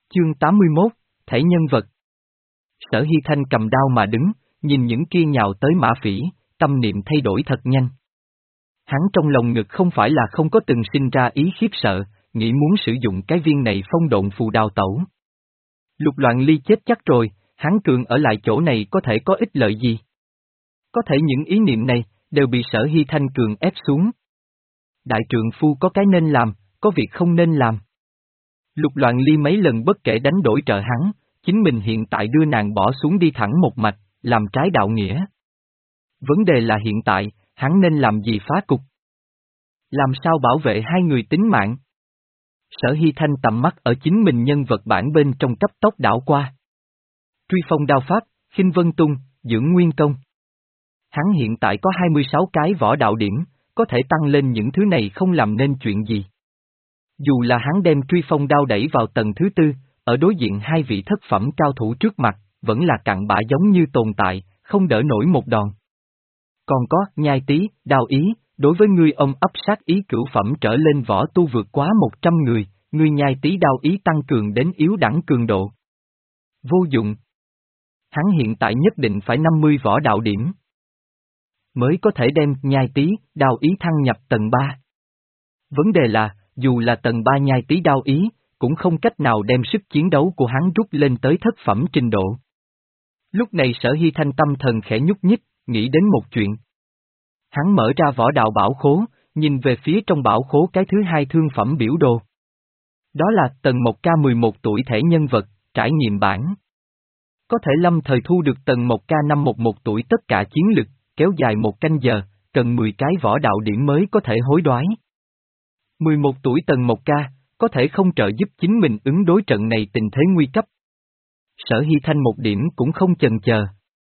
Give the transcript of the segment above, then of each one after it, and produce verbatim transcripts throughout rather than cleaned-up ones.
Chương tám mươi mốt, Thể nhân vật. Sở Hy Thanh cầm đao mà đứng, nhìn những kia nhào tới mã phỉ, tâm niệm thay đổi thật nhanh. Hắn trong lòng ngực không phải là không có từng sinh ra ý khiếp sợ, nghĩ muốn sử dụng cái viên này phong độn phù đào tẩu. Lục Loạn Ly chết chắc rồi, hắn cường ở lại chỗ này có thể có ích lợi gì? Có thể những ý niệm này, đều bị Sở Hy Thanh cường ép xuống. Đại trượng phu có cái nên làm, có việc không nên làm. Lục Loạn Ly mấy lần bất kể đánh đổi trợ hắn, chính mình hiện tại đưa nàng bỏ xuống đi thẳng một mạch, làm trái đạo nghĩa. Vấn đề là hiện tại, hắn nên làm gì phá cục? Làm sao bảo vệ hai người tính mạng? Sở Hy Thanh tầm mắt ở chính mình nhân vật bản bên trong cấp tốc đảo qua. Truy phong đao pháp, khinh vân tung, dưỡng nguyên công. Hắn hiện tại có hai mươi sáu cái võ đạo điểm, có thể tăng lên những thứ này không làm nên chuyện gì. Dù là hắn đem truy phong đao đẩy vào tầng thứ tư, ở đối diện hai vị thất phẩm cao thủ trước mặt, vẫn là cặn bã giống như tồn tại, không đỡ nổi một đòn. Còn có, nhai tí, đao ý, đối với ngươi ông ấp sát ý cửu phẩm trở lên võ tu vượt quá một trăm người, ngươi nhai tí đao ý tăng cường đến yếu đẳng cường độ. Vô dụng. Hắn hiện tại nhất định phải năm mươi võ đạo điểm, mới có thể đem nhai tí, đao ý thăng nhập tầng ba. Vấn đề là, dù là tầng ba nhai tí đao ý, cũng không cách nào đem sức chiến đấu của hắn rút lên tới thất phẩm trình độ. Lúc này Sở Hy Thanh tâm thần khẽ nhúc nhích, nghĩ đến một chuyện. Hắn mở ra võ đạo bảo khố, nhìn về phía trong bảo khố cái thứ hai thương phẩm biểu đồ. Đó là tầng một K mười một tuổi thể nhân vật, trải nghiệm bản. Có thể lâm thời thu được tầng một K năm một một tuổi tất cả chiến lực, kéo dài một canh giờ, cần mười cái võ đạo điểm mới có thể hối đoái. mười một tuổi tầng một K, có thể không trợ giúp chính mình ứng đối trận này tình thế nguy cấp. Sở Hy Thanh một điểm cũng không chần chờ.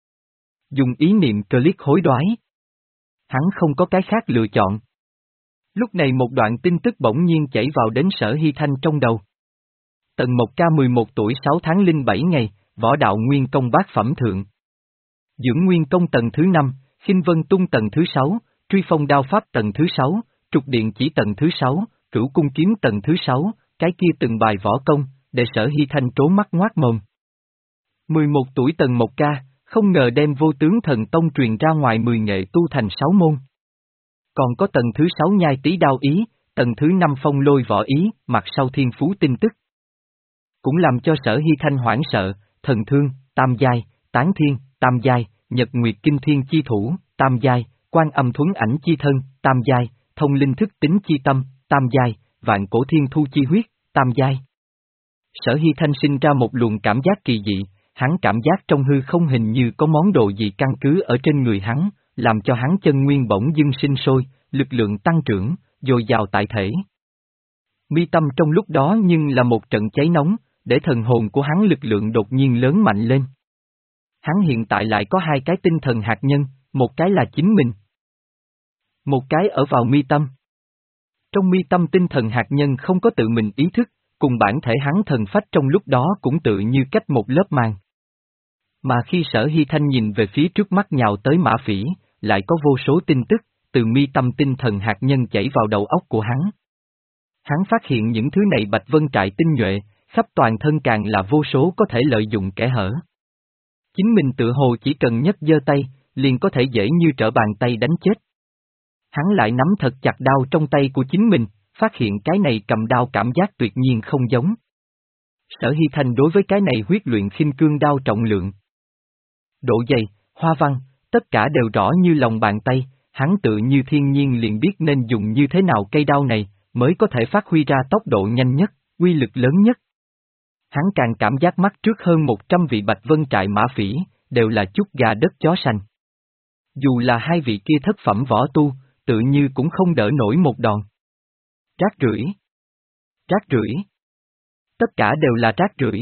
Dùng ý niệm click hối đoái. Hắn không có cái khác lựa chọn. Lúc này một đoạn tin tức bỗng nhiên chảy vào đến Sở Hy Thanh trong đầu. Tầng một K mười một tuổi sáu tháng linh bảy ngày, võ đạo nguyên công bát phẩm thượng. Dưỡng nguyên công tầng thứ năm, khinh vân tung tầng thứ sáu, truy phong đao pháp tầng thứ sáu, trục điện chỉ tầng thứ sáu, cửu cung kiếm tầng thứ sáu, cái kia từng bài võ công, để Sở Hy Thanh trố mắt ngoác mồm. mười một tuổi tầng một K, không ngờ đem vô tướng thần tông truyền ra ngoài mười nghệ tu thành sáu môn. Còn có tầng thứ sáu nhai tí đao ý, tầng thứ năm phong lôi võ ý, mặt sau thiên phú tin tức. Cũng làm cho Sở Hy Thanh hoảng sợ, thần thương, tam giai, tán thiên, tam giai, nhật nguyệt kinh thiên chi thủ, tam giai, quan âm thuấn ảnh chi thân, tam giai, thông linh thức tính chi tâm, tam giai, vạn cổ thiên thu chi huyết, tam giai. Sở Hy Thanh sinh ra một luồng cảm giác kỳ dị, hắn cảm giác trong hư không hình như có món đồ gì căn cứ ở trên người hắn, làm cho hắn chân nguyên bỗng dưng sinh sôi, lực lượng tăng trưởng, dồi dào tại thể. Mi tâm trong lúc đó nhưng là một trận cháy nóng, để thần hồn của hắn lực lượng đột nhiên lớn mạnh lên. Hắn hiện tại lại có hai cái tinh thần hạt nhân, một cái là chính mình, một cái ở vào mi tâm. Trong mi tâm tinh thần hạt nhân không có tự mình ý thức, cùng bản thể hắn thần phách trong lúc đó cũng tự như cách một lớp màng. Mà khi Sở Hy Thanh nhìn về phía trước mắt nhào tới mã phỉ, lại có vô số tin tức, từ mi tâm tinh thần hạt nhân chảy vào đầu óc của hắn. Hắn phát hiện những thứ này Bạch Vân Trại tinh nhuệ, khắp toàn thân càng là vô số có thể lợi dụng kẽ hở. Chính mình tự hồ chỉ cần nhấc giơ tay, liền có thể dễ như trở bàn tay đánh chết. Hắn lại nắm thật chặt đao trong tay của chính mình, phát hiện cái này cầm đao cảm giác tuyệt nhiên không giống. Sở Hy Thanh đối với cái này huyết luyện khinh cương đao trọng lượng, độ dày, hoa văn, tất cả đều rõ như lòng bàn tay, hắn tự như thiên nhiên liền biết nên dùng như thế nào cây đao này, mới có thể phát huy ra tốc độ nhanh nhất, uy lực lớn nhất. Hắn càng cảm giác mắt trước hơn một trăm vị Bạch Vân Trại mã phỉ, đều là chút gà đất chó sành. Dù là hai vị kia thất phẩm võ tu, tự như cũng không đỡ nổi một đòn. Rác rưởi. Rác rưởi. Tất cả đều là rác rưởi.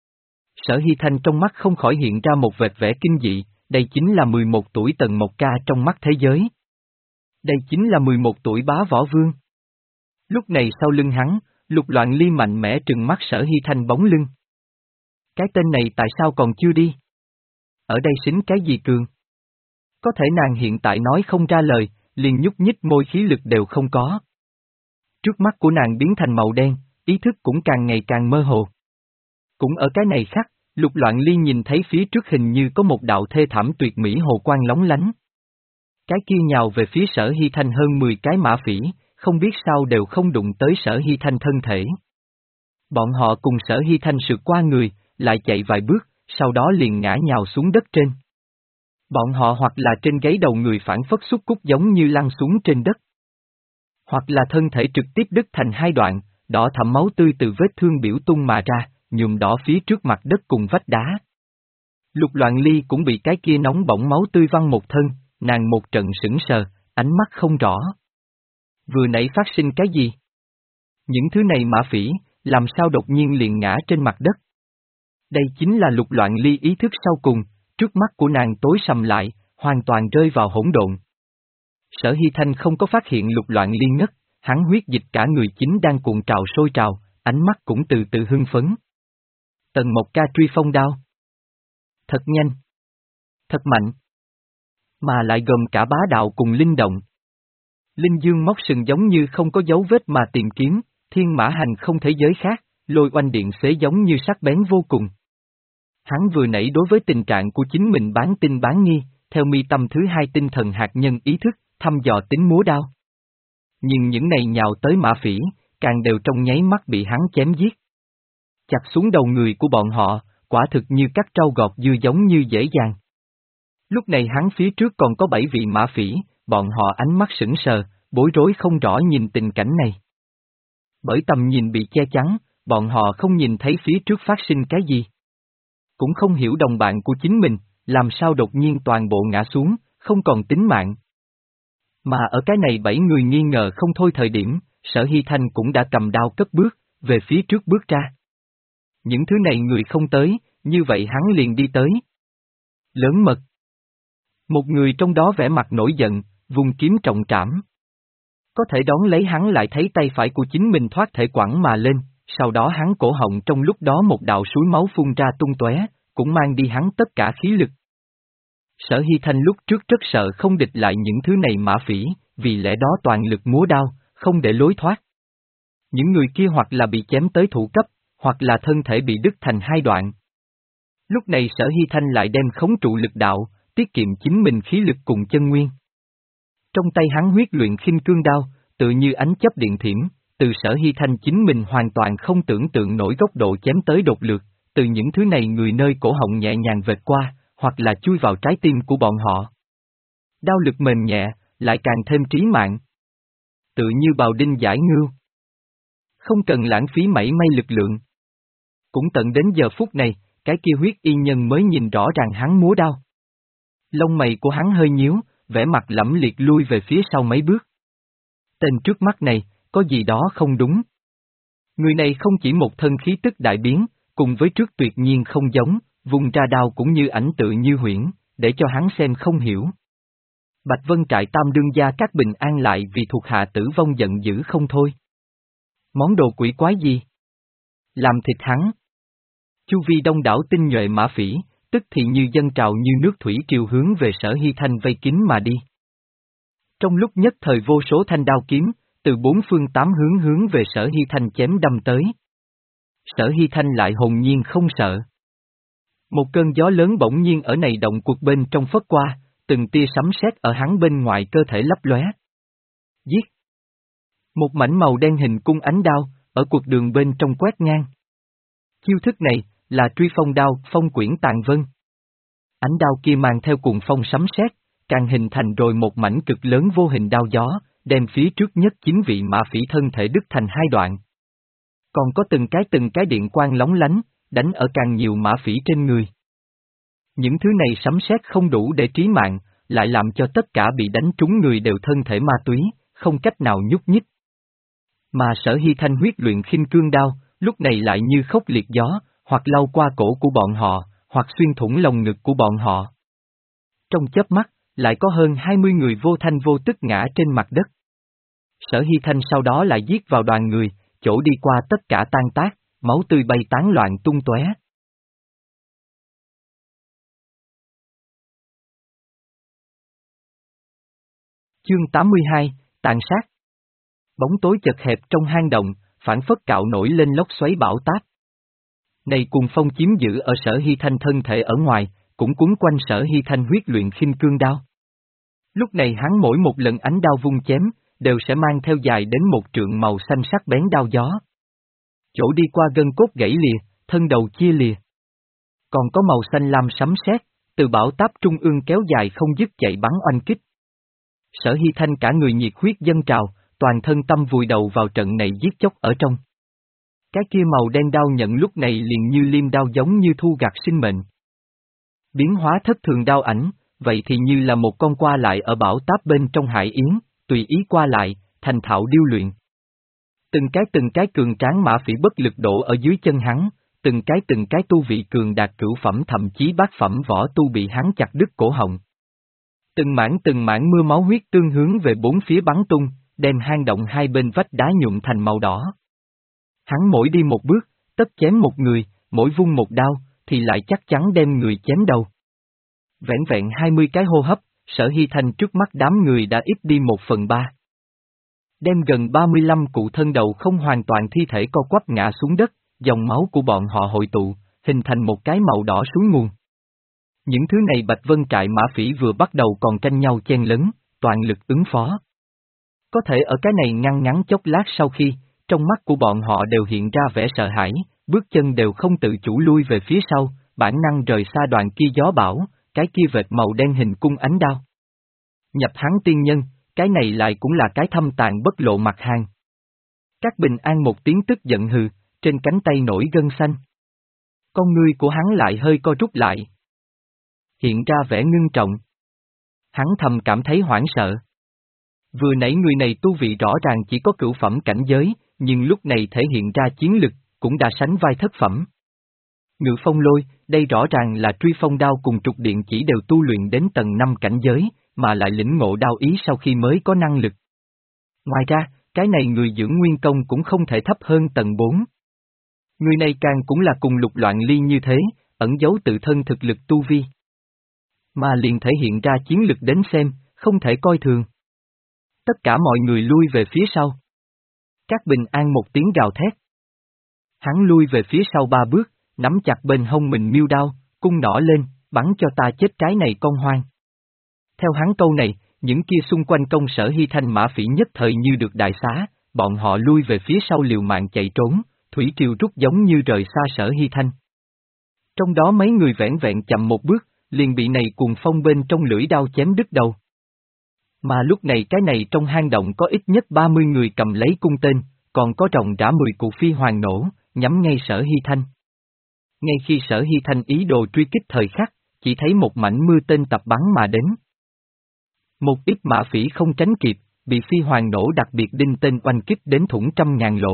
Sở Hy Thanh trong mắt không khỏi hiện ra một vệt vẻ kinh dị, đây chính là mười một tuổi tầng một K trong mắt thế giới. Đây chính là mười một tuổi bá võ vương. Lúc này sau lưng hắn, Lục Loạn Ly mạnh mẽ trừng mắt Sở Hy Thanh bóng lưng. Cái tên này tại sao còn chưa đi? Ở đây xính cái gì cường? Có thể nàng hiện tại nói không ra lời, liền nhúc nhích môi khí lực đều không có. Trước mắt của nàng biến thành màu đen, ý thức cũng càng ngày càng mơ hồ. Cũng ở cái này khắc, Lục Loạn Ly nhìn thấy phía trước hình như có một đạo thê thảm tuyệt mỹ hồ quang lóng lánh. Cái kia nhào về phía Sở Hy Thanh hơn mười cái mã phỉ, không biết sao đều không đụng tới Sở Hy Thanh thân thể. Bọn họ cùng Sở Hy Thanh sượt qua người, lại chạy vài bước, sau đó liền ngã nhào xuống đất trên. Bọn họ hoặc là trên gáy đầu người phản phất xúc cúc giống như lăn xuống trên đất. Hoặc là thân thể trực tiếp đứt thành hai đoạn, đỏ thẫm máu tươi từ vết thương biểu tung mà ra, nhuộm đỏ phía trước mặt đất cùng vách đá. Lục Loạn Ly cũng bị cái kia nóng bỏng máu tươi văng một thân, nàng một trận sững sờ, ánh mắt không rõ. Vừa nãy phát sinh cái gì? Những thứ này mã phỉ, làm sao đột nhiên liền ngã trên mặt đất? Đây chính là Lục Loạn Ly ý thức sau cùng, trước mắt của nàng tối sầm lại, hoàn toàn rơi vào hỗn độn. Sở Hy Thanh không có phát hiện Lục Loạn Ly ngất, hắn huyết dịch cả người chính đang cuộn trào sôi trào, ánh mắt cũng từ từ hưng phấn. Tần Mộc Ca truy phong đao. Thật nhanh. Thật mạnh. Mà lại gồm cả bá đạo cùng linh động. Linh dương móc sừng giống như không có dấu vết mà tìm kiếm, thiên mã hành không thế giới khác, lôi oanh điện xế giống như sắc bén vô cùng. Hắn vừa nãy đối với tình trạng của chính mình bán tin bán nghi, theo mi tâm thứ hai tinh thần hạt nhân ý thức, thăm dò tính múa đao. Nhưng những này nhào tới mã phỉ, càng đều trong nháy mắt bị hắn chém giết. Chặt xuống đầu người của bọn họ, quả thực như cắt trâu gọt dưa giống như dễ dàng. Lúc này hắn phía trước còn có bảy vị mã phỉ, bọn họ ánh mắt sững sờ, bối rối không rõ nhìn tình cảnh này. Bởi tầm nhìn bị che chắn, bọn họ không nhìn thấy phía trước phát sinh cái gì. Cũng không hiểu đồng bạn của chính mình, làm sao đột nhiên toàn bộ ngã xuống, không còn tính mạng. Mà ở cái này bảy người nghi ngờ không thôi thời điểm, Sở Hy Thanh cũng đã cầm đao cất bước, về phía trước bước ra. Những thứ này người không tới, như vậy hắn liền đi tới. Lớn mật. Một người trong đó vẻ mặt nổi giận, vùng kiếm trọng trảm. Có thể đón lấy hắn lại thấy tay phải của chính mình thoát thể quẳng mà lên, sau đó hắn cổ họng trong lúc đó một đạo suối máu phun ra tung tóe, cũng mang đi hắn tất cả khí lực. Sở Hy Thanh lúc trước rất sợ không địch lại những thứ này mã phỉ, vì lẽ đó toàn lực múa đao, không để lối thoát. Những người kia hoặc là bị chém tới thủ cấp, hoặc là thân thể bị đứt thành hai đoạn. Lúc này Sở Hy Thanh lại đem khống trụ lực đạo, tiết kiệm chính mình khí lực cùng chân nguyên. Trong tay hắn huyết luyện khinh cương đao, tự như ánh chớp điện thiểm, từ Sở Hy Thanh chính mình hoàn toàn không tưởng tượng nổi góc độ chém tới đột lược, từ những thứ này người nơi cổ họng nhẹ nhàng vệt qua, hoặc là chui vào trái tim của bọn họ. Đao lực mềm nhẹ, lại càng thêm trí mạng. Tự như bào đinh giải ngưu. Không cần lãng phí mảy may lực lượng. Cũng tận đến giờ phút này, cái kia huyết y nhân mới nhìn rõ ràng hắn múa đao. Lông mày của hắn hơi nhíu, vẻ mặt lẫm liệt lui về phía sau mấy bước. Tên trước mắt này, có gì đó không đúng. Người này không chỉ một thân khí tức đại biến, cùng với trước tuyệt nhiên không giống, vùng ra đao cũng như ảnh tự như huyễn, để cho hắn xem không hiểu. Bạch Vân trại tam đương gia các bình an lại vì thuộc hạ tử vong giận dữ không thôi. Món đồ quỷ quái gì? Làm thịt hắn. Chu vi đông đảo tinh nhuệ mã phỉ, tức thì như dân trào như nước thủy triều hướng về Sở Hy Thanh vây kín mà đi. Trong lúc nhất thời vô số thanh đao kiếm, từ bốn phương tám hướng hướng về Sở Hy Thanh chém đâm tới. Sở Hy Thanh lại hồn nhiên không sợ. Một cơn gió lớn bỗng nhiên ở này động cuộc bên trong phất qua, từng tia sấm sét ở hắn bên ngoài cơ thể lấp lóe. Giết! Một mảnh màu đen hình cung ánh đao, ở cuộc đường bên trong quét ngang. Chiêu thức này, là truy phong đao, phong quyển tàn vân. Ánh đao kia mang theo cuồng phong sấm sét, càng hình thành rồi một mảnh cực lớn vô hình đao gió, đem phía trước nhất chín vị mã phỉ thân thể đứt thành hai đoạn. Còn có từng cái từng cái điện quang lóng lánh, đánh ở càng nhiều mã phỉ trên người. Những thứ này sấm sét không đủ để trí mạng, lại làm cho tất cả bị đánh trúng người đều thân thể ma túy, không cách nào nhúc nhích. Mà Sở Hy Thanh huyết luyện khinh cương đao, lúc này lại như khốc liệt gió, hoặc lau qua cổ của bọn họ, hoặc xuyên thủng lồng ngực của bọn họ. Trong chớp mắt, lại có hơn hai mươi người vô thanh vô tức ngã trên mặt đất. Sở Hy Thanh sau đó lại giết vào đoàn người, chỗ đi qua tất cả tan tác, máu tươi bay tán loạn tung tóe. Chương tám mươi hai, tàn sát. Bóng tối chật hẹp trong hang động, phản phất cạo nổi lên lốc xoáy bão táp. Này cuồng phong chiếm giữ ở Sở Hy Thanh thân thể ở ngoài, cũng cuốn quanh Sở Hy Thanh huyết luyện khinh cương đao. Lúc này hắn mỗi một lần ánh đao vung chém, đều sẽ mang theo dài đến một trượng màu xanh sắc bén đao gió. Chỗ đi qua gân cốt gãy lìa, thân đầu chia lìa. Còn có màu xanh lam sấm sét, từ bảo táp trung ương kéo dài không dứt chạy bắn oanh kích. Sở Hy Thanh cả người nhiệt huyết dâng trào, toàn thân tâm vùi đầu vào trận này giết chóc ở trong. Cái kia màu đen đao nhận lúc này liền như liêm đao giống như thu gặt sinh mệnh. Biến hóa thất thường đao ảnh, vậy thì như là một con qua lại ở bảo táp bên trong hải yến, tùy ý qua lại, thành thạo điêu luyện. Từng cái từng cái cường tráng mã phỉ bất lực đổ ở dưới chân hắn, từng cái từng cái tu vị cường đạt cửu phẩm thậm chí bát phẩm võ tu bị hắn chặt đứt cổ họng. Từng mảng từng mảng mưa máu huyết tương hướng về bốn phía bắn tung, đem hang động hai bên vách đá nhuộm thành màu đỏ. Hắn mỗi đi một bước, tất chém một người, mỗi vung một đao, thì lại chắc chắn đem người chém đầu. Vẹn vẹn hai mươi cái hô hấp, Sở Hy Thanh trước mắt đám người đã ít đi một phần ba. Đem gần ba mươi lăm cụ thân đầu không hoàn toàn thi thể co quắp ngã xuống đất, dòng máu của bọn họ hội tụ, hình thành một cái màu đỏ suối nguồn. Những thứ này Bạch Vân trại mã phỉ vừa bắt đầu còn tranh nhau chen lấn, toàn lực ứng phó. Có thể ở cái này ngăn ngắn chốc lát sau khi, trong mắt của bọn họ đều hiện ra vẻ sợ hãi, bước chân đều không tự chủ lui về phía sau, bản năng rời xa đoàn kia gió bão, cái kia vệt màu đen hình cung ánh đao. Nhập hắn tiên nhân, cái này lại cũng là cái thâm tàn bất lộ mặt hàng. Các Bình An một tiếng tức giận hừ, trên cánh tay nổi gân xanh. Con ngươi của hắn lại hơi co rút lại. Hiện ra vẻ ngưng trọng. Hắn thầm cảm thấy hoảng sợ. Vừa nãy người này tu vị rõ ràng chỉ có cửu phẩm cảnh giới, nhưng lúc này thể hiện ra chiến lực, cũng đã sánh vai thất phẩm. Ngự phong lôi, đây rõ ràng là truy phong đao cùng trục điện chỉ đều tu luyện đến tầng năm cảnh giới, mà lại lĩnh ngộ đao ý sau khi mới có năng lực. Ngoài ra, cái này người dưỡng nguyên công cũng không thể thấp hơn tầng bốn. Người này càng cũng là cùng Lục Loạn Ly như thế, ẩn giấu tự thân thực lực tu vi. Mà liền thể hiện ra chiến lực đến xem, không thể coi thường. Tất cả mọi người lui về phía sau. Các Bình An một tiếng gào thét. Hắn lui về phía sau ba bước, nắm chặt bên hông mình miêu đao, cung nỏ lên, bắn cho ta chết cái này con hoang. Theo hắn câu này, những kia xung quanh công Sở Hy Thanh mã phỉ nhất thời như được đại xá, bọn họ lui về phía sau liều mạng chạy trốn, thủy triều rút giống như rời xa Sở Hy Thanh. Trong đó mấy người vẻn vẹn chậm một bước, liền bị này cuồng phong bên trong lưỡi đao chém đứt đầu. Mà lúc này cái này trong hang động có ít nhất ba mươi người cầm lấy cung tên, còn có ròng rã mười cụ phi hoàng nổ, nhắm ngay Sở Hy Thanh. Ngay khi Sở Hy Thanh ý đồ truy kích thời khắc, chỉ thấy một mảnh mưa tên tập bắn mà đến. Một ít mã phỉ không tránh kịp, bị phi hoàng nổ đặc biệt đinh tên oanh kích đến thủng trăm ngàn lỗ.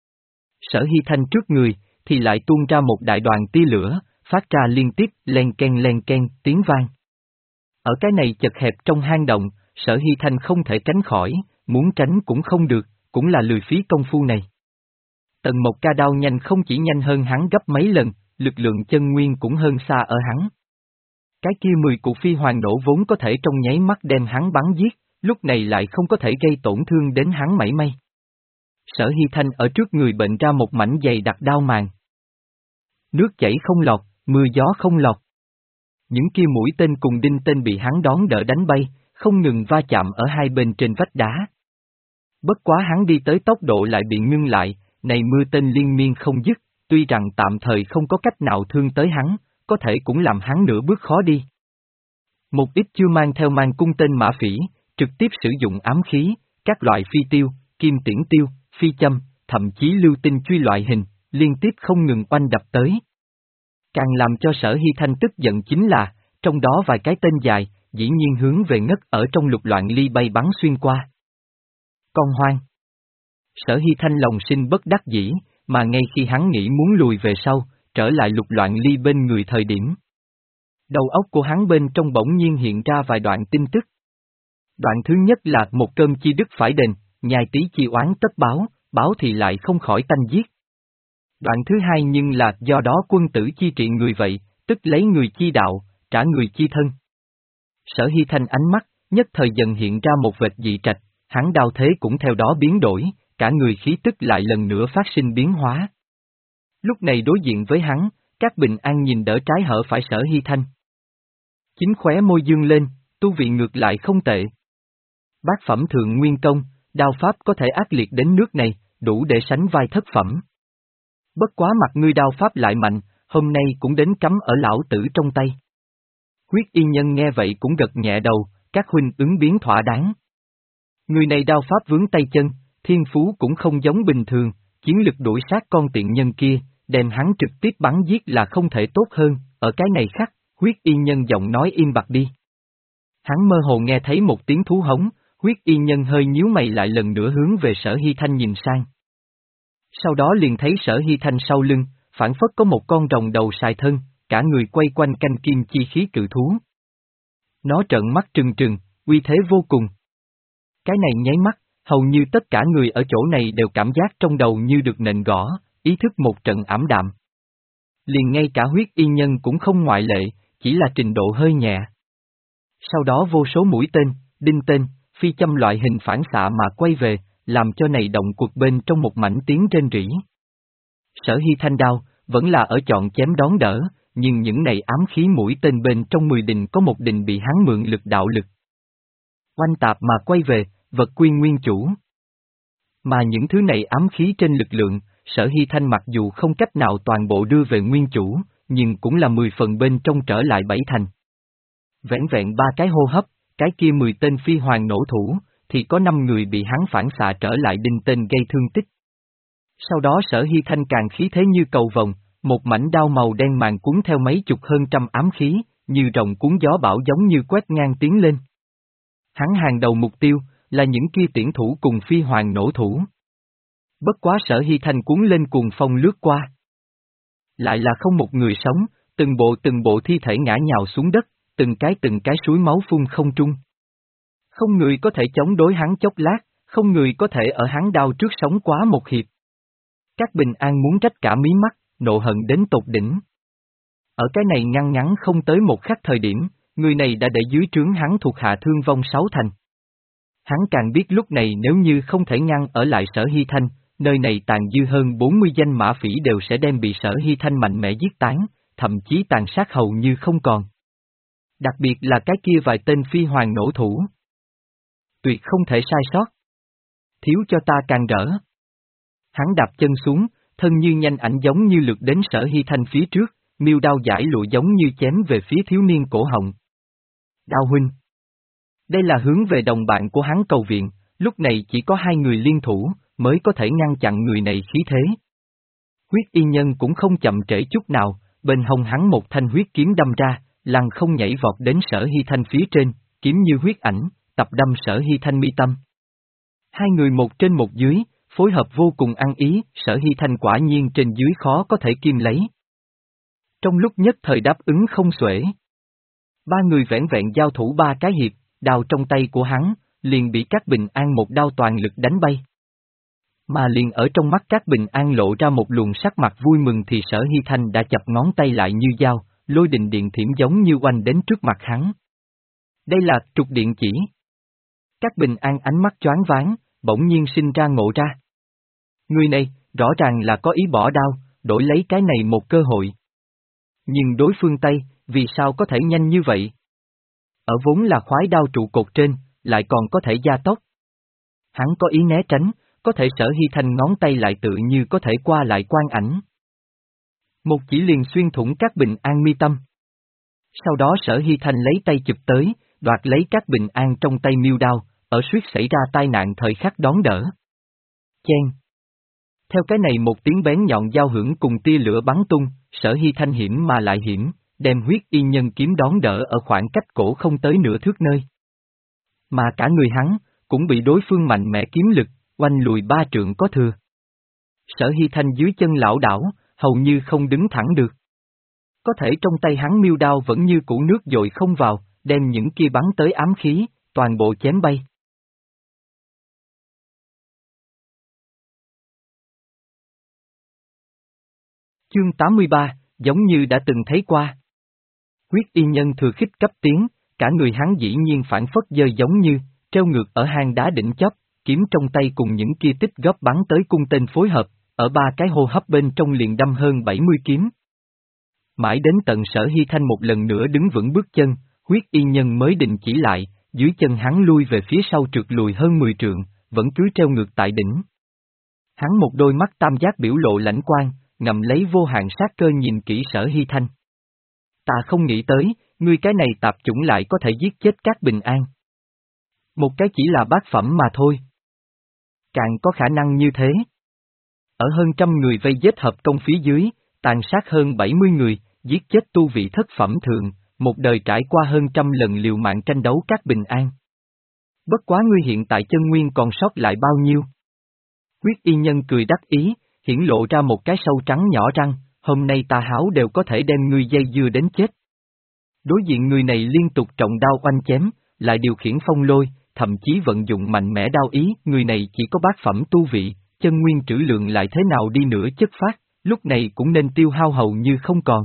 Sở Hy Thanh trước người, thì lại tuôn ra một đại đoàn tia lửa, phát ra liên tiếp len ken len ken tiếng vang. Ở cái này chật hẹp trong hang động, Sở Hy Thanh không thể tránh khỏi, muốn tránh cũng không được, cũng là lười phí công phu này. Tần Mộc Ca đao nhanh không chỉ nhanh hơn hắn gấp mấy lần, lực lượng chân nguyên cũng hơn xa ở hắn. Cái kia mười cụ phi hoàng nổ vốn có thể trong nháy mắt đem hắn bắn giết, lúc này lại không có thể gây tổn thương đến hắn mảy may. Sở Hy Thanh ở trước người bệnh ra một mảnh dày đặc đao màng. Nước chảy không lọt, mưa gió không lọt. Những kia mũi tên cùng đinh tên bị hắn đón đỡ đánh bay, không ngừng va chạm ở hai bên trên vách đá. Bất quá hắn đi tới tốc độ lại bị ngưng lại, này mưa tên liên miên không dứt, tuy rằng tạm thời không có cách nào thương tới hắn, có thể cũng làm hắn nửa bước khó đi. Một ít chưa mang theo mang cung tên mã phỉ, trực tiếp sử dụng ám khí, các loại phi tiêu, kim tiễn tiêu, phi châm, thậm chí lưu tinh truy loại hình, liên tiếp không ngừng oanh đập tới. Càng làm cho Sở Hy Thanh tức giận chính là, trong đó vài cái tên dài, dĩ nhiên hướng về ngất ở trong Lục Loạn Ly bay bắn xuyên qua. Con hoang. Sở Hy Thanh lòng sinh bất đắc dĩ, mà ngay khi hắn nghĩ muốn lùi về sau, trở lại Lục Loạn Ly bên người thời điểm. Đầu óc của hắn bên trong bỗng nhiên hiện ra vài đoạn tin tức. Đoạn thứ nhất là một cơm chi đức phải đền, nhai tí chi oán tất báo, báo thì lại không khỏi tanh giết. Đoạn thứ hai nhưng là do đó quân tử chi trị người vậy, tức lấy người chi đạo, trả người chi thân. Sở Hy Thanh ánh mắt, nhất thời dần hiện ra một vệt dị trạch, hắn đao thế cũng theo đó biến đổi, cả người khí tức lại lần nữa phát sinh biến hóa. Lúc này đối diện với hắn, Các Bình An nhìn đỡ trái hở phải Sở Hy Thanh. Chính khóe môi dương lên, tu vị ngược lại không tệ. Bát phẩm thượng nguyên công, đao pháp có thể ác liệt đến nước này, đủ để sánh vai thất phẩm. Bất quá mặt ngươi đao pháp lại mạnh, hôm nay cũng đến cắm ở lão tử trong tay. Huyết Y Nhân nghe vậy cũng gật nhẹ đầu, các huynh ứng biến thỏa đáng. Người này đao pháp vướng tay chân, thiên phú cũng không giống bình thường, chiến lực đuổi sát con tiện nhân kia, đem hắn trực tiếp bắn giết là không thể tốt hơn, ở cái này khắc, Huyết Y Nhân giọng nói im bặt đi. Hắn mơ hồ nghe thấy một tiếng thú hống, Huyết Y Nhân hơi nhíu mày lại lần nữa hướng về Sở Hy Thanh nhìn sang. Sau đó liền thấy Sở Hy Thanh sau lưng, phản phất có một con rồng đầu sài thân, cả người quay quanh canh kim chi khí cự thú. Nó trợn mắt trừng trừng, uy thế vô cùng. Cái này nháy mắt, hầu như tất cả người ở chỗ này đều cảm giác trong đầu như được nện gõ, ý thức một trận ảm đạm. Liền ngay cả Huyết Y Nhân cũng không ngoại lệ, chỉ là trình độ hơi nhẹ. Sau đó vô số mũi tên, đinh tên, phi châm loại hình phản xạ mà quay về, làm cho này động cuộc bên trong một mảnh tiếng rên rỉ. Sở Hy Thanh đao, vẫn là ở chọn chém đón đỡ, nhưng những này ám khí mũi tên bên trong mười đình có một đình bị hắn mượn lực đạo lực. Oanh tạp mà quay về, vật quy nguyên chủ. Mà những thứ này ám khí trên lực lượng, Sở Hy Thanh mặc dù không cách nào toàn bộ đưa về nguyên chủ, nhưng cũng là mười phần bên trong trở lại bảy thành. Vẻn vẹn ba cái hô hấp, cái kia mười tên phi hoàng nổ thủ, thì có năm người bị hắn phản xạ trở lại đinh tên gây thương tích. Sau đó Sở Hy Thanh càng khí thế như cầu vồng, một mảnh đao màu đen màn cuốn theo mấy chục hơn trăm ám khí, như rồng cuốn gió bão giống như quét ngang tiến lên. Hắn hàng đầu mục tiêu, là những kia tiễn thủ cùng phi hoàng nổ thủ. Bất quá Sở Hy Thanh cuốn lên cuồng phong lướt qua. Lại là không một người sống, từng bộ từng bộ thi thể ngã nhào xuống đất, từng cái từng cái suối máu phun không trung. Không người có thể chống đối hắn chốc lát, không người có thể ở hắn đao trước sống quá một hiệp. Các Bình An muốn trách cả mí mắt, nộ hận đến tột đỉnh. Ở cái này ngăn ngắn không tới một khắc thời điểm, người này đã để dưới trướng hắn thuộc hạ thương vong sáu thành. Hắn càng biết lúc này nếu như không thể ngăn ở lại Sở Hy Thanh, nơi này tàn dư hơn bốn mươi danh mã phỉ đều sẽ đem bị Sở Hy Thanh mạnh mẽ giết tán, thậm chí tàn sát hầu như không còn. Đặc biệt là cái kia vài tên phi hoàng nổ thủ. Tuyệt không thể sai sót. Thiếu cho ta càng rỡ. Hắn đạp chân xuống, thân như nhanh ảnh giống như lượt đến Sở Hy Thanh phía trước, miêu đao giải lụa giống như chém về phía thiếu niên cổ họng. Đao huynh. Đây là hướng về đồng bạn của hắn cầu viện, lúc này chỉ có hai người liên thủ, mới có thể ngăn chặn người này khí thế. Huyết Y Nhân cũng không chậm trễ chút nào, bên hông hắn một thanh huyết kiếm đâm ra, lăng không nhảy vọt đến Sở Hy Thanh phía trên, kiếm như huyết ảnh, tập đâm Sở Hy Thanh mi tâm. Hai người một trên một dưới, phối hợp vô cùng ăn ý, Sở Hy Thanh quả nhiên trên dưới khó có thể kim lấy. Trong lúc nhất thời đáp ứng không xuể. Ba người vẻn vẹn giao thủ ba cái hiệp, đao trong tay của hắn, liền bị Các Bình An một đao toàn lực đánh bay. Mà liền ở trong mắt Các Bình An lộ ra một luồng sắc mặt vui mừng thì Sở Hy Thanh đã chập ngón tay lại như dao, lôi đình điện thiểm giống như oanh đến trước mặt hắn. Đây là trục điện chỉ. Các Bình An ánh mắt choáng váng, bỗng nhiên sinh ra ngộ ra. Người này, rõ ràng là có ý bỏ đao, đổi lấy cái này một cơ hội. Nhưng đối phương Tây, vì sao có thể nhanh như vậy? Ở vốn là khoái đao trụ cột trên, lại còn có thể gia tốc. Hắn có ý né tránh, có thể Sở Hy Thanh ngón tay lại tự như có thể qua lại quan ảnh. Một chỉ liền xuyên thủng Các Bình An mi tâm. Sau đó Sở Hy Thanh lấy tay chụp tới, đoạt lấy Các Bình An trong tay miêu đao, ở suýt xảy ra tai nạn thời khắc đón đỡ. Chen. Theo cái này một tiếng bén nhọn giao hưởng cùng tia lửa bắn tung, Sở Hy Thanh hiểm mà lại hiểm, đem Huyết Y Nhân kiếm đón đỡ ở khoảng cách cổ không tới nửa thước nơi. Mà cả người hắn, cũng bị đối phương mạnh mẽ kiếm lực, oanh lùi ba trượng có thừa. Sở Hy Thanh dưới chân lão đảo, hầu như không đứng thẳng được. Có thể trong tay hắn miêu đao vẫn như củ nước dội không vào, đem những kia bắn tới ám khí, toàn bộ chém bay. Chương tám mươi ba, giống như đã từng thấy qua. Huyết Y Nhân thừa khích cấp tiến, cả người hắn dĩ nhiên phản phất dơ giống như, treo ngược ở hang đá đỉnh chóp, kiếm trong tay cùng những kia tích góp bắn tới cung tên phối hợp, ở ba cái hô hấp bên trong liền đâm hơn bảy mươi kiếm. Mãi đến tận Sở Hy Thanh một lần nữa đứng vững bước chân, huyết y nhân mới đình chỉ lại, dưới chân hắn lui về phía sau trượt lùi hơn mười trượng, vẫn cứ treo ngược tại đỉnh. Hắn một đôi mắt tam giác biểu lộ lãnh quang, ngầm lấy vô hạn sát cơ nhìn kỹ Sở Hy Thanh. Ta không nghĩ tới, ngươi cái này tạp chủng lại có thể giết chết các bình an. Một cái chỉ là bát phẩm mà thôi. Càng có khả năng như thế. Ở hơn trăm người vây giết hợp công phía dưới, tàn sát hơn bảy mươi người, giết chết tu vị thất phẩm thường, một đời trải qua hơn trăm lần liều mạng tranh đấu các bình an. Bất quá ngươi hiện tại chân nguyên còn sót lại bao nhiêu? Huyết y nhân cười đắc ý, hiển lộ ra một cái sâu trắng nhỏ răng, hôm nay ta háo đều có thể đem ngươi dây dưa đến chết. Đối diện người này liên tục trọng đao oanh chém, lại điều khiển phong lôi, thậm chí vận dụng mạnh mẽ đao ý, người này chỉ có bát phẩm tu vị, chân nguyên trữ lượng lại thế nào đi nữa chất phát, lúc này cũng nên tiêu hao hầu như không còn.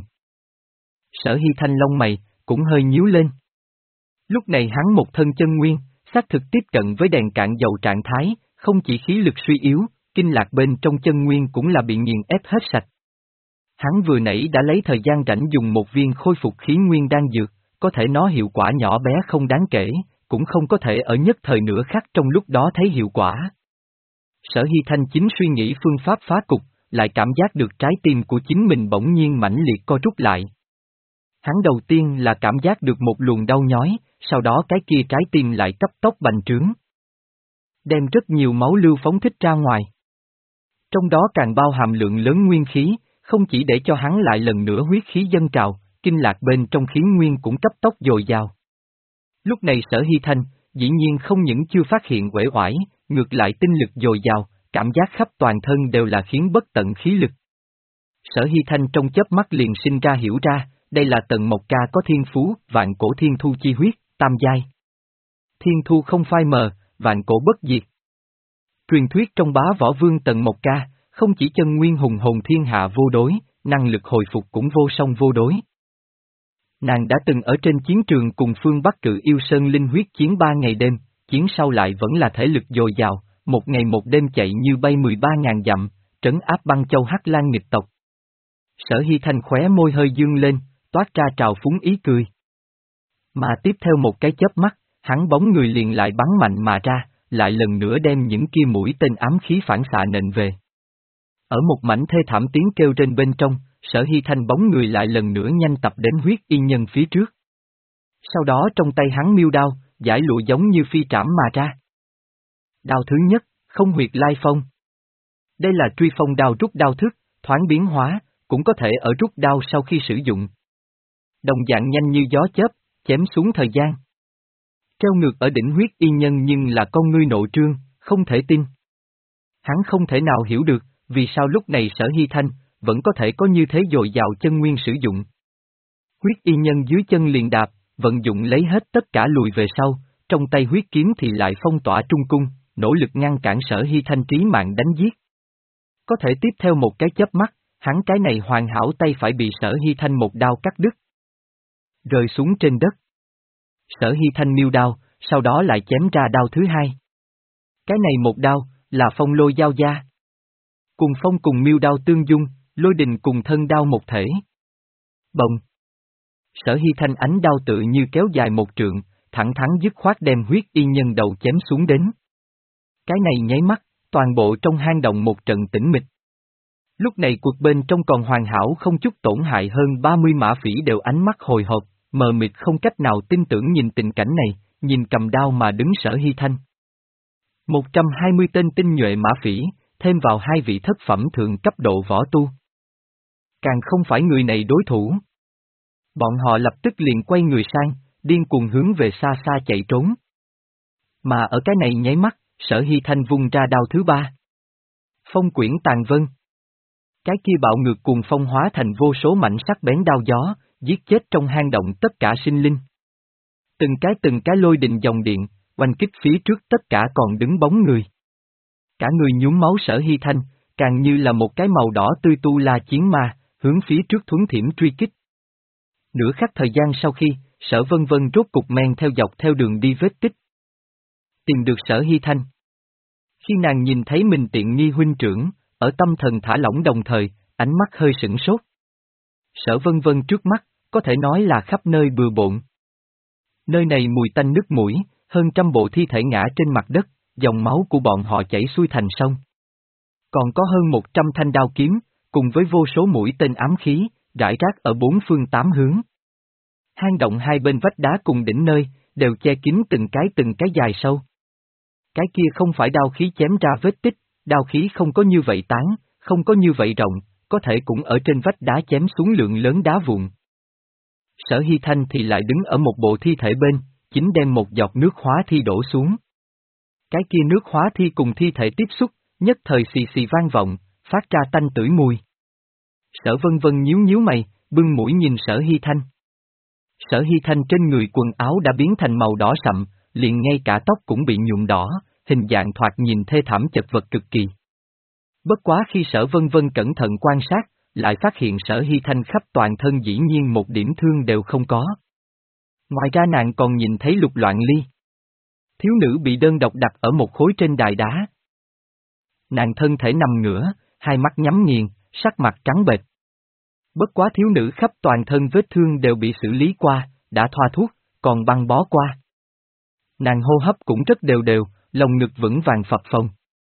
Sở Hy Thanh lông mày, cũng hơi nhíu lên. Lúc này hắn một thân chân nguyên, xác thực tiếp cận với đèn cạn dầu trạng thái, không chỉ khí lực suy yếu, kinh lạc bên trong chân nguyên cũng là bị nghiền ép hết sạch. Hắn vừa nãy đã lấy thời gian rảnh dùng một viên khôi phục khí nguyên đan dược, có thể nó hiệu quả nhỏ bé không đáng kể, cũng không có thể ở nhất thời nửa khắc trong lúc đó thấy hiệu quả. Sở Hy Thanh chính suy nghĩ phương pháp phá cục, lại cảm giác được trái tim của chính mình bỗng nhiên mãnh liệt co rút lại. Hắn đầu tiên là cảm giác được một luồng đau nhói, sau đó cái kia trái tim lại cấp tốc bành trướng. Đem rất nhiều máu lưu phóng thích ra ngoài. Trong đó càng bao hàm lượng lớn nguyên khí, không chỉ để cho hắn lại lần nữa huyết khí dâng trào, kinh lạc bên trong khí nguyên cũng cấp tốc dồi dào. Lúc này Sở Hy Thanh, dĩ nhiên không những chưa phát hiện uể oải, ngược lại tinh lực dồi dào, cảm giác khắp toàn thân đều là khiến bất tận khí lực. Sở Hy Thanh trong chớp mắt liền sinh ra hiểu ra, đây là Tần Mộc Ca có thiên phú, vạn cổ thiên thu chi huyết, tam giai. Thiên thu không phai mờ, vạn cổ bất diệt. Truyền thuyết trong bá võ vương Tần Mộc Ca, không chỉ chân nguyên hùng hồn thiên hạ vô đối, năng lực hồi phục cũng vô song vô đối. Nàng đã từng ở trên chiến trường cùng phương Bắc Cự Yêu Sơn linh huyết chiến ba ngày đêm, chiến sau lại vẫn là thể lực dồi dào, một ngày một đêm chạy như bay mười ba ngàn dặm, trấn áp băng châu Hắc Lan nghịch tộc. Sở Hy Thanh khóe môi hơi dương lên, toát ra trào phúng ý cười. Mà tiếp theo một cái chớp mắt, hắn bóng người liền lại bắn mạnh mà ra, lại lần nữa đem những kia mũi tên ám khí phản xạ nện về. Ở một mảnh thê thảm tiếng kêu trên bên trong, Sở Hy Thanh bóng người lại lần nữa nhanh tập đến huyết y nhân phía trước. Sau đó trong tay hắn miêu đao, giải lụa giống như phi trảm mà ra. Đao thứ nhất, không huyệt lai phong. Đây là truy phong đao rút đao thức, thoáng biến hóa, cũng có thể ở rút đao sau khi sử dụng. Đồng dạng nhanh như gió chớp, chém xuống thời gian. Treo ngược ở đỉnh huyết y nhân nhưng là con ngươi nộ trương, không thể tin. Hắn không thể nào hiểu được, vì sao lúc này Sở Hy Thanh, vẫn có thể có như thế dồi dào chân nguyên sử dụng. Huyết y nhân dưới chân liền đạp, vận dụng lấy hết tất cả lùi về sau, trong tay huyết kiếm thì lại phong tỏa trung cung, nỗ lực ngăn cản Sở Hy Thanh trí mạng đánh giết. Có thể tiếp theo một cái chớp mắt, hắn cái này hoàn hảo tay phải bị Sở Hy Thanh một đao cắt đứt. Rơi xuống trên đất. Sở Hy Thanh miêu đao, sau đó lại chém ra đao thứ hai. Cái này một đao, là phong lôi giao gia. Cùng phong cùng miêu đao tương dung, lôi đình cùng thân đao một thể. Bồng. Sở Hy Thanh ánh đao tự như kéo dài một trượng, thẳng thắn dứt khoát đem huyết y nhân đầu chém xuống đến. Cái này nháy mắt, toàn bộ trong hang động một trận tĩnh mịch. Lúc này cuộc bên trong còn hoàn hảo không chút tổn hại hơn ba mươi mã phỉ đều ánh mắt hồi hộp, mờ mịt không cách nào tin tưởng nhìn tình cảnh này, nhìn cầm đao mà đứng Sở Hy Thanh. một trăm hai mươi tên tinh nhuệ mã phỉ, thêm vào hai vị thất phẩm thượng cấp độ võ tu. Càng không phải người này đối thủ. Bọn họ lập tức liền quay người sang, điên cuồng hướng về xa xa chạy trốn. Mà ở cái này nháy mắt, Sở Hy Thanh vung ra đao thứ ba. Phong quyển tàn vân. Cái kia bạo ngược cuồng phong hóa thành vô số mảnh sắc bén đao gió, giết chết trong hang động tất cả sinh linh. Từng cái từng cái lôi đình dòng điện, oanh kích phía trước tất cả còn đứng bóng người. Cả người nhuốm máu Sở Hy Thanh, càng như là một cái màu đỏ tươi tu la chiến ma, hướng phía trước thuấn thiểm truy kích. Nửa khắc thời gian sau khi, Sở Vân Vân rốt cục men theo dọc theo đường đi vết tích. Tìm được Sở Hy Thanh. Khi nàng nhìn thấy mình tiện nghi huynh trưởng, ở tâm thần thả lỏng đồng thời, ánh mắt hơi sửng sốt. Sở Vân Vân trước mắt, có thể nói là khắp nơi bừa bộn. Nơi này mùi tanh nứt mũi, hơn trăm bộ thi thể ngã trên mặt đất, dòng máu của bọn họ chảy xuôi thành sông. Còn có hơn một trăm thanh đao kiếm, cùng với vô số mũi tên ám khí, rải rác ở bốn phương tám hướng. Hang động hai bên vách đá cùng đỉnh nơi, đều che kín từng cái từng cái dài sâu. Cái kia không phải đao khí chém ra vết tích, đao khí không có như vậy tán, không có như vậy rộng, có thể cũng ở trên vách đá chém xuống lượng lớn đá vụn. Sở Hy Thanh thì lại đứng ở một bộ thi thể bên, chính đem một giọt nước hóa thi đổ xuống. Cái kia nước hóa thi cùng thi thể tiếp xúc, nhất thời xì xì vang vọng, phát ra tanh tưởi mùi. Sở Vân Vân nhíu nhíu mày, bưng mũi nhìn Sở Hy Thanh. Sở Hy Thanh trên người quần áo đã biến thành màu đỏ sậm, liền ngay cả tóc cũng bị nhuộm đỏ, hình dạng thoạt nhìn thê thảm chật vật cực kỳ. Bất quá khi Sở Vân Vân cẩn thận quan sát, lại phát hiện Sở Hy Thanh khắp toàn thân dĩ nhiên một điểm thương đều không có. Ngoài ra nàng còn nhìn thấy Lục Loạn Ly. Thiếu nữ bị đơn độc đặt ở một khối trên đài đá. Nàng thân thể nằm ngửa, hai mắt nhắm nghiền, sắc mặt trắng bệch. Bất quá thiếu nữ khắp toàn thân vết thương đều bị xử lý qua, đã thoa thuốc, còn băng bó qua. Nàng hô hấp cũng rất đều đều, lồng ngực vững vàng phập phồng.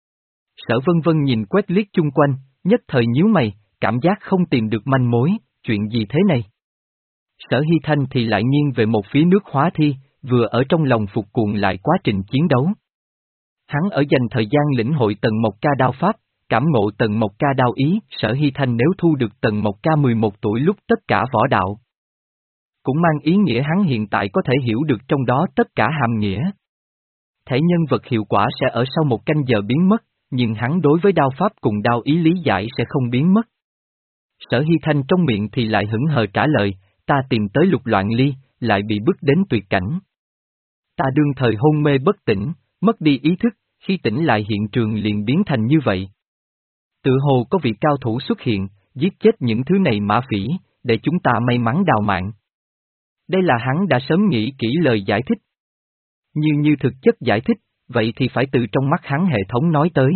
Sở Vân Vân nhìn quét liếc chung quanh, nhất thời nhíu mày, cảm giác không tìm được manh mối, chuyện gì thế này? Sở Hy Thanh thì lại nghiêng về một phía nước hóa thi, vừa ở trong lòng phục cuộn lại quá trình chiến đấu. Hắn ở dành thời gian lĩnh hội Tần Mộc Ca đao pháp, cảm ngộ Tần Mộc Ca đao ý, Sở Hy Thanh nếu thu được Tần Mộc Ca mười một tuổi lúc tất cả võ đạo. Cũng mang ý nghĩa hắn hiện tại có thể hiểu được trong đó tất cả hàm nghĩa. Thể nhân vật hiệu quả sẽ ở sau một canh giờ biến mất, nhưng hắn đối với đao pháp cùng đao ý lý giải sẽ không biến mất. Sở Hy Thanh trong miệng thì lại hững hờ trả lời, ta tìm tới Lục Loạn Ly, lại bị bức đến tuyệt cảnh. Ta đương thời hôn mê bất tỉnh, mất đi ý thức, khi tỉnh lại hiện trường liền biến thành như vậy. Tự hồ có vị cao thủ xuất hiện, giết chết những thứ này mã phỉ, để chúng ta may mắn đào mạng. Đây là hắn đã sớm nghĩ kỹ lời giải thích. Như như thực chất giải thích, vậy thì phải từ trong mắt hắn hệ thống nói tới.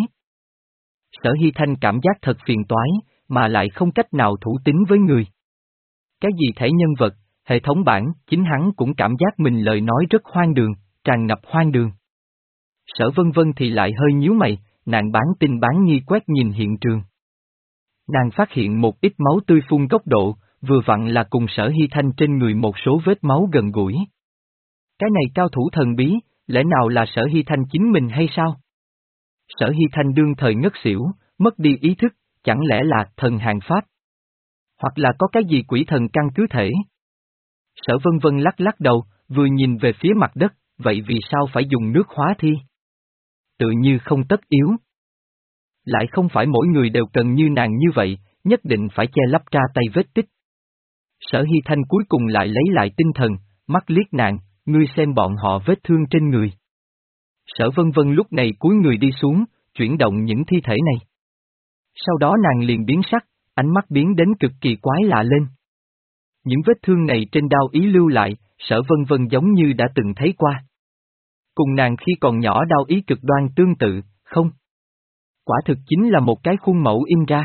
Sở Hy Thanh cảm giác thật phiền toái, mà lại không cách nào thủ tín với người. Cái gì thể nhân vật, hệ thống bản, chính hắn cũng cảm giác mình lời nói rất hoang đường, tràn ngập hoang đường. Sở Vân Vân thì lại hơi nhíu mày, nàng bán tin bán nghi quét nhìn hiện trường. Nàng phát hiện một ít máu tươi phun góc độ, vừa vặn là cùng Sở Hy Thanh trên người một số vết máu gần gũi. Cái này cao thủ thần bí, lẽ nào là Sở Hy Thanh chính mình hay sao? Sở Hy Thanh đương thời ngất xỉu, mất đi ý thức, chẳng lẽ là thần hàng pháp? Hoặc là có cái gì quỷ thần căn cứ thể? Sở Vân Vân lắc lắc đầu, vừa nhìn về phía mặt đất, vậy vì sao phải dùng nước hóa thi? Tự như không tất yếu. Lại không phải mỗi người đều cần như nàng như vậy, nhất định phải che lấp ra tay vết tích. Sở Hy Thanh cuối cùng lại lấy lại tinh thần, mắt liếc nàng, ngươi xem bọn họ vết thương trên người. Sở Vân Vân lúc này cúi người đi xuống, chuyển động những thi thể này. Sau đó nàng liền biến sắc, ánh mắt biến đến cực kỳ quái lạ lên. Những vết thương này trên đao ý lưu lại, Sở Vân Vân giống như đã từng thấy qua. Cùng nàng khi còn nhỏ đao ý cực đoan tương tự, không? Quả thực chính là một cái khuôn mẫu in ra.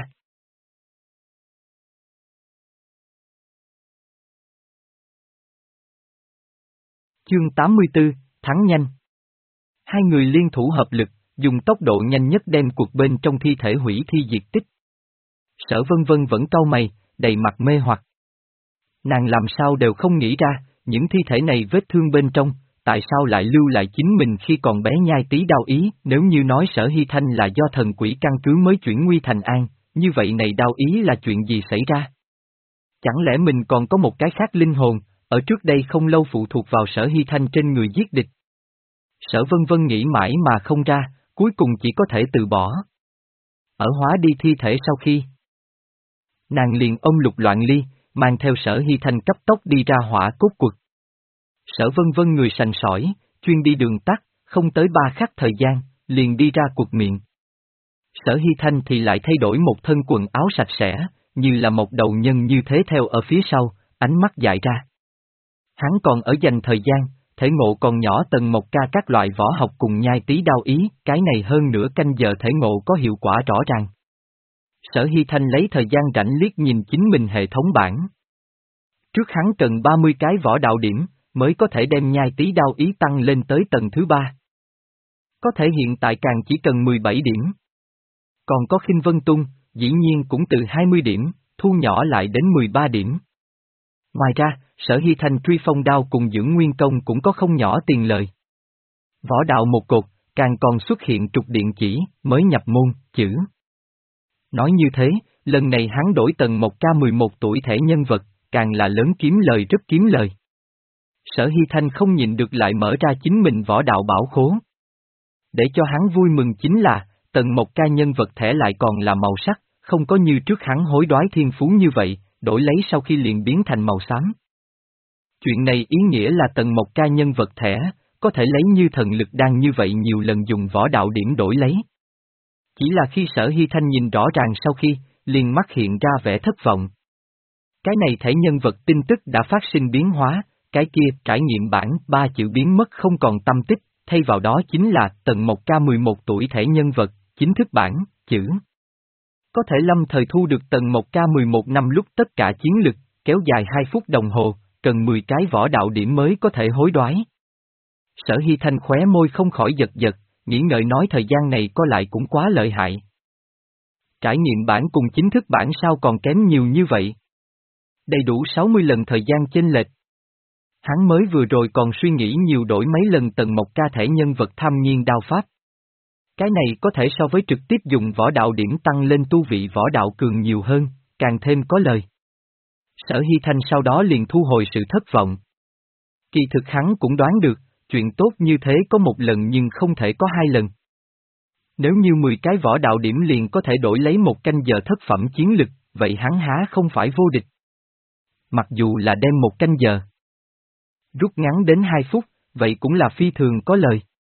Chương tám mươi tư, thắng nhanh. Hai người liên thủ hợp lực, dùng tốc độ nhanh nhất đem cuộc bên trong thi thể hủy thi diệt tích. Sở Vân Vân vẫn cau mày, đầy mặt mê hoặc. Nàng làm sao đều không nghĩ ra, những thi thể này vết thương bên trong, tại sao lại lưu lại chính mình khi còn bé nhai tí đao ý, nếu như nói Sở Hy Thanh là do thần quỷ căn cứ mới chuyển nguy thành an, như vậy này đao ý là chuyện gì xảy ra? Chẳng lẽ mình còn có một cái khác linh hồn, ở trước đây không lâu phụ thuộc vào Sở Hy Thanh trên người giết địch? Sở Vân Vân nghĩ mãi mà không ra, cuối cùng chỉ có thể từ bỏ. Ở hóa đi thi thể sau khi nàng liền ôm Lục Loạn Ly, mang theo Sở Hy Thanh cấp tốc đi ra hỏa cốt quật. Sở Vân Vân người sành sỏi, chuyên đi đường tắt, không tới ba khắc thời gian, liền đi ra quật miệng. Sở Hy Thanh thì lại thay đổi một thân quần áo sạch sẽ, như là một đầu nhân như thế theo ở phía sau, ánh mắt dại ra. Hắn còn ở dành thời gian, thể ngộ còn nhỏ Tần Mộc Ca các loại võ học cùng nhai tí đao ý, cái này hơn nửa canh giờ thể ngộ có hiệu quả rõ ràng. Sở Hy Thanh lấy thời gian rảnh liếc nhìn chính mình hệ thống bảng. Trước hắn cần ba mươi cái võ đạo điểm, mới có thể đem nhai tí đao ý tăng lên tới tầng thứ ba. Có thể hiện tại càng chỉ cần mười bảy điểm. Còn có Khinh Vân Tung, dĩ nhiên cũng từ hai mươi điểm, thu nhỏ lại đến mười ba điểm. Ngoài ra, Sở Hy Thanh truy phong đao cùng dưỡng nguyên công cũng có không nhỏ tiền lời. Võ đạo một cột, càng còn xuất hiện trục điện chỉ, mới nhập môn, chữ. Nói như thế, lần này hắn đổi tầng một ca mười một tuổi thẻ nhân vật, càng là lớn kiếm lời rất kiếm lời. Sở Hy Thanh không nhịn được lại mở ra chính mình võ đạo bảo khố. Để cho hắn vui mừng chính là, tầng một ca nhân vật thẻ lại còn là màu sắc, không có như trước hắn hối đoái thiên phú như vậy, đổi lấy sau khi liền biến thành màu xám. Chuyện này ý nghĩa là tầng một ca nhân vật thẻ, có thể lấy như thần lực đan như vậy nhiều lần dùng võ đạo điểm đổi lấy. Chỉ là khi Sở Hy Thanh nhìn rõ ràng sau khi, liền mắt hiện ra vẻ thất vọng. Cái này thẻ nhân vật tin tức đã phát sinh biến hóa, cái kia trải nghiệm bản ba chữ biến mất không còn tâm tích, thay vào đó chính là tầng một ca mười một tuổi thẻ nhân vật, chính thức bản, chữ. Có thể lâm thời thu được tầng một ca mười một năm lúc tất cả chiến lực, kéo dài hai phút đồng hồ, cần mười cái võ đạo điểm mới có thể hối đoái. Sở Hy Thanh khóe môi không khỏi giật giật, nghĩ ngợi nói thời gian này có lại cũng quá lợi hại. Trải nghiệm bản cùng chính thức bản sao còn kém nhiều như vậy? Đầy đủ sáu mươi lần thời gian chênh lệch. Hắn mới vừa rồi còn suy nghĩ nhiều đổi mấy lần tầng một ca thẻ nhân vật tham nhiên đao pháp. Cái này có thể so với trực tiếp dùng võ đạo điểm tăng lên tu vị võ đạo cường nhiều hơn, càng thêm có lời. Sở Hy Thanh sau đó liền thu hồi sự thất vọng. Kỳ thực hắn cũng đoán được, chuyện tốt như thế có một lần nhưng không thể có hai lần. Nếu như mười cái võ đạo điểm liền có thể đổi lấy một canh giờ thất phẩm chiến lực, vậy hắn há không phải vô địch. Mặc dù là đem một canh giờ rút ngắn đến hai phút, vậy cũng là phi thường có lời.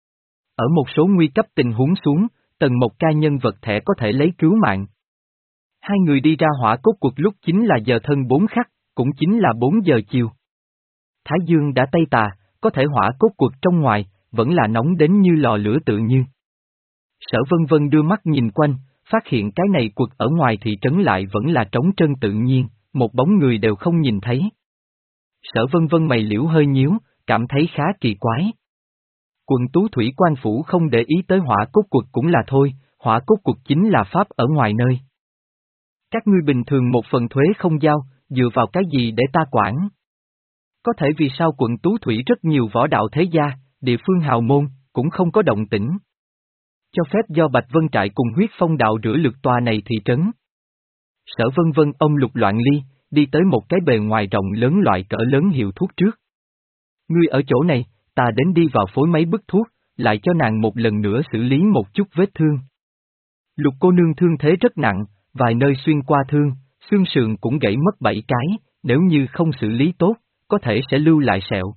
Ở một số nguy cấp tình huống xuống, tầng một ca nhân vật thẻ có thể lấy cứu mạng. Hai người đi ra hỏa cốt cuộc lúc chính là giờ thân bốn khắc, cũng chính là bốn giờ chiều. Thái dương đã tây tà, có thể hỏa cốt cuộc trong ngoài, vẫn là nóng đến như lò lửa tự như. Sở Vân Vân đưa mắt nhìn quanh, phát hiện cái này cuộc ở ngoài thị trấn lại vẫn là trống trơn tự nhiên, một bóng người đều không nhìn thấy. Sở Vân Vân mày liễu hơi nhíu, cảm thấy khá kỳ quái. Quận Tú Thủy Quan Phủ không để ý tới hỏa cốt cuộc cũng là thôi, hỏa cốt cuộc chính là pháp ở ngoài nơi. Các ngươi bình thường một phần thuế không giao, dựa vào cái gì để ta quản? Có thể vì sao quận Tú Thủy rất nhiều võ đạo thế gia, địa phương hào môn, cũng không có động tĩnh. Cho phép do Bạch Vân Trại cùng huyết phong đạo rửa lượt tòa này thị trấn. Sở Vân Vân ông Lục Loạn Ly, đi tới một cái bề ngoài rộng lớn loại cỡ lớn hiệu thuốc trước. Ngươi ở chỗ này, ta đến đi vào phối mấy bức thuốc, lại cho nàng một lần nữa xử lý một chút vết thương. Lục cô nương thương thế rất nặng, vài nơi xuyên qua thương, xương sườn cũng gãy mất bảy cái, nếu như không xử lý tốt, có thể sẽ lưu lại sẹo.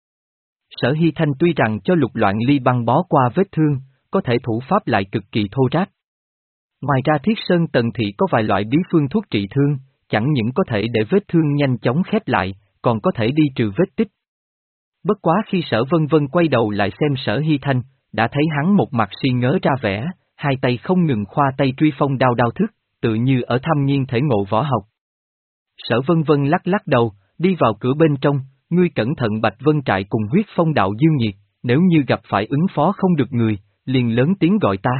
Sở Hy Thanh tuy rằng cho Lục Loạn Ly băng bó qua vết thương, có thể thủ pháp lại cực kỳ thô ráp. Ngoài ra Thiết Sơn Tần Thị có vài loại bí phương thuốc trị thương, chẳng những có thể để vết thương nhanh chóng khép lại, còn có thể đi trừ vết tích. Bất quá khi Sở Vân Vân quay đầu lại xem Sở Hy Thanh, đã thấy hắn một mặt si ngớ ra vẻ, hai tay không ngừng khoa tay truy phong đao đao thức, tự như ở thâm nhiên thể ngộ võ học. Sở Vân Vân lắc lắc đầu, đi vào cửa bên trong, ngươi cẩn thận Bạch Vân Trại cùng huyết phong đạo Dương Nhiệt, nếu như gặp phải ứng phó không được người, liền lớn tiếng gọi ta.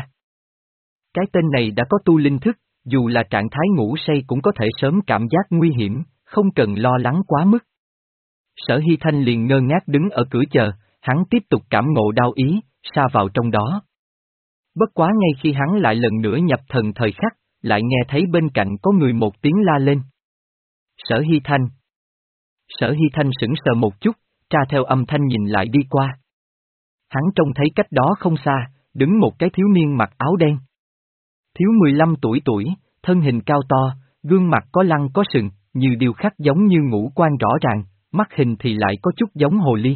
Cái tên này đã có tu linh thức, dù là trạng thái ngủ say cũng có thể sớm cảm giác nguy hiểm, không cần lo lắng quá mức. Sở Hy Thanh liền ngơ ngác đứng ở cửa chờ, hắn tiếp tục cảm ngộ đao ý, sa vào trong đó. Bất quá ngay khi hắn lại lần nữa nhập thần thời khắc, lại nghe thấy bên cạnh có người một tiếng la lên. Sở Hy Thanh. Sở Hy Thanh sững sờ một chút, tra theo âm thanh nhìn lại đi qua. Hắn trông thấy cách đó không xa, đứng một cái thiếu niên mặc áo đen. Thiếu mười lăm tuổi tuổi, thân hình cao to, gương mặt có lăng có sừng, như điêu khắc giống như ngũ quan rõ ràng, mắt hình thì lại có chút giống hồ ly.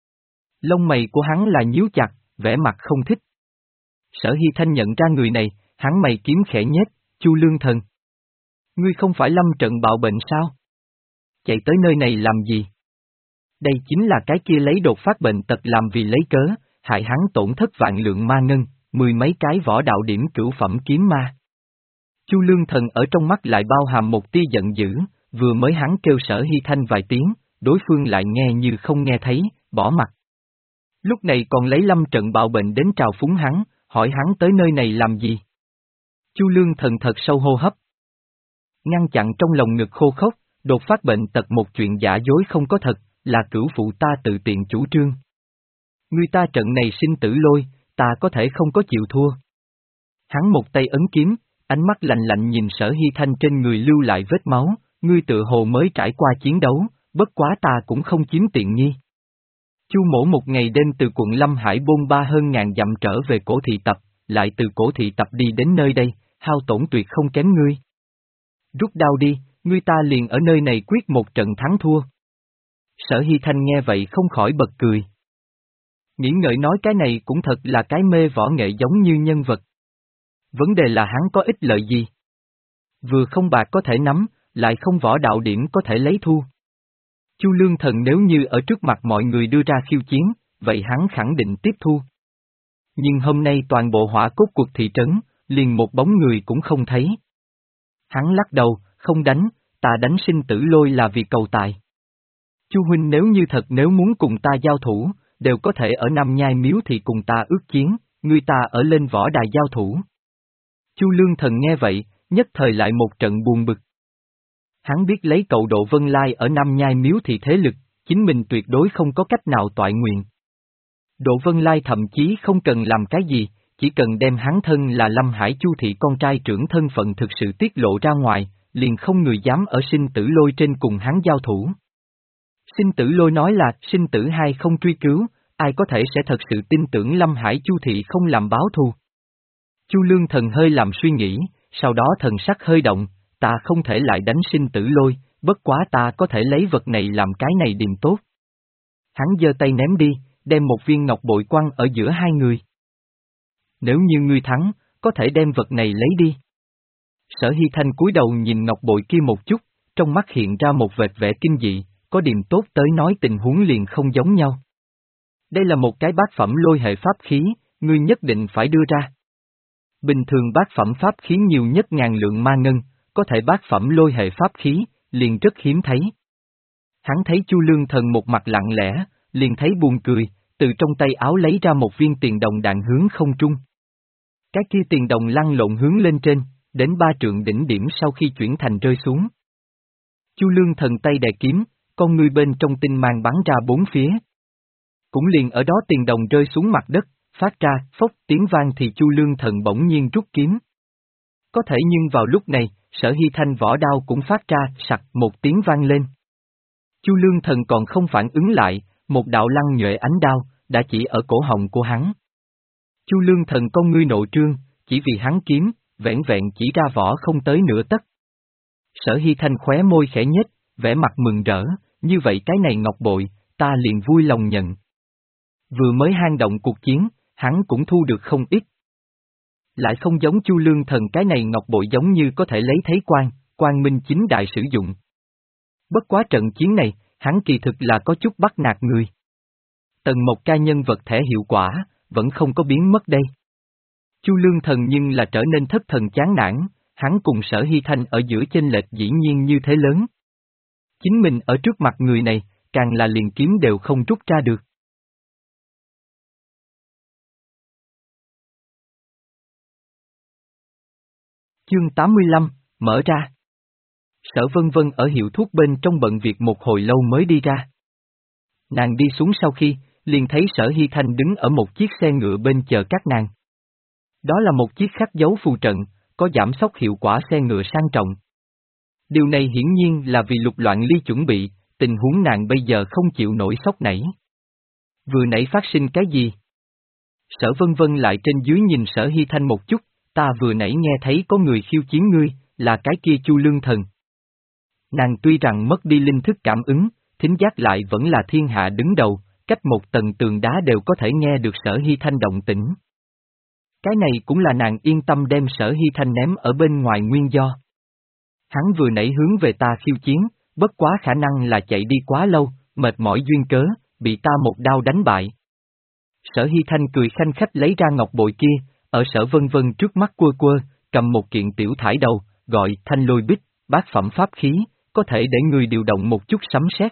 Lông mày của hắn là nhíu chặt, vẻ mặt không thích. Sở Hy Thanh nhận ra người này, hắn mày kiếm khẽ nhếch, Chu Lương Thần. Ngươi không phải lâm trận bạo bệnh sao? Chạy tới nơi này làm gì? Đây chính là cái kia lấy đột phát bệnh tật làm vì lấy cớ, hại hắn tổn thất vạn lượng ma ngân, mười mấy cái võ đạo điểm cửu phẩm kiếm ma. Chu Lương Thần ở trong mắt lại bao hàm một tia giận dữ, vừa mới hắn kêu Sở Hy Thanh vài tiếng, đối phương lại nghe như không nghe thấy, bỏ mặt. Lúc này còn lấy lâm trận bạo bệnh đến trào phúng hắn, hỏi hắn tới nơi này làm gì. Chu Lương Thần thật sâu hô hấp. Ngăn chặn trong lòng ngực khô khốc, đột phát bệnh tật một chuyện giả dối không có thật, là cửu phụ ta tự tiện chủ trương. Người ta trận này sinh tử lôi, ta có thể không có chịu thua. Hắn một tay ấn kiếm, ánh mắt lạnh lạnh nhìn Sở Hy Thanh trên người lưu lại vết máu, ngươi tự hồ mới trải qua chiến đấu, bất quá ta cũng không chiếm tiện nghi. Chu Mỗ một ngày đêm từ quận Lâm Hải bôn ba hơn ngàn dặm trở về cổ thị tập, lại từ cổ thị tập đi đến nơi đây, hao tổn tuyệt không kém ngươi. Rút đao đi, ngươi ta liền ở nơi này quyết một trận thắng thua. Sở Hy Thanh nghe vậy không khỏi bật cười. Nghĩ ngợi nói cái này cũng thật là cái mê võ nghệ giống như nhân vật. Vấn đề là hắn có ích lợi gì? Vừa không bạc có thể nắm, lại không võ đạo điểm có thể lấy thu. Chu Lương Thần nếu như ở trước mặt mọi người đưa ra khiêu chiến, vậy hắn khẳng định tiếp thu. Nhưng hôm nay toàn bộ hỏa cốt cuộc thị trấn, liền một bóng người cũng không thấy. Hắn lắc đầu, không đánh, ta đánh sinh tử lôi là vì cầu tài. Chu huynh nếu như thật nếu muốn cùng ta giao thủ, đều có thể ở Nam Nhai Miếu thì cùng ta ước chiến, người ta ở lên võ đài giao thủ. Chu Lương Thần nghe vậy, nhất thời lại một trận buồn bực. Hắn biết lấy cậu Độ Vân Lai ở Nam Nhai Miếu thì thế lực, chính mình tuyệt đối không có cách nào toại nguyện. Độ Vân Lai thậm chí không cần làm cái gì, chỉ cần đem hắn thân là Lâm Hải Chu thị con trai trưởng thân phận thực sự tiết lộ ra ngoài, liền không người dám ở sinh tử lôi trên cùng hắn giao thủ. Sinh tử lôi nói là sinh tử hai không truy cứu, ai có thể sẽ thật sự tin tưởng Lâm Hải Chu thị không làm báo thù. Chu Lương Thần hơi làm suy nghĩ, sau đó thần sắc hơi động, ta không thể lại đánh sinh tử lôi, bất quá ta có thể lấy vật này làm cái này điềm tốt. Hắn giơ tay ném đi, đem một viên ngọc bội quăng ở giữa hai người. Nếu như ngươi thắng, có thể đem vật này lấy đi. Sở Hy Thanh cúi đầu nhìn ngọc bội kia một chút, trong mắt hiện ra một vệt vẻ kinh dị, có điềm tốt tới nói tình huống liền không giống nhau. Đây là một cái bát phẩm lôi hệ pháp khí, ngươi nhất định phải đưa ra. Bình thường bát phẩm pháp khí nhiều nhất ngàn lượng ma ngân, có thể bát phẩm lôi hệ pháp khí, liền rất hiếm thấy. Hắn thấy Chu Lương Thần một mặt lặng lẽ, liền thấy buồn cười, từ trong tay áo lấy ra một viên tiền đồng đạn hướng không trung. Cái kia tiền đồng lăn lộn hướng lên trên, đến ba trượng đỉnh điểm sau khi chuyển thành rơi xuống. Chu Lương Thần tay đè kiếm, con ngươi bên trong tinh mang bắn ra bốn phía. Cũng liền ở đó tiền đồng rơi xuống mặt đất, phát ra, phốc tiếng vang thì Chu Lương Thần bỗng nhiên rút kiếm. Có thể nhưng vào lúc này, Sở Hy Thanh vỏ đao cũng phát ra, sặc một tiếng vang lên. Chu Lương Thần còn không phản ứng lại, một đạo lăng nhuệ ánh đao, đã chỉ ở cổ họng của hắn. Chu Lương Thần con ngươi nộ trương, chỉ vì hắn kiếm, vẻn vẹn chỉ ra vỏ không tới nửa tấc. Sở Hy Thanh khóe môi khẽ nhếch, vẻ mặt mừng rỡ, như vậy cái này ngọc bội, ta liền vui lòng nhận. Vừa mới hang động cuộc chiến, hắn cũng thu được không ít. Lại không giống Chu Lương Thần cái này ngọc bội giống như có thể lấy thấy quan, quang minh chính đại sử dụng. Bất quá trận chiến này, hắn kỳ thực là có chút bắt nạt người. Tần một ca nhân vật thể hiệu quả, vẫn không có biến mất đây. Chu Lương Thần nhưng là trở nên thất thần chán nản, hắn cùng Sở Hy Thanh ở giữa chênh lệch dĩ nhiên như thế lớn. Chính mình ở trước mặt người này, càng là liền kiếm đều không rút ra được. Chương tám mươi lăm, mở ra. Sở Vân Vân ở hiệu thuốc bên trong bận việc một hồi lâu mới đi ra. Nàng đi xuống sau khi, liền thấy Sở Hy Thanh đứng ở một chiếc xe ngựa bên chờ các nàng. Đó là một chiếc khắc dấu phù trận, có giảm sóc hiệu quả xe ngựa sang trọng. Điều này hiển nhiên là vì Lục Loạn Ly chuẩn bị, tình huống nàng bây giờ không chịu nổi sốc nảy. Vừa nãy phát sinh cái gì? Sở Vân Vân lại trên dưới nhìn Sở Hy Thanh một chút, ta vừa nãy nghe thấy có người khiêu chiến ngươi, là cái kia Chu Lương Thần. Nàng tuy rằng mất đi linh thức cảm ứng, thính giác lại vẫn là thiên hạ đứng đầu, cách một tầng tường đá đều có thể nghe được Sở Hy Thanh động tĩnh. Cái này cũng là nàng yên tâm đem Sở Hy Thanh ném ở bên ngoài nguyên do. Hắn vừa nãy hướng về ta khiêu chiến, bất quá khả năng là chạy đi quá lâu, mệt mỏi duyên cớ, bị ta một đao đánh bại. Sở Hy Thanh cười khanh khách lấy ra ngọc bội kia, ở Sở Vân Vân trước mắt quơ quơ, cầm một kiện tiểu thải đầu, gọi thanh lôi bích, bát phẩm pháp khí, có thể để người điều động một chút sấm sét.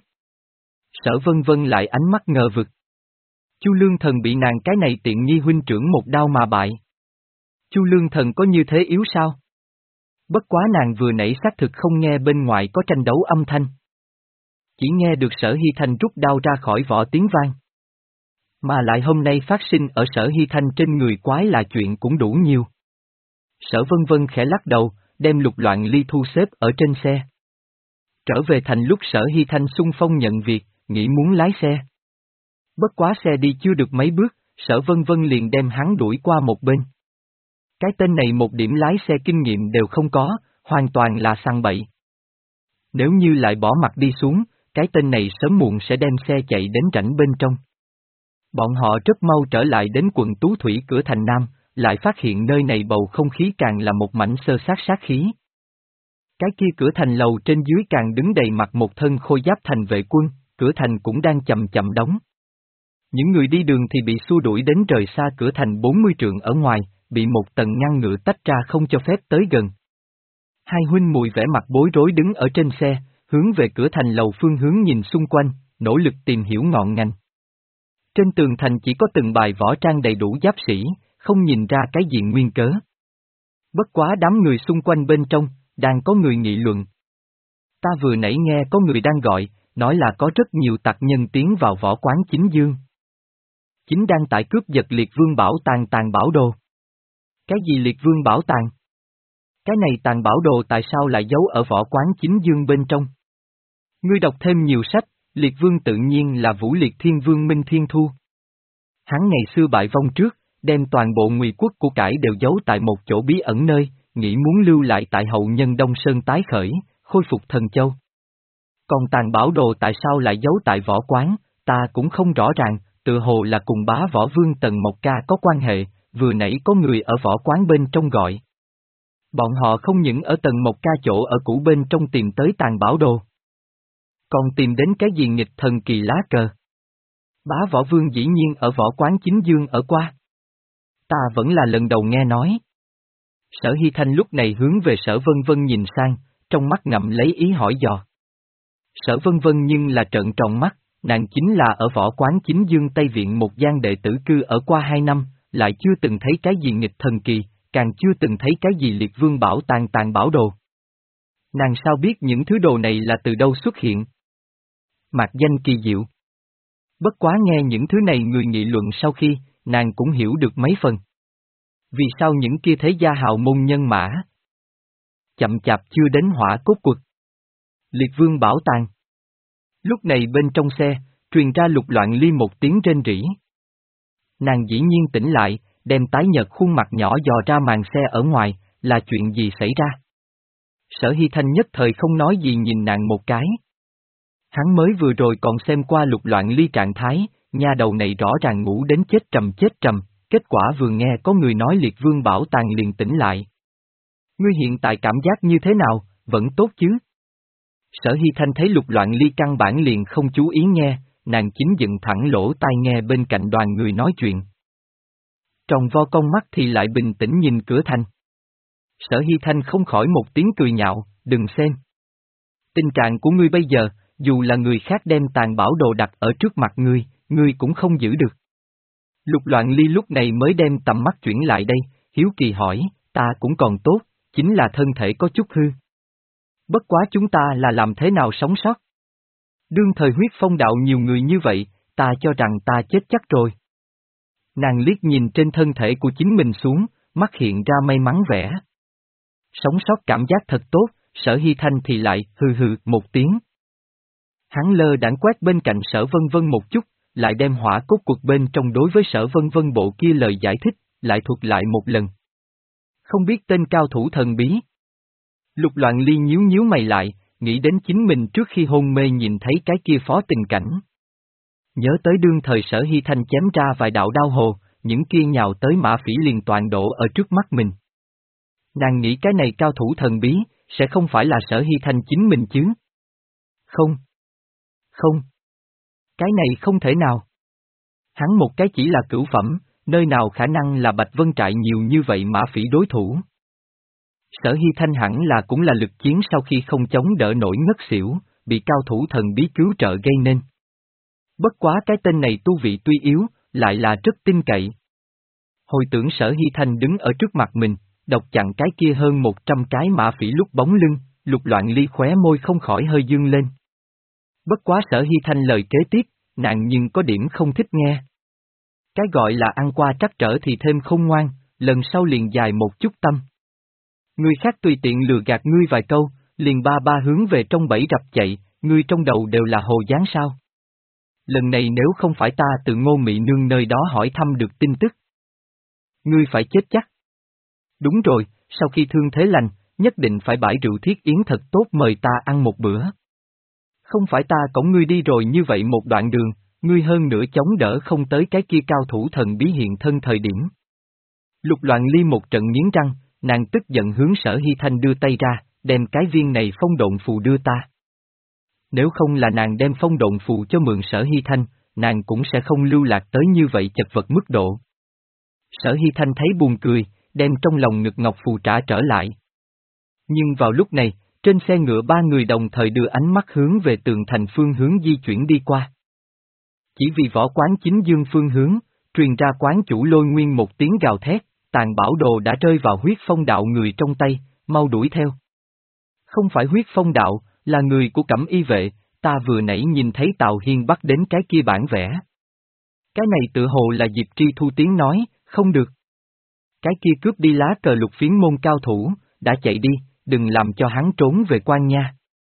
Sở Vân Vân lại ánh mắt ngờ vực. Chu Lương Thần bị nàng cái này tiện nghi huynh trưởng một đao mà bại. Chu Lương Thần có như thế yếu sao? Bất quá nàng vừa nãy xác thực không nghe bên ngoài có tranh đấu âm thanh. Chỉ nghe được Sở Hy Thanh rút đao ra khỏi vỏ tiếng vang. Mà lại hôm nay phát sinh ở Sở Hy Thanh trên người quái là chuyện cũng đủ nhiều. Sở Vân Vân khẽ lắc đầu, đem Lục Loạn Ly thu xếp ở trên xe. Trở về thành lúc Sở Hy Thanh xung phong nhận việc, nghĩ muốn lái xe. Bất quá xe đi chưa được mấy bước, Sở Vân Vân liền đem hắn đuổi qua một bên. Cái tên này một điểm lái xe kinh nghiệm đều không có, hoàn toàn là săn bậy. Nếu như lại bỏ mặt đi xuống, cái tên này sớm muộn sẽ đem xe chạy đến rãnh bên trong. Bọn họ rất mau trở lại đến quận Tú Thủy cửa thành Nam, lại phát hiện nơi này bầu không khí càng là một mảnh xơ sát sát khí. Cái kia cửa thành lầu trên dưới càng đứng đầy mặt một thân khôi giáp thành vệ quân, cửa thành cũng đang chậm chậm đóng. Những người đi đường thì bị xua đuổi đến rời xa cửa thành bốn mươi trượng ở ngoài, bị một tầng ngăn ngựa tách ra không cho phép tới gần. Hai huynh muội vẻ mặt bối rối đứng ở trên xe, hướng về cửa thành lầu phương hướng nhìn xung quanh, nỗ lực tìm hiểu ngọn ngành. Trên tường thành chỉ có từng bài võ trang đầy đủ giáp sĩ, không nhìn ra cái gì nguyên cớ. Bất quá đám người xung quanh bên trong, đang có người nghị luận. Ta vừa nãy nghe có người đang gọi, nói là có rất nhiều tặc nhân tiến vào võ quán Chính Dương. Chính đang tại cướp giật Liệt Vương Bảo Tàng tàng bảo đồ. Cái gì Liệt Vương Bảo Tàng? Cái này tàng bảo đồ tại sao lại giấu ở võ quán Chính Dương bên trong? Ngươi đọc thêm nhiều sách, Liệt Vương tự nhiên là Vũ Liệt Thiên Vương Minh Thiên Thu. Hắn ngày xưa bại vong trước, đem toàn bộ Ngụy quốc của cải đều giấu tại một chỗ bí ẩn nơi, nghĩ muốn lưu lại tại hậu nhân Đông Sơn tái khởi, khôi phục thần châu. Còn tàng bảo đồ tại sao lại giấu tại võ quán, ta cũng không rõ ràng, tự hồ là cùng bá võ vương Tần Mộc Ca có quan hệ, vừa nãy có người ở võ quán bên trong gọi. Bọn họ không những ở Tần Mộc Ca chỗ ở cũ bên trong tìm tới tàng bảo đồ, còn tìm đến cái gì nghịch thần kỳ lá cờ. Bá võ vương dĩ nhiên ở võ quán Chính Dương ở qua. Ta vẫn là lần đầu nghe nói. Sở Hy Thanh lúc này hướng về Sở Vân Vân nhìn sang, trong mắt ngậm lấy ý hỏi dò. Sở Vân Vân nhưng là trợn tròn mắt, nàng chính là ở võ quán Chính Dương Tây Viện một gian đệ tử cư ở qua hai năm, lại chưa từng thấy cái gì nghịch thần kỳ, càng chưa từng thấy cái gì Liệt Vương Bảo Tàng tàng bảo đồ. Nàng sao biết những thứ đồ này là từ đâu xuất hiện? Mạc danh kỳ diệu. Bất quá nghe những thứ này người nghị luận sau khi, nàng cũng hiểu được mấy phần. Vì sao những kia thế gia hào môn nhân mã chậm chạp chưa đến hỏa cốt quật? Liệt Vương Bảo Tàng. Lúc này bên trong xe, truyền ra Lục Loạn Ly một tiếng rên rỉ. Nàng dĩ nhiên tỉnh lại, đem tái nhợt khuôn mặt nhỏ dò ra màn xe ở ngoài, là chuyện gì xảy ra? Sở Hy Thanh nhất thời không nói gì nhìn nàng một cái. Hắn mới vừa rồi còn xem qua Lục Loạn Ly trạng thái, nha đầu này rõ ràng ngủ đến chết trầm chết trầm, kết quả vừa nghe có người nói Liệt Vương Bảo Tàng liền tỉnh lại. Ngươi hiện tại cảm giác như thế nào, vẫn tốt chứ? Sở Hy Thanh thấy Lục Loạn Ly căn bản liền không chú ý nghe, nàng chính dựng thẳng lỗ tai nghe bên cạnh đoàn người nói chuyện. Tròng vo con mắt thì lại bình tĩnh nhìn cửa thành. Sở Hy Thanh không khỏi một tiếng cười nhạo, đừng xem. Tình trạng của ngươi bây giờ, dù là người khác đem tàn bảo đồ đặt ở trước mặt ngươi, ngươi cũng không giữ được. Lục Loạn Ly lúc này mới đem tầm mắt chuyển lại đây, hiếu kỳ hỏi, ta cũng còn tốt, chính là thân thể có chút hư. Bất quá chúng ta là làm thế nào sống sót? Đương thời huyết phong đạo nhiều người như vậy, ta cho rằng ta chết chắc rồi. Nàng liếc nhìn trên thân thể của chính mình xuống, mắt hiện ra may mắn vẻ. Sống sót cảm giác thật tốt, Sở Hy Thanh thì lại hừ hừ một tiếng. Hắn lơ đãng quét bên cạnh Sở Vân Vân một chút, lại đem hỏa cốt cuộc bên trong đối với Sở Vân Vân bộ kia lời giải thích, lại thuật lại một lần. Không biết tên cao thủ thần bí. Lục Loạn Ly nhíu nhíu mày lại, nghĩ đến chính mình trước khi hôn mê nhìn thấy cái kia phó tình cảnh. Nhớ tới đương thời Sở Hy Thanh chém ra vài đạo đao hồ, những kia nhào tới mã phỉ liền toàn đổ ở trước mắt mình. Nàng nghĩ cái này cao thủ thần bí, sẽ không phải là Sở Hy Thanh chính mình chứ? Không. Không. Cái này không thể nào. Hắn một cái chỉ là cửu phẩm, nơi nào khả năng là Bạch Vân Trại nhiều như vậy mã phỉ đối thủ. Sở Hy Thanh hẳn là cũng là lực chiến sau khi không chống đỡ nổi ngất xỉu, bị cao thủ thần bí cứu trợ gây nên. Bất quá cái tên này tu vị tuy yếu, lại là rất tin cậy. Hồi tưởng Sở Hy Thanh đứng ở trước mặt mình, độc chặn cái kia hơn một trăm cái mã phỉ lúc bóng lưng, Lục Loạn Ly khóe môi không khỏi hơi dương lên. Bất quá Sở Hy Thanh lời kế tiếp, nàng nhưng có điểm không thích nghe. Cái gọi là ăn qua trắc trở thì thêm không ngoan, lần sau liền dài một chút tâm. Người khác tùy tiện lừa gạt ngươi vài câu, liền ba ba hướng về trong bẫy rập chạy, ngươi trong đầu đều là hồ dáng sao. Lần này nếu không phải ta từ Ngô Mị Nương nơi đó hỏi thăm được tin tức, ngươi phải chết chắc. Đúng rồi, sau khi thương thế lành, nhất định phải bãi rượu thiết yến thật tốt mời ta ăn một bữa. Không phải ta cõng ngươi đi rồi như vậy một đoạn đường, ngươi hơn nữa chống đỡ không tới cái kia cao thủ thần bí hiện thân thời điểm. Lục Loạn Ly một trận nghiến răng, nàng tức giận hướng Sở Hy Thanh đưa tay ra, đem cái viên này phong độn phù đưa ta. Nếu không là nàng đem phong độn phù cho mượn Sở Hy Thanh, nàng cũng sẽ không lưu lạc tới như vậy chật vật mức độ. Sở Hy Thanh thấy buồn cười, đem trong lòng ngực ngọc phù trả trở lại. Nhưng vào lúc này, trên xe ngựa ba người đồng thời đưa ánh mắt hướng về tường thành phương hướng di chuyển đi qua. Chỉ vì võ quán chính dương phương hướng, truyền ra quán chủ Lôi Nguyên một tiếng gào thét, tàn bảo đồ đã rơi vào huyết phong đạo người trong tay, mau đuổi theo. Không phải huyết phong đạo, là người của Cẩm Y vệ, ta vừa nãy nhìn thấy Tào Hiên bắt đến cái kia bản vẽ. Cái này tự hồ là Diệp Tri Thu tiếng nói, không được. Cái kia cướp đi lá cờ lục phiến môn cao thủ, đã chạy đi, đừng làm cho hắn trốn về quan nha.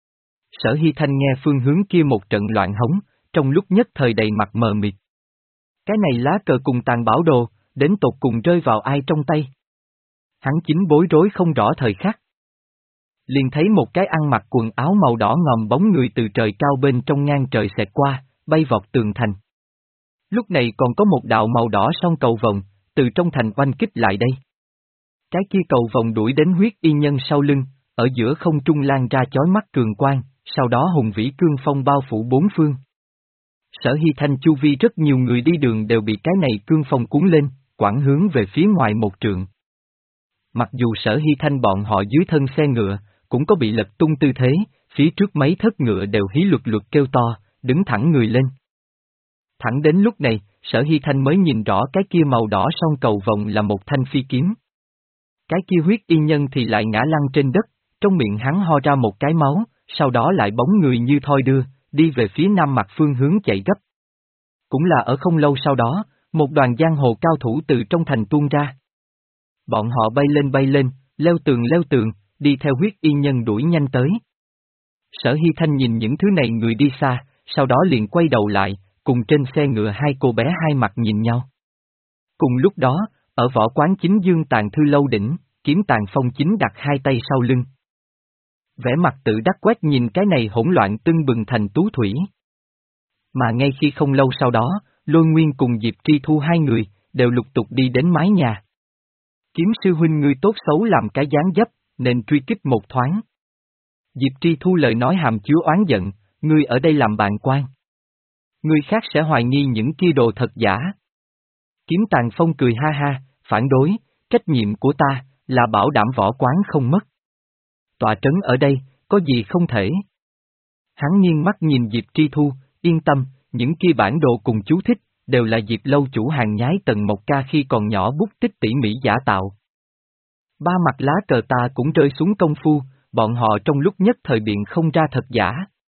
Sở Hy Thanh nghe phương hướng kia một trận loạn hống, trong lúc nhất thời đầy mặt mờ mịt. Cái này lá cờ cùng tàn bảo đồ, đến tột cùng rơi vào ai trong tay? Hắn chính bối rối không rõ thời khắc. Liền thấy một cái ăn mặc quần áo màu đỏ ngòm bóng người từ trời cao bên trong ngang trời xẹt qua, bay vọt tường thành. Lúc này còn có một đạo màu đỏ song cầu vồng, từ trong thành oanh kích lại đây. Cái kia cầu vồng đuổi đến huyết y nhân sau lưng, ở giữa không trung lan ra chói mắt cường quang, sau đó hùng vĩ cương phong bao phủ bốn phương. Sở Hy Thanh chu vi rất nhiều người đi đường đều bị cái này cương phong cuốn lên, quẳng hướng về phía ngoài một trượng. Mặc dù Sở Hy Thanh bọn họ dưới thân xe ngựa, cũng có bị lật tung tư thế, phía trước mấy thất ngựa đều hí luật luật kêu to, đứng thẳng người lên. Thẳng đến lúc này, Sở Hy Thanh mới nhìn rõ cái kia màu đỏ song cầu vồng là một thanh phi kiếm. Cái kia huyết y nhân thì lại ngã lăn trên đất, trong miệng hắn ho ra một cái máu, sau đó lại bóng người như thoi đưa, đi về phía nam mặt phương hướng chạy gấp. Cũng là ở không lâu sau đó, một đoàn giang hồ cao thủ từ trong thành tuôn ra. Bọn họ bay lên bay lên, leo tường leo tường, đi theo huyết y nhân đuổi nhanh tới. Sở Hy Thanh nhìn những thứ này người đi xa, sau đó liền quay đầu lại, cùng trên xe ngựa hai cô bé hai mặt nhìn nhau. Cùng lúc đó, ở võ quán chính dương tàn thư lâu đỉnh, kiếm tàn phong chính đặt hai tay sau lưng. Vẻ mặt tự đắc quét nhìn cái này hỗn loạn tưng bừng thành tú thủy. Mà ngay khi không lâu sau đó, Lôi Nguyên cùng Diệp Tri Thu hai người, đều lục tục đi đến mái nhà. Kiếm sư huynh ngươi tốt xấu làm cái dáng dấp, nên truy kích một thoáng. Diệp Tri Thu lời nói hàm chứa oán giận, ngươi ở đây làm bạn quan. Người khác sẽ hoài nghi những kia đồ thật giả. Kiếm Tàn Phong cười ha ha, phản đối, trách nhiệm của ta, là bảo đảm võ quán không mất. Tọa trấn ở đây, có gì không thể. Hắn nghiêng mắt nhìn Diệp Tri Thu, yên tâm, những kia bản đồ cùng chú thích, đều là Diệp lâu chủ hàng nhái Tần Mộc Ca khi còn nhỏ bút tích tỉ mỉ giả tạo. Ba mặt lá cờ ta cũng rơi xuống công phu, bọn họ trong lúc nhất thời biện không ra thật giả.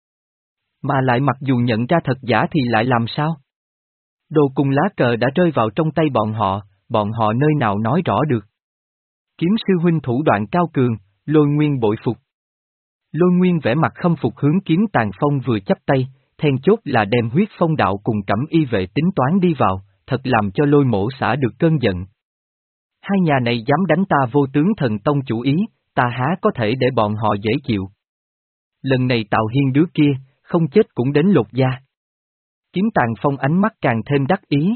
Mà lại mặc dù nhận ra thật giả thì lại làm sao? Đồ cùng lá cờ đã rơi vào trong tay bọn họ, bọn họ nơi nào nói rõ được. Kiếm sư huynh thủ đoạn cao cường, Lôi Nguyên bội phục. Lôi Nguyên vẻ mặt khâm phục hướng Kiếm Tàn Phong vừa chắp tay, then chốt là đem huyết phong đạo cùng Cẩm Y vệ tính toán đi vào, thật làm cho Lôi Mỗ xả được cơn giận. Hai nhà này dám đánh ta Vô Tướng Thần Tông chủ ý, ta há có thể để bọn họ dễ chịu. Lần này Tào Hiên đứa kia, không chết cũng đến lột da. Kiếm Tàn Phong ánh mắt càng thêm đắc ý.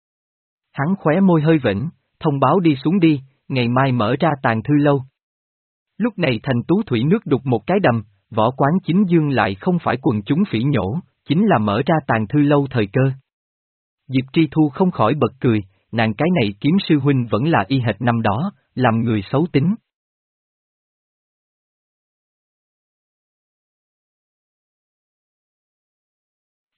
Hắn khóe môi hơi vĩnh, thông báo đi xuống đi, ngày mai mở ra tàn thư lâu. Lúc này thành tú thủy nước đục một cái đầm, võ quán chính dương lại không phải quần chúng phỉ nhổ, chính là mở ra tàn thư lâu thời cơ. Diệp Tri Thu không khỏi bật cười, nàng cái này kiếm sư huynh vẫn là y hệt năm đó, làm người xấu tính.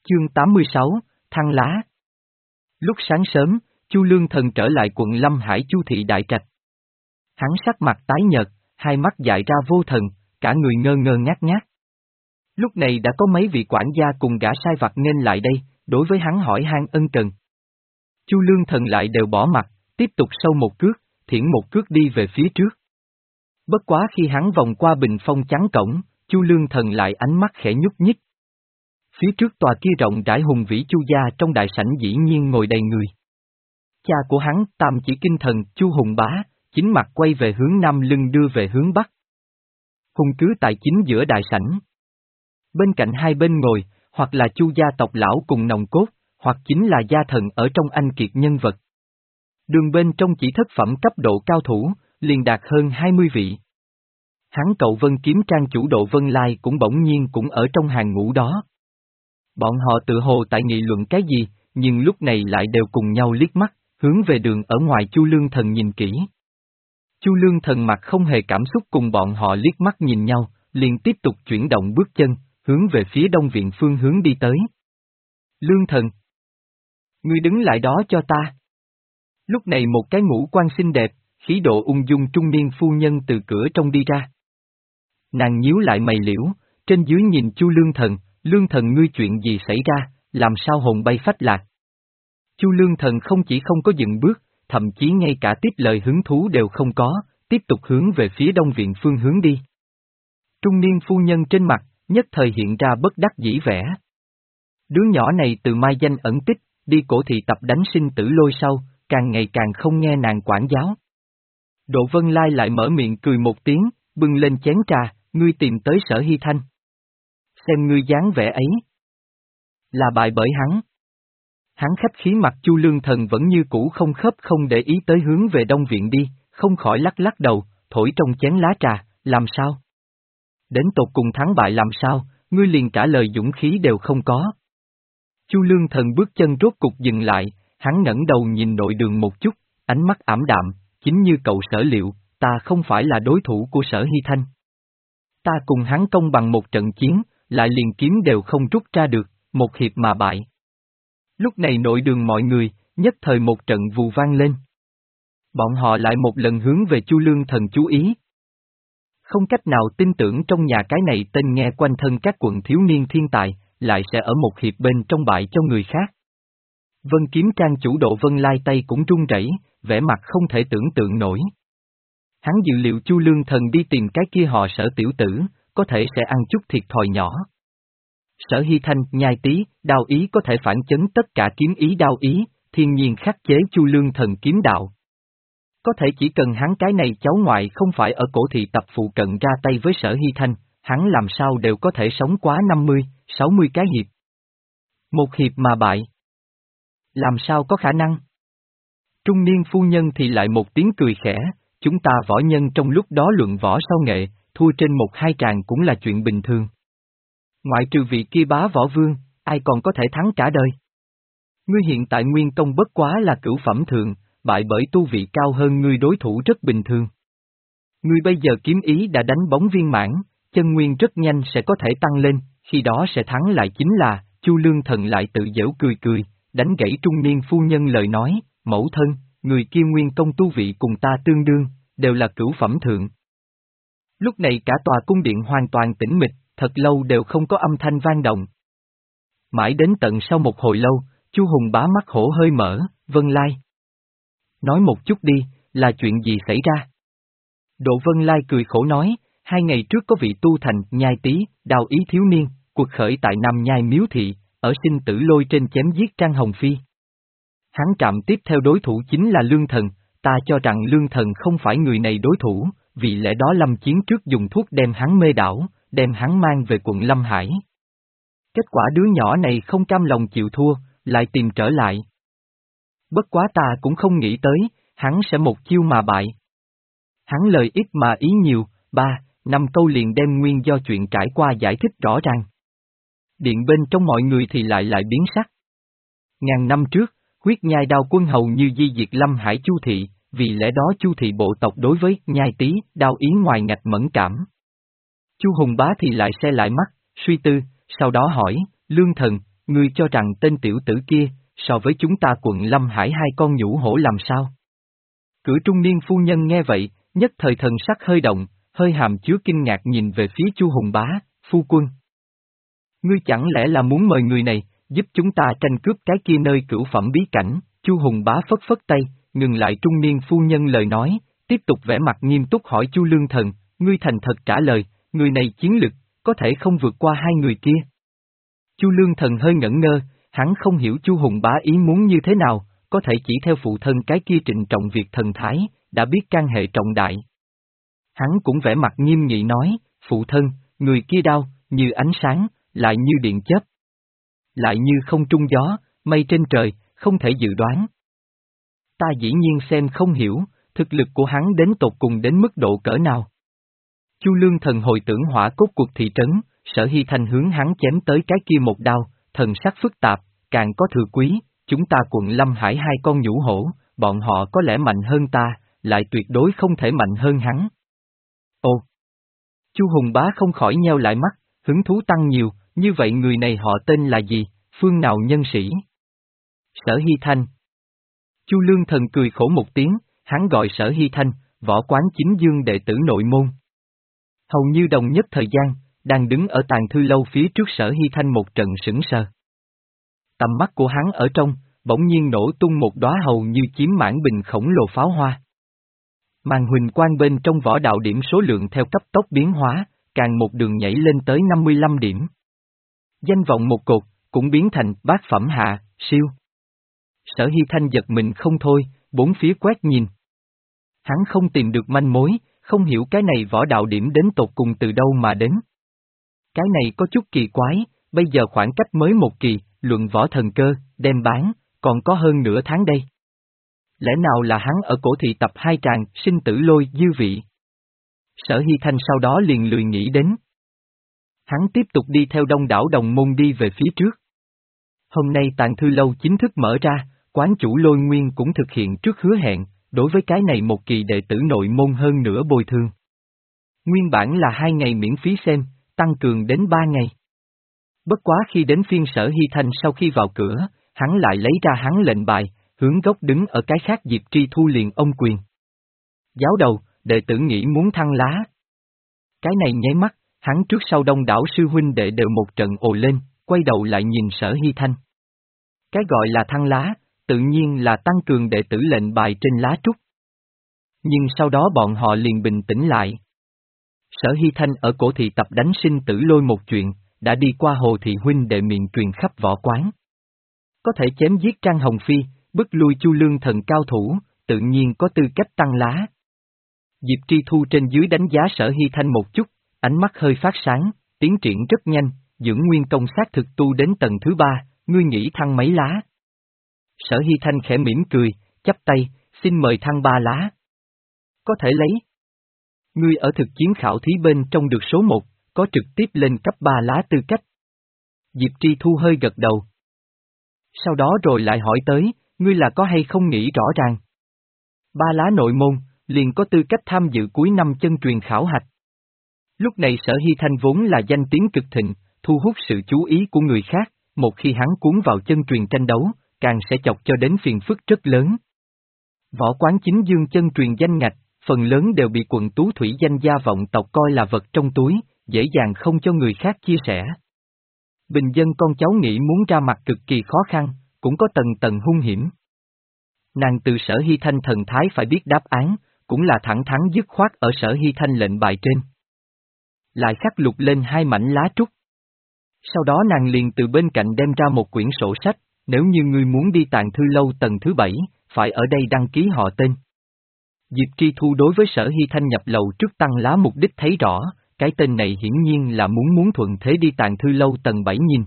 Chương tám mươi sáu, Thăng Lá. Lúc sáng sớm, Chu Lương Thần trở lại quận Lâm Hải Chu thị đại trạch. Hắn sắc mặt tái nhợt, hai mắt dại ra vô thần, cả người ngơ ngơ ngác ngác. Lúc này đã có mấy vị quản gia cùng gã sai vặt nên lại đây, đối với hắn hỏi han ân cần. Chu Lương Thần lại đều bỏ mặt, tiếp tục sâu một cước, thiển một cước đi về phía trước. Bất quá khi hắn vòng qua bình phong trắng cổng, Chu Lương Thần lại ánh mắt khẽ nhúc nhích. Phía trước tòa kia rộng rãi hùng vĩ Chu gia trong đại sảnh dĩ nhiên ngồi đầy người. Cha của hắn, Tam Chỉ Kinh Thần, Chu Hùng Bá, chính mặt quay về hướng nam lưng đưa về hướng bắc. Hùng cứ tại chính giữa đại sảnh. Bên cạnh hai bên ngồi, hoặc là Chu gia tộc lão cùng nòng cốt, hoặc chính là gia thần ở trong anh kiệt nhân vật. Đường bên trong chỉ thất phẩm cấp độ cao thủ, liền đạt hơn hai mươi vị. Hắn cậu Vân Kiếm Trang chủ Độ Vân Lai cũng bỗng nhiên cũng ở trong hàng ngũ đó. Bọn họ tự hồ tại nghị luận cái gì, nhưng lúc này lại đều cùng nhau liếc mắt, hướng về đường ở ngoài Chu Lương Thần nhìn kỹ. Chu Lương Thần mặt không hề cảm xúc cùng bọn họ liếc mắt nhìn nhau, liền tiếp tục chuyển động bước chân, hướng về phía đông viện phương hướng đi tới. Lương Thần! Ngươi đứng lại đó cho ta! Lúc này một cái ngũ quan xinh đẹp, khí độ ung dung trung niên phu nhân từ cửa trong đi ra. Nàng nhíu lại mày liễu, trên dưới nhìn Chu Lương Thần, Lương Thần ngươi chuyện gì xảy ra, làm sao hồn bay phách lạc. Chu Lương Thần không chỉ không có dừng bước, thậm chí ngay cả tiếp lời hứng thú đều không có, tiếp tục hướng về phía đông viện phương hướng đi. Trung niên phu nhân trên mặt, nhất thời hiện ra bất đắc dĩ vẻ. Đứa nhỏ này từ mai danh ẩn tích, đi cổ thị tập đánh sinh tử lôi sau, càng ngày càng không nghe nàng quản giáo. Độ Vân Lai lại mở miệng cười một tiếng, bưng lên chén trà, ngươi tìm tới Sở Hy Thanh. Xem ngươi dáng vẻ ấy. Là bại bởi hắn. Hắn khách khí mặt Chu Lương Thần vẫn như cũ không khớp không để ý tới hướng về đông viện đi, không khỏi lắc lắc đầu, thổi trong chén lá trà, làm sao? Đến tột cùng thắng bại làm sao, ngươi liền trả lời dũng khí đều không có. Chu Lương Thần bước chân rốt cục dừng lại, hắn ngẩng đầu nhìn nội đường một chút, ánh mắt ảm đạm, chính như cậu Sở liệu, ta không phải là đối thủ của Sở Hy Thanh. Ta cùng hắn công bằng một trận chiến, lại liền kiếm đều không rút ra được, một hiệp mà bại. Lúc này nội đường mọi người, nhất thời một trận vù vang lên. Bọn họ lại một lần hướng về Chu Lương Thần chú ý. Không cách nào tin tưởng trong nhà cái này tên nghe quanh thân các quận thiếu niên thiên tài, lại sẽ ở một hiệp bên trong bại cho người khác. Vân Kiếm Trang chủ Độ Vân Lai tay cũng run rẩy, vẻ mặt không thể tưởng tượng nổi. Hắn dự liệu Chu Lương Thần đi tìm cái kia họ Sở tiểu tử, có thể sẽ ăn chút thiệt thòi nhỏ. Sở Hy Thanh, nhai tí, đao ý có thể phản chấn tất cả kiếm ý đao ý, thiên nhiên khắc chế Chu Lương Thần kiếm đạo. Có thể chỉ cần hắn cái này cháu ngoại không phải ở cổ thị tập phụ cận ra tay với Sở Hy Thanh, hắn làm sao đều có thể sống quá năm mươi, sáu mươi cái hiệp. Một hiệp mà bại. Làm sao có khả năng? Trung niên phu nhân thì lại một tiếng cười khẽ, chúng ta võ nhân trong lúc đó luận võ sau nghệ, thua trên một hai tràng cũng là chuyện bình thường. Ngoại trừ vị kia bá võ vương, ai còn có thể thắng cả đời. Ngươi hiện tại nguyên công bất quá là cửu phẩm thượng, bại bởi tu vị cao hơn ngươi đối thủ rất bình thường. Ngươi bây giờ kiếm ý đã đánh bóng viên mãn, chân nguyên rất nhanh sẽ có thể tăng lên, khi đó sẽ thắng lại chính là, Chu Lương Thần lại tự giễu cười cười, đánh gãy trung niên phu nhân lời nói, mẫu thân, người kia nguyên công tu vị cùng ta tương đương, đều là cửu phẩm thượng. Lúc này cả tòa cung điện hoàn toàn tĩnh mịch, thật lâu đều không có âm thanh vang động. Mãi đến tận sau một hồi lâu, Chu Hùng Bá mắt hổ hơi mở, Vân Lai. Nói một chút đi, là chuyện gì xảy ra? Độ Vân Lai cười khổ nói, hai ngày trước có vị tu thành, nhai tí, đào ý thiếu niên, cuộc khởi tại Nam Nhai Miếu Thị, ở sinh tử lôi trên chém giết Trang Hồng Phi. Hắn chạm tiếp theo đối thủ chính là Lương Thần, ta cho rằng Lương Thần không phải người này đối thủ, vì lẽ đó lâm chiến trước dùng thuốc đem hắn mê đảo, đem hắn mang về quận Lâm Hải. Kết quả đứa nhỏ này không cam lòng chịu thua, lại tìm trở lại. Bất quá ta cũng không nghĩ tới, hắn sẽ một chiêu mà bại. Hắn lời ít mà ý nhiều, ba, năm câu liền đem nguyên do chuyện trải qua giải thích rõ ràng. Điện bên trong mọi người thì lại lại biến sắc. Ngàn năm trước, huyết nhai đao quân hầu như di diệt Lâm Hải Chu thị, vì lẽ đó Chu thị bộ tộc đối với nhai tí, đao ý ngoài ngạch mẫn cảm. Chu Hùng Bá thì lại xe lại mắt, suy tư, sau đó hỏi, Lương Thần, ngươi cho rằng tên tiểu tử kia, so với chúng ta quận Lâm Hải hai con nhũ hổ làm sao? Cửa trung niên phu nhân nghe vậy, nhất thời thần sắc hơi động, hơi hàm chứa kinh ngạc nhìn về phía Chu Hùng Bá, phu quân. Ngươi chẳng lẽ là muốn mời người này, giúp chúng ta tranh cướp cái kia nơi cửu phẩm bí cảnh? Chu Hùng Bá phất phất tay, ngừng lại trung niên phu nhân lời nói, tiếp tục vẻ mặt nghiêm túc hỏi Chu Lương Thần, ngươi thành thật trả lời, người này chiến lực, có thể không vượt qua hai người kia. Chu Lương Thần hơi ngẩn ngơ, hắn không hiểu Chu Hùng Bá ý muốn như thế nào, có thể chỉ theo phụ thân cái kia trịnh trọng việc thần thái, đã biết can hệ trọng đại. Hắn cũng vẻ mặt nghiêm nghị nói, phụ thân, người kia đao, như ánh sáng, lại như điện chớp. Lại như không trung gió, mây trên trời, không thể dự đoán. Ta dĩ nhiên xem không hiểu, thực lực của hắn đến tột cùng đến mức độ cỡ nào. Chu Lương Thần hồi tưởng hỏa cốt cuộc thị trấn, Sở Hy Thanh hướng hắn chém tới cái kia một đao, thần sắc phức tạp, càng có thừa quý, chúng ta quận Lâm Hải hai con nhũ hổ, bọn họ có lẽ mạnh hơn ta, lại tuyệt đối không thể mạnh hơn hắn. Ồ! Chu Hùng Bá không khỏi nheo lại mắt, hứng thú tăng nhiều, như vậy người này họ tên là gì, phương nào nhân sĩ? Sở Hy Thanh. Chu Lương Thần cười khổ một tiếng, hắn gọi Sở Hy Thanh, võ quán chính dương đệ tử nội môn. Hầu như đồng nhất thời gian, đang đứng ở tàng thư lâu phía trước Sở Hy Thanh một trận sững sờ. Tầm mắt của hắn ở trong, bỗng nhiên nổ tung một đóa hầu như chiếm mãn bình khổng lồ pháo hoa. Màn huỳnh quang bên trong võ đạo điểm số lượng theo cấp tốc biến hóa, càng một đường nhảy lên tới năm mươi lăm điểm. Danh vọng một cột, cũng biến thành bát phẩm hạ, siêu. Sở Hy Thanh giật mình không thôi, bốn phía quét nhìn. Hắn không tìm được manh mối, không hiểu cái này võ đạo điểm đến tột cùng từ đâu mà đến. Cái này có chút kỳ quái, bây giờ khoảng cách mới một kỳ, luận võ thần cơ, đem bán, còn có hơn nửa tháng đây. Lẽ nào là hắn ở cổ thị tập hai tràng, sinh tử lôi dư vị? Sở Hy Thanh sau đó liền lười nghĩ đến. Hắn tiếp tục đi theo đông đảo đồng môn đi về phía trước. Hôm nay tàng thư lâu chính thức mở ra, quán chủ Lôi Nguyên cũng thực hiện trước hứa hẹn, đối với cái này một kỳ đệ tử nội môn hơn nữa bồi thường. Nguyên bản là hai ngày miễn phí xem, tăng cường đến ba ngày. Bất quá khi đến phiên Sở Hy Thanh sau khi vào cửa, hắn lại lấy ra hắn lệnh bài, hướng gốc đứng ở cái khác Diệp Tri Thu liền ông quyền. Giáo đầu, đệ tử nghĩ muốn thăng lá. Cái này nháy mắt, hắn trước sau đông đảo sư huynh đệ đều một trận ồ lên, quay đầu lại nhìn Sở Hy Thanh. Cái gọi là thăng lá, tự nhiên là tăng cường đệ tử lệnh bài trên lá trúc. Nhưng sau đó bọn họ liền bình tĩnh lại. Sở Hy Thanh ở cổ thị tập đánh sinh tử lôi một chuyện, đã đi qua hồ thị huynh đệ miệng truyền khắp võ quán. Có thể chém giết Trang Hồng Phi, bức lui Chu Lương Thần cao thủ, tự nhiên có tư cách tăng lá. Diệp Tri Thu trên dưới đánh giá Sở Hy Thanh một chút, ánh mắt hơi phát sáng, tiến triển rất nhanh, dưỡng nguyên công xác thực tu đến tầng thứ ba, ngươi nghĩ thăng mấy lá? Sở Hy Thanh khẽ mỉm cười, chắp tay, xin mời thăng ba lá. Có thể lấy. Ngươi ở thực chiến khảo thí bên trong được số một, có trực tiếp lên cấp ba lá tư cách. Diệp Tri Thu hơi gật đầu. Sau đó rồi lại hỏi tới, ngươi là có hay không nghĩ rõ ràng? Ba lá nội môn, liền có tư cách tham dự cuối năm chân truyền khảo hạch. Lúc này Sở Hy Thanh vốn là danh tiếng cực thịnh, thu hút sự chú ý của người khác, một khi hắn cuốn vào chân truyền tranh đấu, càng sẽ chọc cho đến phiền phức rất lớn. Võ quán chính dương chân truyền danh ngạch, phần lớn đều bị quận Tú Thủy danh gia vọng tộc coi là vật trong túi, dễ dàng không cho người khác chia sẻ. Bình dân con cháu nghĩ muốn ra mặt cực kỳ khó khăn, cũng có tầng tầng hung hiểm. Nàng từ Sở Hy Thanh thần thái phải biết đáp án, cũng là thẳng thắn dứt khoát ở Sở Hy Thanh lệnh bài trên. Lại khắc lục lên hai mảnh lá trúc. Sau đó nàng liền từ bên cạnh đem ra một quyển sổ sách, nếu như ngươi muốn đi tàng thư lâu tầng thứ bảy, phải ở đây đăng ký họ tên. Diệp Tri Thu đối với Sở Hy Thanh nhập lầu trước tăng lá mục đích thấy rõ, cái tên này hiển nhiên là muốn muốn thuận thế đi tàng thư lâu tầng bảy nhìn.